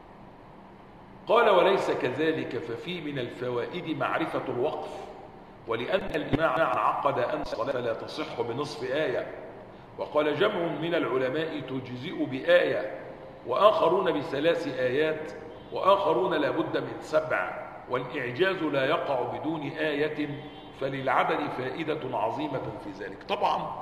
قال: وليس كذلك، ففي من الفوائد معرفة الوقف، ولأن الإمام عقد أن الصلاة لا تصح بنصف آية. وقال جمع من العلماء: تجزئ بآية، وآخرون ب3 آيات، وآخرون لا بد من 7، والإعجاز لا يقع بدون آية، فللعدد فائدة عظيمة في ذلك. طبعا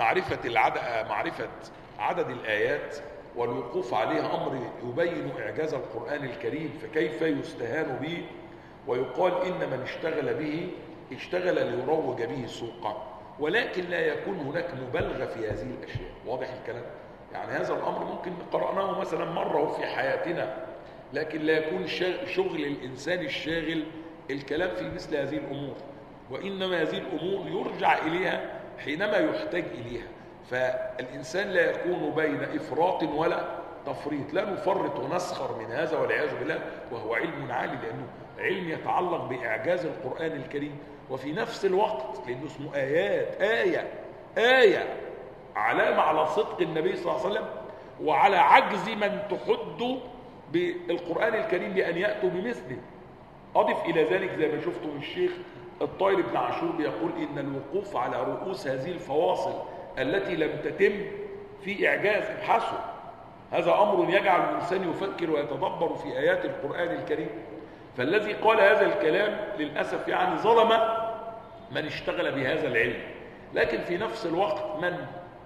معرفة عدد الآيات والوقوف عليها أمر يبين إعجاز القرآن الكريم، فكيف يستهان به ويقال إن من اشتغل به اشتغل ليروج به سوقه، ولكن لا يكون هناك مبالغة في هذه الأشياء. واضح الكلام؟ يعني هذا الأمر ممكن قرأناه مثلا مرة في حياتنا، لكن لا يكون شغل الإنسان الشاغل الكلام في مثل هذه الأمور، وإنما هذه الأمور يرجع إليها حينما يحتاج إليها. فالإنسان لا يكون بين إفراط ولا تفريط، لا نفرط ونسخر من هذا والعياذ بالله، وهو علم عالي، لأنه علم يتعلق بإعجاز القرآن الكريم، وفي نفس الوقت لأنه اسمه آيات، آية علامة على صدق النبي صلى الله عليه وسلم وعلى عجز من تحد بالقرآن الكريم بأن يأتوا بمثله. أضف إلى ذلك زي ما شفتم الشيخ الطاهر بن عاشور بيقول إن الوقوف على رؤوس هذه الفواصل التي لم تتم في إعجاز، ابحثوا، هذا أمر يجعل الإنسان يفكر ويتدبر في آيات القرآن الكريم. فالذي قال هذا الكلام للأسف يعني ظلم من اشتغل بهذا العلم، لكن في نفس الوقت من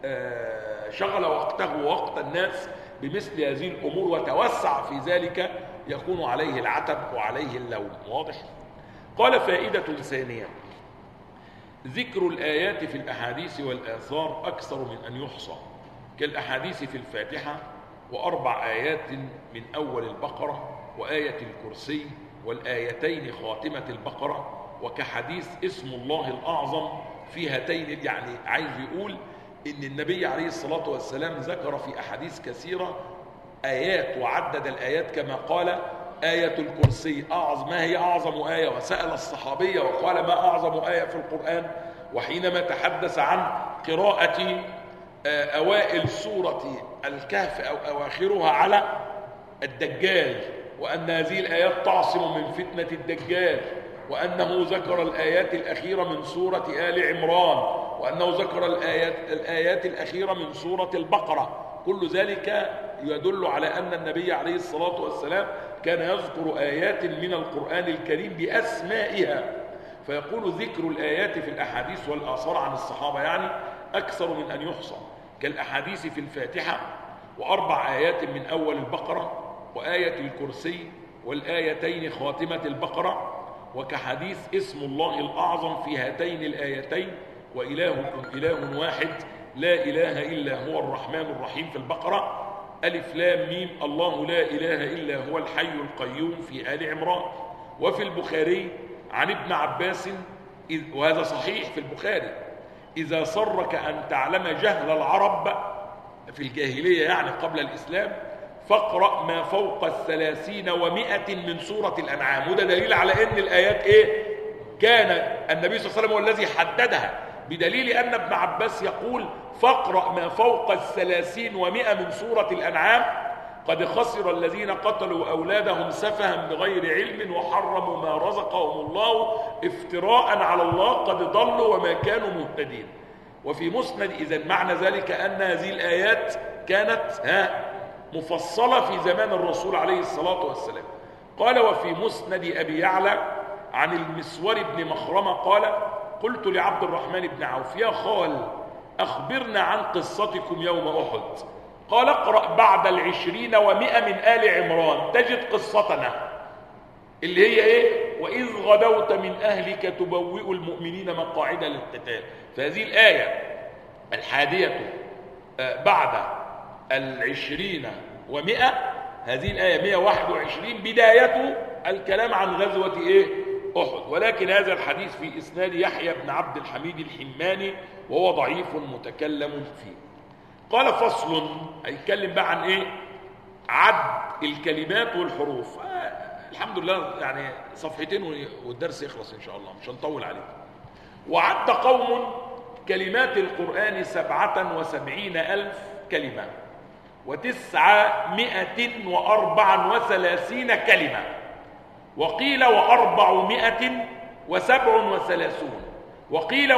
شغل وقته ووقت الناس بمثل هذه الأمور وتوسع في ذلك يكون عليه العتب وعليه اللوم. واضح؟ قال: فائدة ثانية: ذكر الآيات في الأحاديث والآثار أكثر من أن يحصى، كالأحاديث في الفاتحة، و4 آيات من أول البقرة، وآية الكرسي، والآيتين خاتمة البقرة، وكحديث اسم الله الأعظم في هاتين. يعني عايز يقول إن النبي عليه الصلاة والسلام ذكر في أحاديث كثيرة آيات، وعدد الآيات كما قال: آية الكرسي أعظم، ما هي أعظم آية؟ وسأل الصحابية وقال: ما أعظم آية في القرآن؟ وحينما تحدث عن قراءة أوائل سورة الكهف أو أواخرها على الدجال، وأن هذه الآيات تعصم من فتنة الدجال، وأنه ذكر الآيات الأخيرة من سورة آل عمران، وأنه ذكر الآيات الأخيرة من سورة البقرة، كل ذلك يدل على أن النبي عليه الصلاة والسلام كان يذكر آيات من القرآن الكريم بأسمائها. فيقول: ذكر الآيات في الأحاديث والآثار عن الصحابة يعني أكثر من أن يحصى، كالأحاديث في الفاتحة، و4 آيات من أول البقرة، وآية الكرسي، والآيتين خاتمة البقرة، وكحديث اسم الله الأعظم في هاتين الآيتين، وإلهكم إله واحد لا إله إلا هو الرحمن الرحيم في البقرة، ألف لام ميم الله لا إله إلا هو الحي القيوم في آل عمران. وفي البخاري عن ابن عباس، وهذا صحيح في البخاري: إذا سرك أن تعلم جهل العرب في الجاهلية يعني قبل الإسلام، فاقرأ ما فوق 30 و100 من سورة الأنعام. وده دليل على أن الآيات كان النبي صلى الله عليه وسلم هو الذي حددها، بدليل أن ابن عباس يقول: فاقرأ ما فوق 30 و100 من سورة الأنعام، قد خسر الذين قتلوا أولادهم سفها بغير علم وحرموا ما رزقهم الله افتراء على الله، قد ضلوا وما كانوا مهتدين. وفي مسند إذن معنى ذلك أن هذه الآيات كانت مفصلة في زمان الرسول عليه الصلاة والسلام. قال: وفي مسند أبي يعلى عن المسور بن مخرمة قال: قلت لعبد الرحمن بن عوف: يا خال، أخبرنا عن قصتكم يوم أحد. قال: اقرأ بعد 20 و100 من آل عمران تجد قصتنا اللي هي وإذ غدوت من أهلك تبوئ المؤمنين مقاعد للقتال. فهذه الآية 21 هذه الآية 121 بداية الكلام عن غزوة أحد، ولكن هذا الحديث في إسناد يحيى بن عبد الحميد الحماني وهو ضعيف متكلم فيه. قال فصل، هيتكلم بقى عن عد الكلمات والحروف. الحمد لله يعني صفحتين والدرس يخلص إن شاء الله، مش هنطول عليه. وعد قوم كلمات القرآن 77,000 كلمة و934 كلمة، وقيل 437، وقيل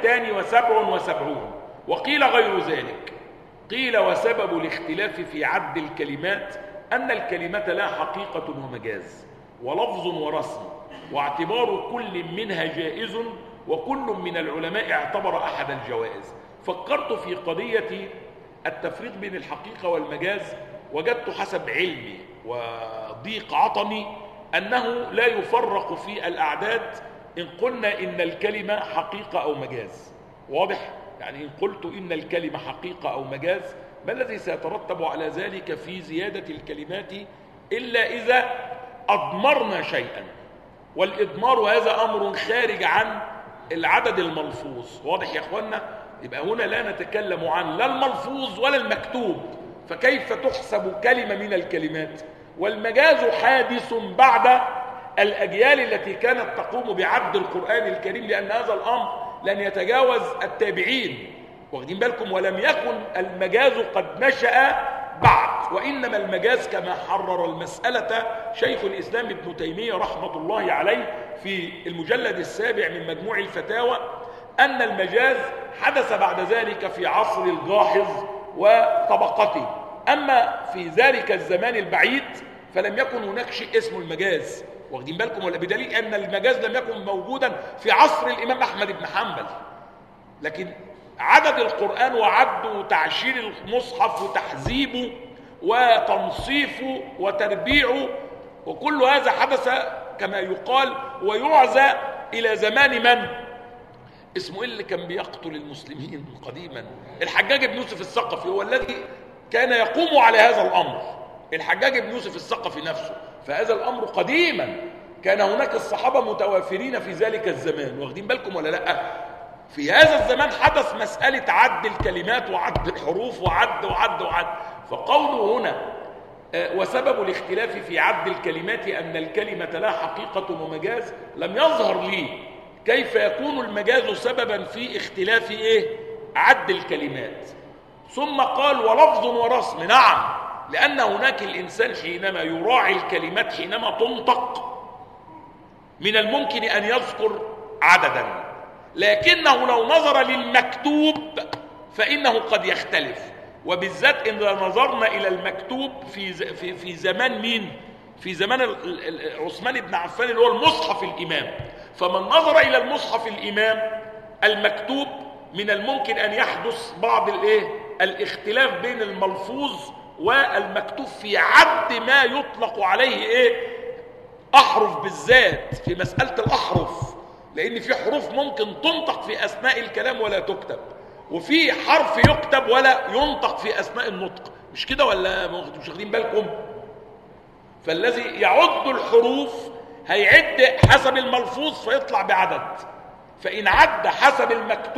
277، وقيل غير ذلك. قيل وسبب الاختلاف في عد الكلمات أن الكلمة لا حقيقة ومجاز ولفظ ورسم، واعتبار كل منها جائز، وكل من العلماء اعتبر أحد الجوائز. فكرت في قضية التفريق بين الحقيقة والمجاز، وجدت حسب علمي وضيق عطني أنه لا يفرق في الأعداد إن قلنا إن الكلمة حقيقة أو مجاز. واضح؟ يعني إن قلت إن الكلمة حقيقة أو مجاز، ما الذي سيترتب على ذلك في زيادة الكلمات إلا إذا أضمرنا شيئا، والإضمار هذا أمر خارج عن العدد الملفوظ. واضح يا أخوانا؟ يبقى هنا لا نتكلم عن لا الملفوظ ولا المكتوب، فكيف تحسب كلمة من الكلمات؟ والمجاز حادث بعد الأجيال التي كانت تقوم بعد القرآن الكريم، لأن هذا الأمر لن يتجاوز التابعين. واخدين بالكم؟ ولم يكن المجاز قد نشأ بعد، وإنما المجاز كما حرر المسألة شيخ الإسلام ابن تيمية رحمة الله عليه في المجلد السابع من مجموع الفتاوى، أن المجاز حدث بعد ذلك في عصر الجاحظ وطبقته. أما في ذلك الزمان البعيد فلم يكن هناك شيء اسمه المجاز. واخدين بالكم؟ ولا بدليل أن المجاز لم يكن موجودا في عصر الإمام أحمد بن حنبل، لكن عدد القرآن وعده وتعشير المصحف وتحذيبه وتنصيفه وتربيعه وكل هذا حدث كما يقال ويعزى إلى زمان من؟ اسمه اللي كان بيقتل المسلمين قديما؟ الحجاج بن يوسف الثقفي هو الذي كان يقوم على هذا الأمر، الحجاج بن يوسف الثقفي نفسه. فهذا الأمر قديما كان هناك الصحابة متوافرين في ذلك الزمان. واخدين بالكم ولا لا؟ في هذا الزمان حدث مسألة عد الكلمات وعد الحروف وعد. فقوله هنا وسبب الاختلاف في عد الكلمات أن الكلمة لا حقيقة ومجاز، لم يظهر لي كيف يكون المجاز سببا في اختلاف عد الكلمات. ثم قال ولفظ ورسم. نعم، لأن هناك الإنسان حينما يراعي الكلمات حينما تنطق من الممكن أن يذكر عددا، لكنه لو نظر للمكتوب فإنه قد يختلف، وبالذات إذا نظرنا إلى المكتوب في زمان مين؟ في زمان عثمان بن عفان اللي هو المصحف الإمام. فمن نظر إلى المصحف الإمام المكتوب من الممكن أن يحدث بعض الاختلاف بين الملفوظ والمكتوب في عد ما يطلق عليه أحرف، بالذات في مسألة الأحرف، لأن في حروف ممكن تنطق في أثناء الكلام ولا تكتب، وفي حرف يكتب ولا ينطق في أثناء النطق. مش كده ولا مش واخدين بالكم؟ فالذي يعد الحروف هيعد حسب الملفوظ فيطلع بعدد، فإن عد حسب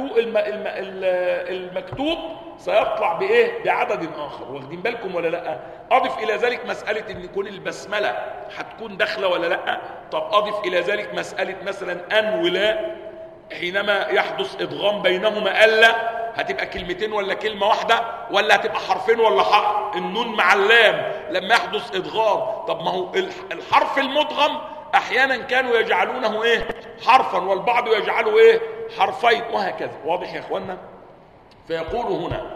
المكتوب سيطلع بعدد آخر. واخدين بالكم ولا لا؟ أضف إلى ذلك مسألة إن يكون البسملة هتكون داخلة ولا لا. طب أضف إلى ذلك مسألة مثلا أن ولا، حينما يحدث إدغام بينهما ألا هتبقى كلمتين ولا كلمة واحدة، ولا هتبقى حرفين ولا حرف؟ النون مع اللام لما يحدث إدغام، طب ما هو الحرف المدغم أحيانا كانوا يجعلونه حرفا، والبعض يجعله حرفين، وهكذا. واضح يا إخوانا؟ فيقول هنا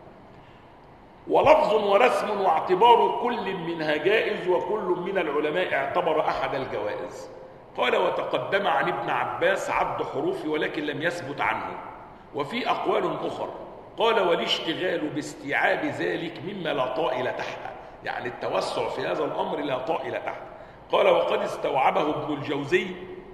ولفظ ورسم واعتبار كل منها جائز، وكل من العلماء اعتبر أحد الجوائز. قال وتقدم عن ابن عباس عد حروف ولكن لم يثبت عنه، وفي أقوال أخرى. قال والاشتغال باستيعاب ذلك مما لا طائل تحته، يعني التوسع في هذا الأمر لا طائل تحته. قال وقد استوعبه ابن الجوزي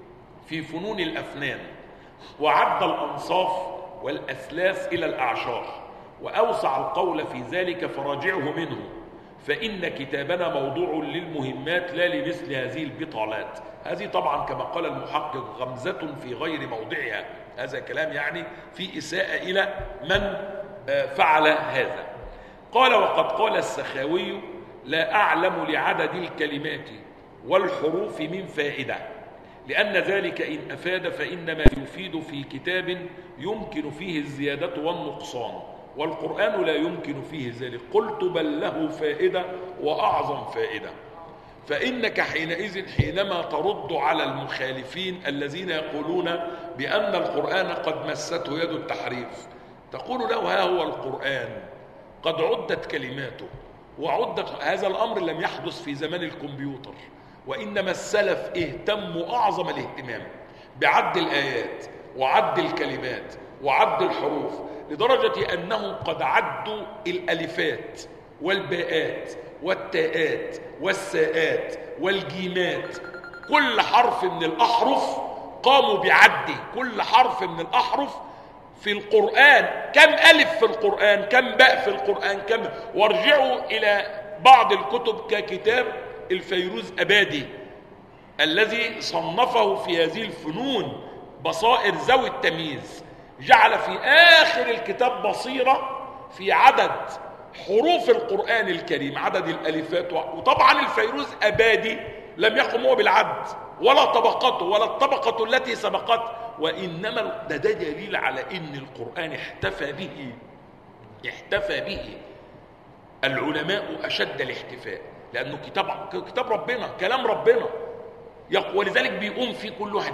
في فنون الأفنان، وعد الأنصاف والأثلاث إلى الأعشار، وأوسع القول في ذلك فراجعه منه، فإن كتابنا موضوع للمهمات لا لمثل هذه البطالات. هذه طبعا كما قال المحقق غمزة في غير موضعها، هذا كلام يعني في إساءة إلى من فعل هذا. قال: وقد قال السخاوي: لا أعلم لعدد الكلمات والحروف من فائدة، لأن ذلك إن أفاد فإنما يفيد في كتاب يمكن فيه الزيادة والنقصان، والقرآن لا يمكن فيه ذلك. قلت: بل له فائدة وأعظم فائدة. فإنك حينما ترد على المخالفين الذين يقولون بأن القرآن قد مسته يد التحريف، تقول له: ها هو القرآن قد عدت كلماته وعدت. هذا الأمر لم يحدث في زمان الكمبيوتر، وإنما السلف اهتموا أعظم الاهتمام بعد الآيات وعد الكلمات وعد الحروف، لدرجة أنهم قد عدوا الألفات والباءات والتاءات والساءات والجيمات. كل حرف من الأحرف قاموا بعده، كل حرف من الأحرف في القرآن. كم ألف في القرآن، كم باء في القرآن، كم. وارجعوا إلى بعض الكتب ككتاب الفيروز أبادي الذي صنفه في هذه الفنون بصائر ذوي التمييز، جعل في آخر الكتاب بصيرة في عدد حروف القرآن الكريم، عدد الألفات. وطبعا الفيروز أبادي لم يقم هو بالعد ولا طبقته ولا الطبقة التي سبقته، وإنما ده دليل على إن القرآن احتفى به العلماء أشد الاحتفاء، لأنه كتاب ربنا، كلام ربنا. ولذلك بيقوم فيه كل واحد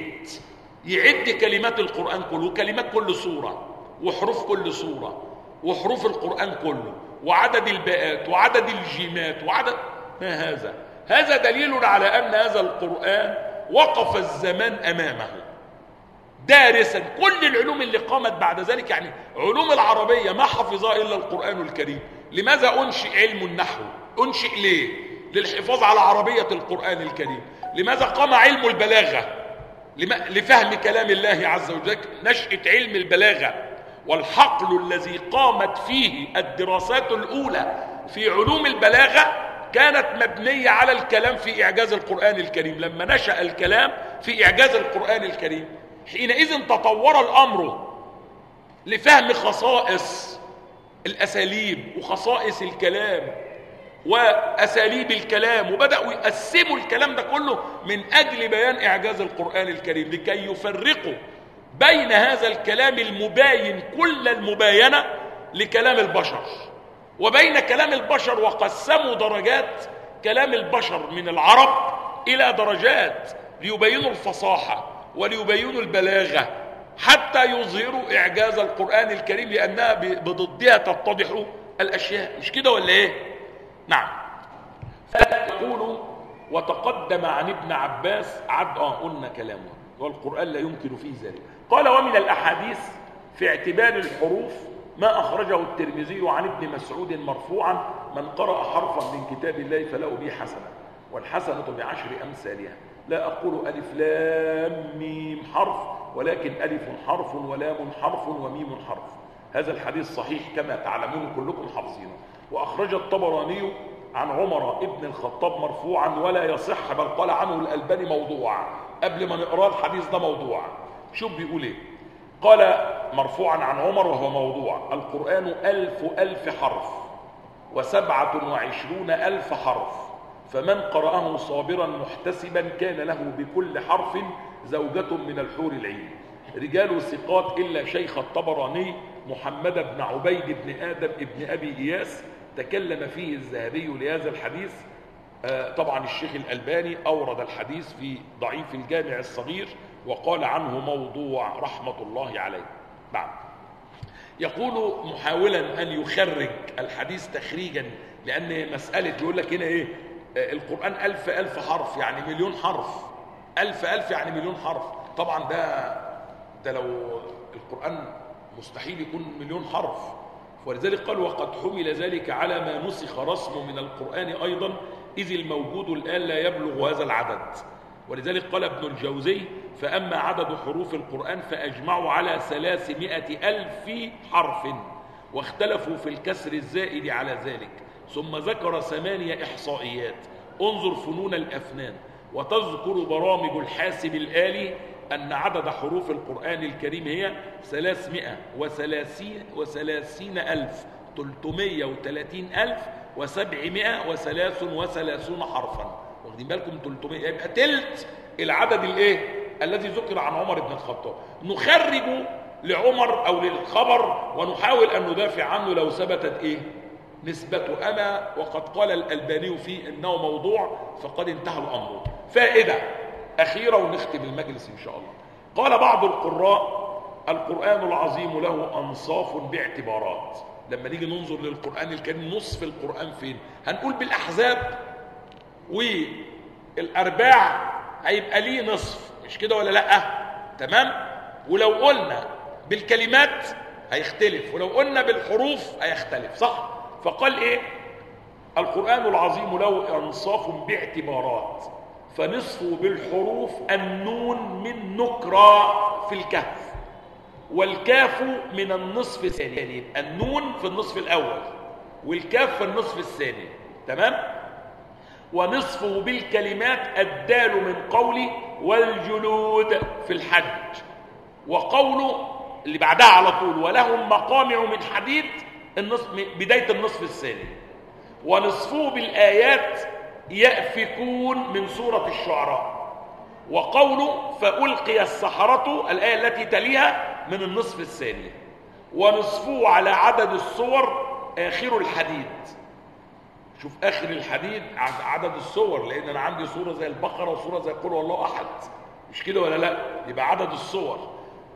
يعد كلمات القرآن كله، كلمات كل سورة وحروف كل سورة وحروف القرآن كله وعدد الباءات وعدد الجيمات وعدد. ما هذا دليل على أن هذا القرآن وقف الزمان أمامه دارسا كل العلوم اللي قامت بعد ذلك. يعني علوم العربية ما حفظها إلا القرآن الكريم. لماذا أنشئ علم النحو؟ أنشئ ليه؟ للحفاظ على عربية القرآن الكريم. لماذا قام علم البلاغة؟ لفهم كلام الله عز وجل. نشأة علم البلاغة والحقل الذي قامت فيه الدراسات الأولى في علوم البلاغة كانت مبنية على الكلام في إعجاز القرآن الكريم. لما نشأ الكلام في إعجاز القرآن الكريم، حينئذ تطور الأمر لفهم خصائص الأساليب وخصائص الكلام وأساليب الكلام، وبدأوا يقسموا الكلام ده كله من أجل بيان إعجاز القرآن الكريم، لكي يفرقوا بين هذا الكلام المباين كل المباينة لكلام البشر وبين كلام البشر. وقسموا درجات كلام البشر من العرب إلى درجات ليبينوا الفصاحة وليبينوا البلاغة حتى يظهروا إعجاز القرآن الكريم، لأنها بضدها تتضح الأشياء. مش كده ولا إيه؟ نعم. فيقول: وتقدم عن ابن عباس قلنا كلامه والقرآن لا يمكن فيه ذلك. قال: ومن الأحاديث في اعتبار الحروف ما أخرجه الترمذي عن ابن مسعود مرفوعا: من قرأ حرفا من كتاب الله فله به حسنة، والحسنة بعشر أمثالها. لا أقول ألف لام ميم حرف، ولكن ألف حرف ولام حرف وميم حرف. هذا الحديث صحيح كما تعلمون كلكم حافظينه. وأخرج الطبراني عن عمر ابن الخطاب مرفوعا ولا يصح، بل قال عنه الألباني موضوع. قبل ما نقرأ الحديث ده موضوع، شوف بيقول ايه. قال مرفوعا عن عمر وهو موضوع: القرآن 1000 حرف و27,000 حرف، فمن قرأه صابرا محتسبا كان له بكل حرف زوجة من الحور العين. رجال ثقات إلا شيخ الطبراني محمد بن عبيد بن آدم بن أبي إياس تكلم فيه الذهبي لهذا الحديث. طبعا الشيخ الألباني أورد الحديث في ضعيف الجامع الصغير وقال عنه موضوع رحمة الله عليه. بعد يقول محاولا أن يخرج الحديث تخريجا، لأن مسألة يقول لك هنا إيه، القرآن 1000 حرف يعني مليون حرف، 1000 يعني مليون حرف. طبعا ده لو القرآن مستحيل يكون مليون حرف. ولذلك قال: وقد حمل ذلك على ما نسخ رسمه من القرآن أيضا، إذ الموجود الآن لا يبلغ هذا العدد. ولذلك قال ابن الجوزي: فأما عدد حروف القرآن فأجمعوا على 300,000 حرف، واختلفوا في الكسر الزائد على ذلك. ثم ذكر 8 إحصائيات، انظر فنون الأفنان. وتذكر برامج الحاسب الآلي أن عدد حروف القرآن الكريم هي 333,733 حرفا. واخدين بالكم؟ 300 يبقى تلت العدد الذي ذكر عن عمر بن الخطاب. نخرج لعمر أو للخبر ونحاول أن ندافع عنه لو ثبتت نسبته. أما وقد قال الألباني فيه إنه موضوع، فقد انتهى الأمر. فائدة أخيرة ونختم المجلس إن شاء الله. قال بعض القراء: القرآن العظيم له أنصاف باعتبارات. لما نيجي ننظر للقرآن الكريم، نصف القرآن فين؟ هنقول بالأحزاب والأرباع هيبقى ليه نصف، مش كده ولا لأ؟ تمام؟ ولو قلنا بالكلمات هيختلف، ولو قلنا بالحروف هيختلف، صح؟ فقال القرآن العظيم له أنصاف باعتبارات، فنصفه بالحروف النون من نكرة في الكهف، والكاف من النصف الثاني. النون في النصف الأول والكاف في النصف الثاني، تمام؟ ونصفه بالكلمات الدال من قولي والجلود في الحج، وقوله اللي بعدها على طول ولهم مقامع من حديد بداية النصف الثاني. ونصفه بالآيات يأفكون من سورة الشعراء، وقوله فألقي السحرة الآية التي تليها من النصف الثاني. ونصفه على عدد الصور آخر الحديد. شوف آخر الحديد عدد الصور، لأن أنا عندي صورة زي البقرة وصورة زي قل هو الله أحد، مش كده ولا لا؟ يبقى عدد الصور.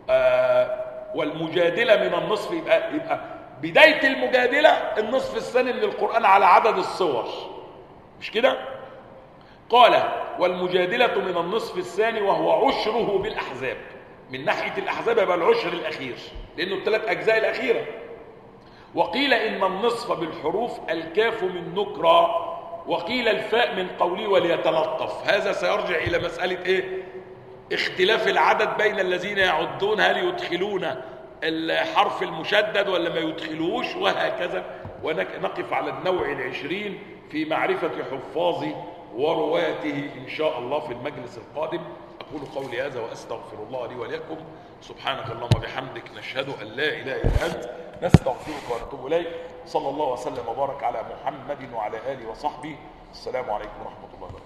والمجادلة من النصف، يبقى بداية المجادلة النصف الثاني من القرآن على عدد الصور، مش كده؟ قال والمجادلة من النصف الثاني وهو عشره بالأحزاب. من ناحية الأحزاب يبقى العشر الأخير، لأنه الثلاث أجزاء الأخيرة. وقيل إن النصف بالحروف الكاف من نكرة، وقيل الفاء من قولي وليتلطف. هذا سيرجع إلى مسألة اختلاف العدد بين الذين يعدون، هل يدخلون الحرف المشدد ولا ما يدخلوش، وهكذا. ونقف على النوع 20 في معرفة حفاظه ورواته إن شاء الله في المجلس القادم. أقول قولي هذا وأستغفر الله لي ولكم. سبحانك اللهم وبحمدك، نشهد أن لا إله إلا أنت، نستغفرك ونتوب إليك. صلى الله وسلم وبارك على محمد وعلى آله وصحبه. السلام عليكم ورحمة الله وبركاته.